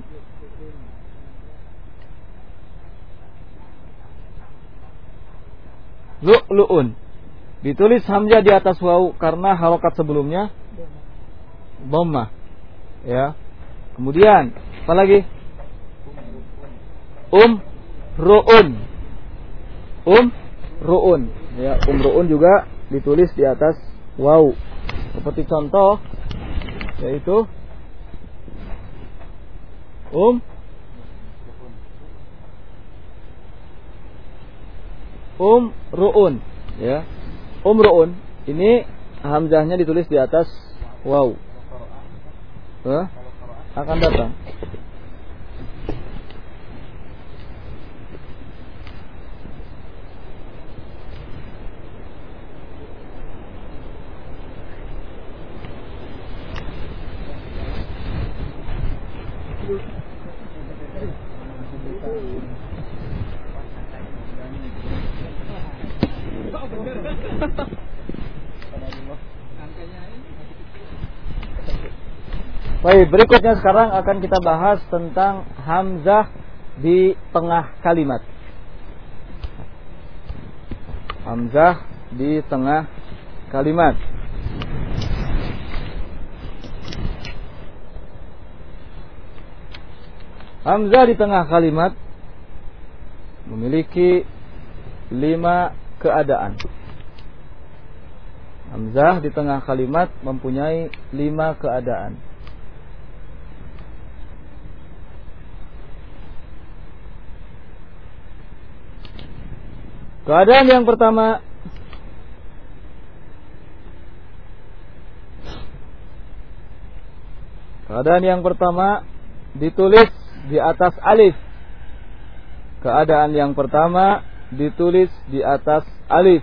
Lu'un. Ditulis hamzah di atas waw karena harokat sebelumnya dhammah. Ya. Kemudian apa lagi? Ru'un. Ya, ru'un juga ditulis di atas waw. Seperti contoh yaitu ru'un, ya. Ru'un ini hamzahnya ditulis di atas waw. Akan datang. Baik, berikutnya sekarang akan kita bahas tentang hamzah di tengah kalimat. Hamzah di tengah kalimat. Hamzah di tengah kalimat memiliki 5 keadaan. Hamzah di tengah kalimat mempunyai 5 keadaan. Keadaan yang pertama, ditulis di atas alif. Keadaan yang pertama ditulis di atas alif.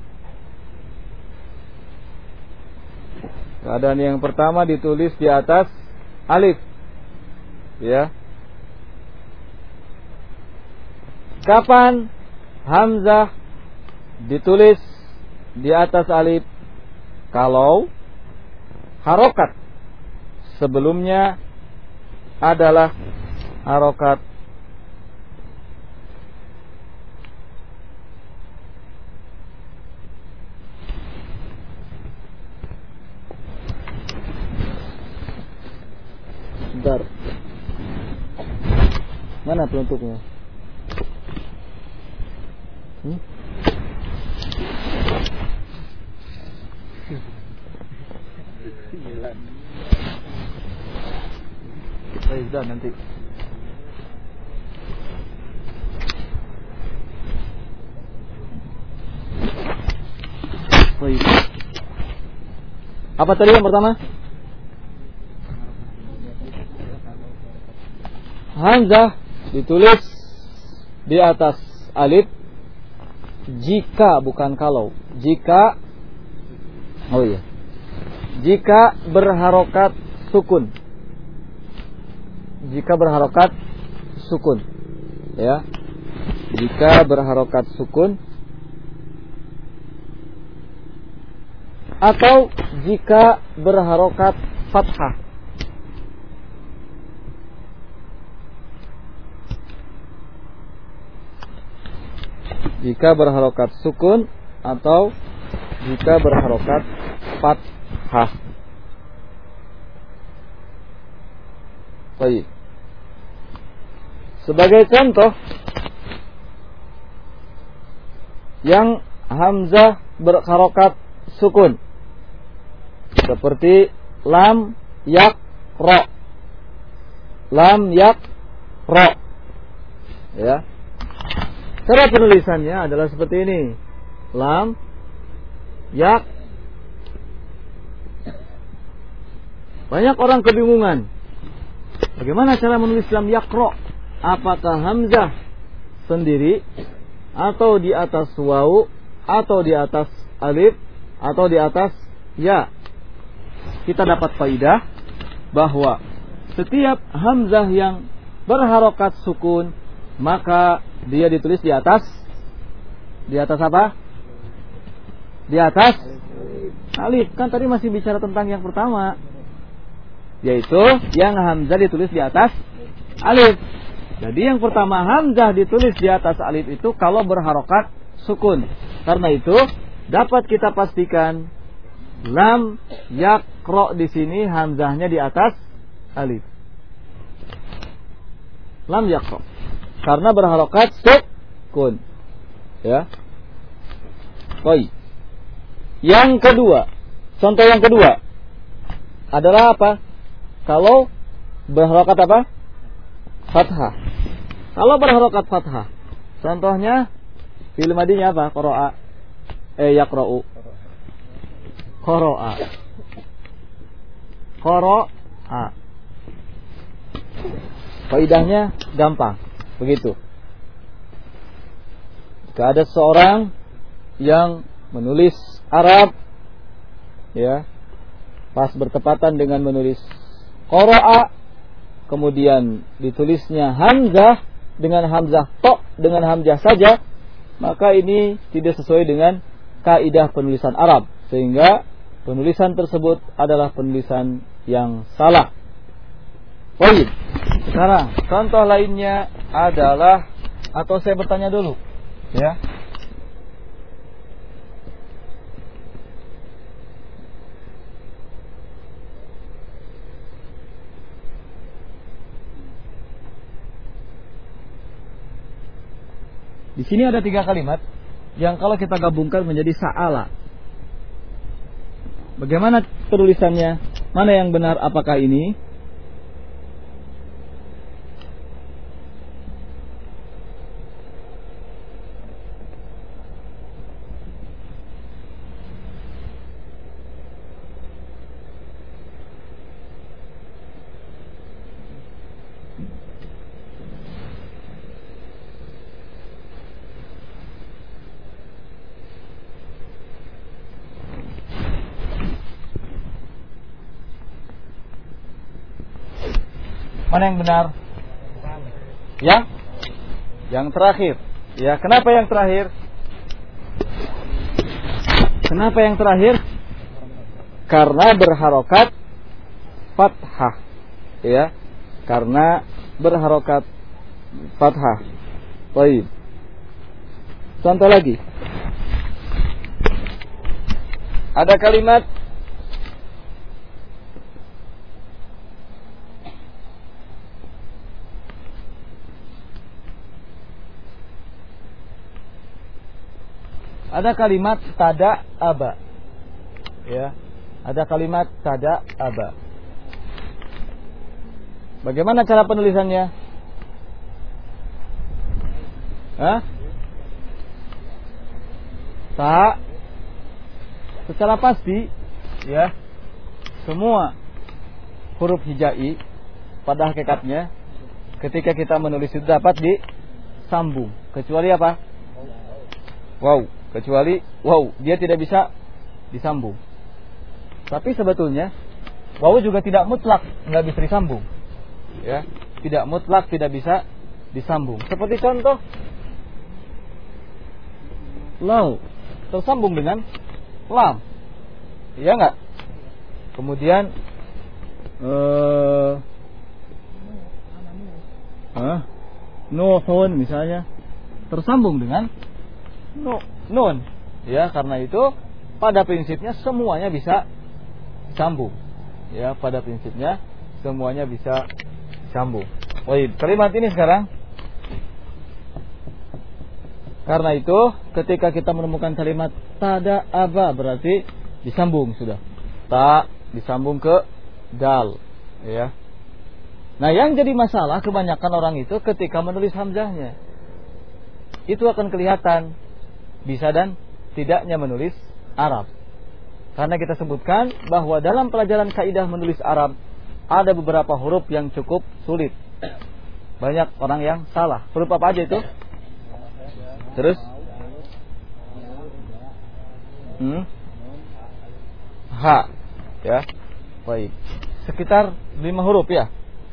Keadaan yang pertama ditulis di atas alif. Ya. Kapan hamzah ditulis di atas alif? Kalau harokat sebelumnya adalah harokat sebentar. Mana penutupnya? Baik, dah nanti. Baik. Apa tadi yang pertama? Hamzah ditulis di atas alif jika, bukan kalau. Jika, oh iya, jika berharokat sukun. Jika berharokat sukun, ya. Jika berharokat sukun atau jika berharokat fathah. Jika berharokat sukun atau jika berharokat fathah. Baik. Sebagai contoh yang hamzah berharokat sukun seperti lam yak ro. Lam yak ro. Ya. Cara penulisannya adalah seperti ini. Lam yak. Banyak orang kebingungan. Bagaimana cara menulis lam yakro? Apakah hamzah sendiri atau di atas wawu atau di atas alif atau di atas ya? Kita dapat faidah bahwa setiap hamzah yang berharokat sukun maka dia ditulis di atas apa? Di atas alif. Kan tadi masih bicara tentang yang pertama, yaitu yang hamzah ditulis di atas alif. Jadi yang pertama hamzah ditulis di atas alif itu kalau berharokat sukun. Karena itu dapat kita pastikan lam yakro di sini hamzahnya di atas alif. Lam yakro karena berharokat sukun. Ya. Baik. Yang kedua, contoh yang kedua adalah apa? Kalau berharokat apa? Fathah. Kalau berharokat fathah, contohnya fi'il madinya apa? Qara'a. Yaqra'u. Qara'a. Qara'a. Faidahnya gampang. Begitu. Jika ada seorang yang menulis Arab, ya, pas bertepatan dengan menulis qara'a, kemudian ditulisnya hamzah dengan hamzah to, dengan hamzah saja, maka ini tidak sesuai dengan kaidah penulisan Arab, sehingga penulisan tersebut adalah penulisan yang salah. Baik. Sekarang contoh lainnya adalah, atau saya bertanya dulu, ya. Di sini ada 3 kalimat yang kalau kita gabungkan menjadi sa'ala. Bagaimana penulisannya? Mana yang benar? Apakah ini? Mana yang benar? Yang terakhir. Ya, kenapa yang terakhir? Kenapa yang terakhir? Karena berharokat fathah. Ya, karena berharokat fathah. Baik. Contoh lagi. Ada kalimat tada aba. Ya. Ada kalimat tada aba. Bagaimana cara penulisannya? Ta secara pasti ya, semua huruf hijai pada hakikatnya ketika kita menulis itu dapat disambung, kecuali apa? Wow, kecuali wow, dia tidak bisa disambung. Tapi sebetulnya wow juga tidak mutlak nggak bisa disambung. Ya, tidak mutlak tidak bisa disambung. Seperti contoh lau tersambung dengan lam, iya nggak? Kemudian nuhun misalnya tersambung dengan nun, ya, karena itu pada prinsipnya semuanya bisa sambung, ya, pada prinsipnya semuanya bisa sambung. Baik, kalimat ini sekarang. Karena itu ketika kita menemukan kalimat tada aba berarti disambung sudah. Ta disambung ke dal, ya. Nah, yang jadi masalah kebanyakan orang itu ketika menulis hamzahnya. Itu akan kelihatan bisa dan tidaknya menulis Arab. Karena kita sebutkan bahwa dalam pelajaran kaidah menulis Arab ada beberapa huruf yang cukup sulit. Banyak orang yang salah. Huruf apa aja itu? Terus ha, ya. Baik. Sekitar 5 huruf ya.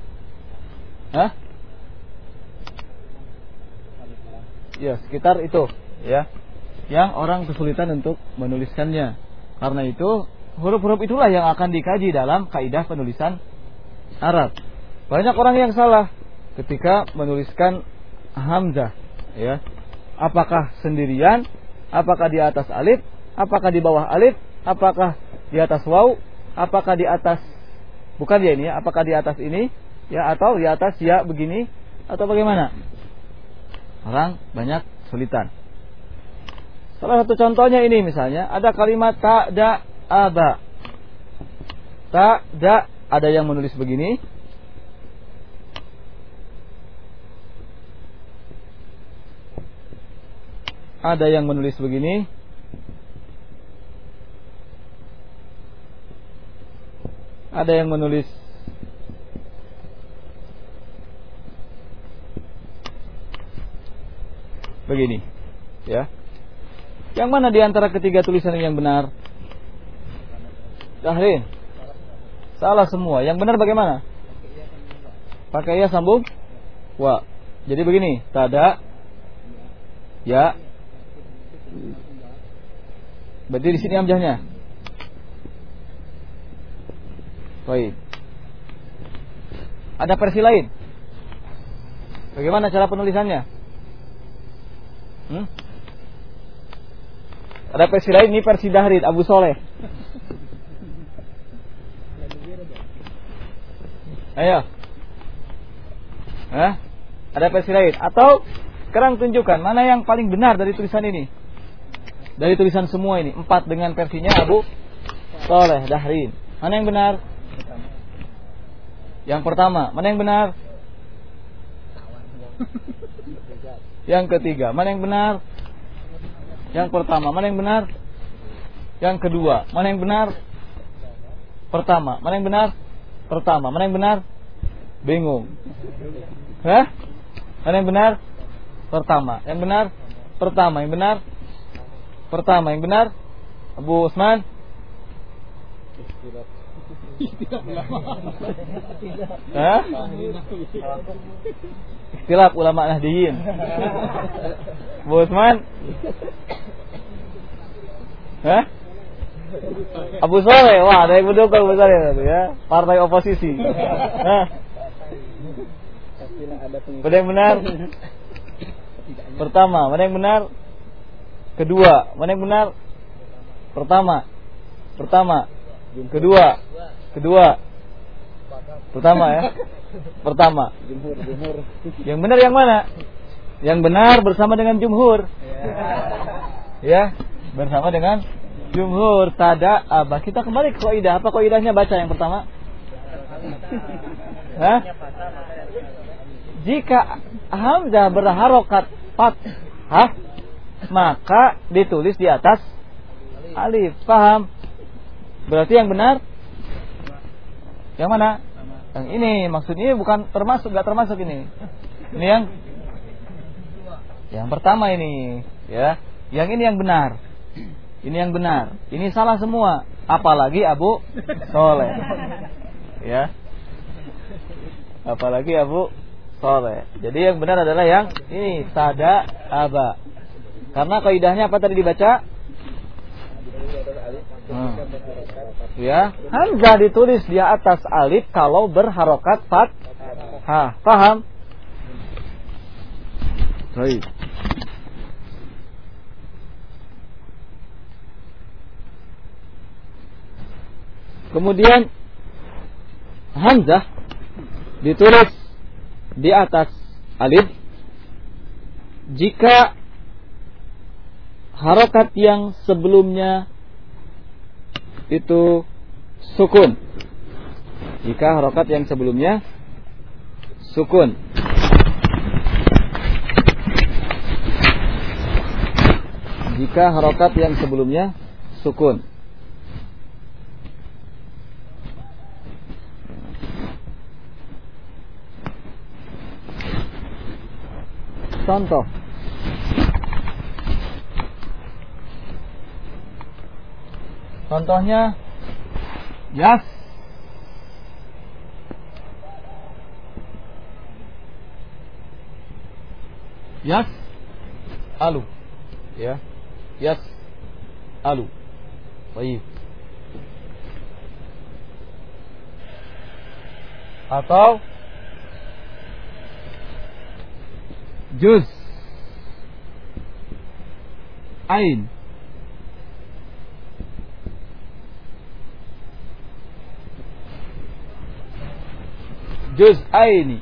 Ya, sekitar itu, ya. Yang orang kesulitan untuk menuliskannya. Karena itu huruf-huruf itulah yang akan dikaji dalam kaidah penulisan Arab. Banyak orang yang salah ketika menuliskan hamzah, ya. Apakah sendirian, apakah di atas alif, apakah di bawah alif, apakah di atas waw, apakah di atas bukan ya ini ya, apakah di atas ini ya, atau di atas ya begini, atau bagaimana? Orang banyak kesulitan. Salah satu contohnya ini misalnya ada kalimat ta'da aba. Ta'da, ada yang menulis begini. Ada yang menulis begini. Ada yang menulis begini, ya. Yang mana di antara ketiga tulisan yang benar? Dahrin. Salah semua. Yang benar bagaimana? Pakai ya sambung wa. Jadi begini, tada ya. Berarti di sini hamzahnya. Baik. Ada versi lain. Bagaimana cara penulisannya? Ada versi lain, ini versi Dahrin Abu Soleh. Ayo. Ada versi lain. Atau sekarang tunjukkan mana yang paling benar dari tulisan ini. Dari tulisan semua ini 4 dengan versinya Abu Soleh Dahrin. Mana yang benar? Yang pertama. Mana yang benar? Yang ketiga. Mana yang benar? Yang pertama. Mana yang benar? Yang kedua. Mana yang benar? Pertama. Mana yang benar? Pertama. Mana yang benar? Bingung. Mana yang benar? Pertama. Yang benar? Pertama. Yang benar? Pertama. Yang benar? Abu Usman? Hah? Ikhtilaf ulama Nahdiyin. Bu Utsman? Hah? Abu Soleh, wah ada yang mendukung Abu Soleh ya, partai oposisi. Hah? Mana yang benar? Pertama, mana yang benar? Kedua, mana yang benar? Pertama. Kedua. Pertama ya. Pertama. Yang benar yang mana? Yang benar bersama dengan jumhur. Ya, bersama dengan jumhur. Tada abah. Kita kembali ke kaidah. Apa kaidahnya? Baca yang pertama. Hah? Jika hamzah berharokat fathah, maka ditulis di atas alif. Paham? Berarti yang benar yang mana? Yang ini. Maksudnya bukan termasuk, enggak termasuk ini. Ini yang pertama ini, ya. Yang ini yang benar. Ini yang benar. Ini salah semua, apalagi Abu Soleh. Ya. Apalagi Abu Soleh. Jadi yang benar adalah yang ini, sada aba. Karena kaidahnya apa tadi dibaca? Ya, hamzah ditulis di atas alif kalau berharokat fathah. Paham? Baik. Kemudian hamzah ditulis di atas alif jika harokat yang sebelumnya itu sukun. Jika harokat yang sebelumnya sukun. Jika harokat yang sebelumnya sukun. Contoh. Contohnya yas alu, ya, yas alu. Baik. Atau juz ain, juz aini,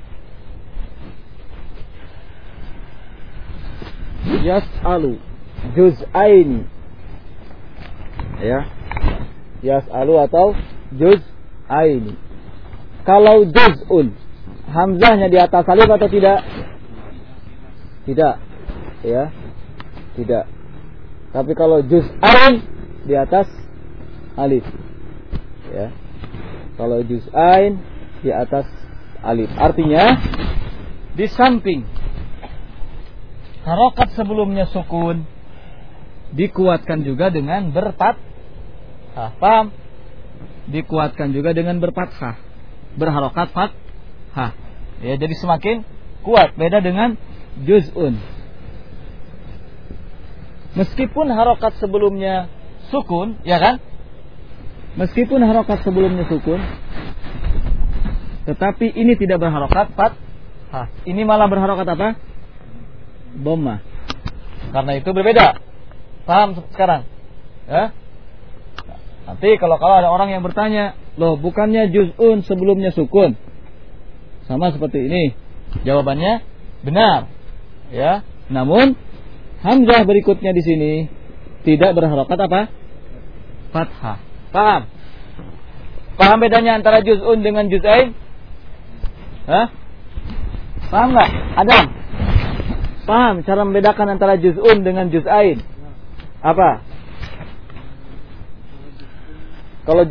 yas'alu, juz aini, ya, yas'alu atau juz aini. Kalau juz'un, hamzahnya di atas alif atau tidak? Tidak, ya, tidak. Tapi kalau juz'ain di atas alif, ya. Kalau juz'ain di atas alif, artinya di samping harokat sebelumnya sukun dikuatkan juga dengan berfathah. Paham? Dikuatkan juga dengan berfathah, berharokat fathah. Ya, jadi semakin kuat. Beda dengan juz'un. Meskipun harokat sebelumnya sukun, ya kan? Meskipun harokat sebelumnya sukun, tetapi ini tidak berharokat fathah. Ini malah berharokat apa? Dhammah. Karena itu berbeda. Paham sekarang? Ya? Nanti kalau ada orang yang bertanya, loh bukannya juz'un sebelumnya sukun? Sama seperti ini. Jawabannya benar. Ya, namun hamzah berikutnya di sini tidak berharokat apa? Fathah. Paham? Paham bedanya antara juz'un dengan juz'ain? Hah? Paham nggak? Adam? Paham cara membedakan antara juz'un dengan juz'ain? Apa? Kalau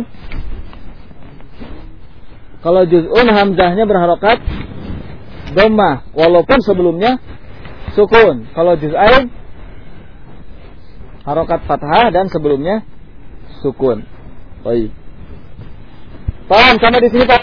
juz'un hamzahnya berharokat dhammah walaupun sebelumnya sukun. Kalau juz'ain harokat fathah dan sebelumnya sukun. Baik. Paham sampai di sini Pak?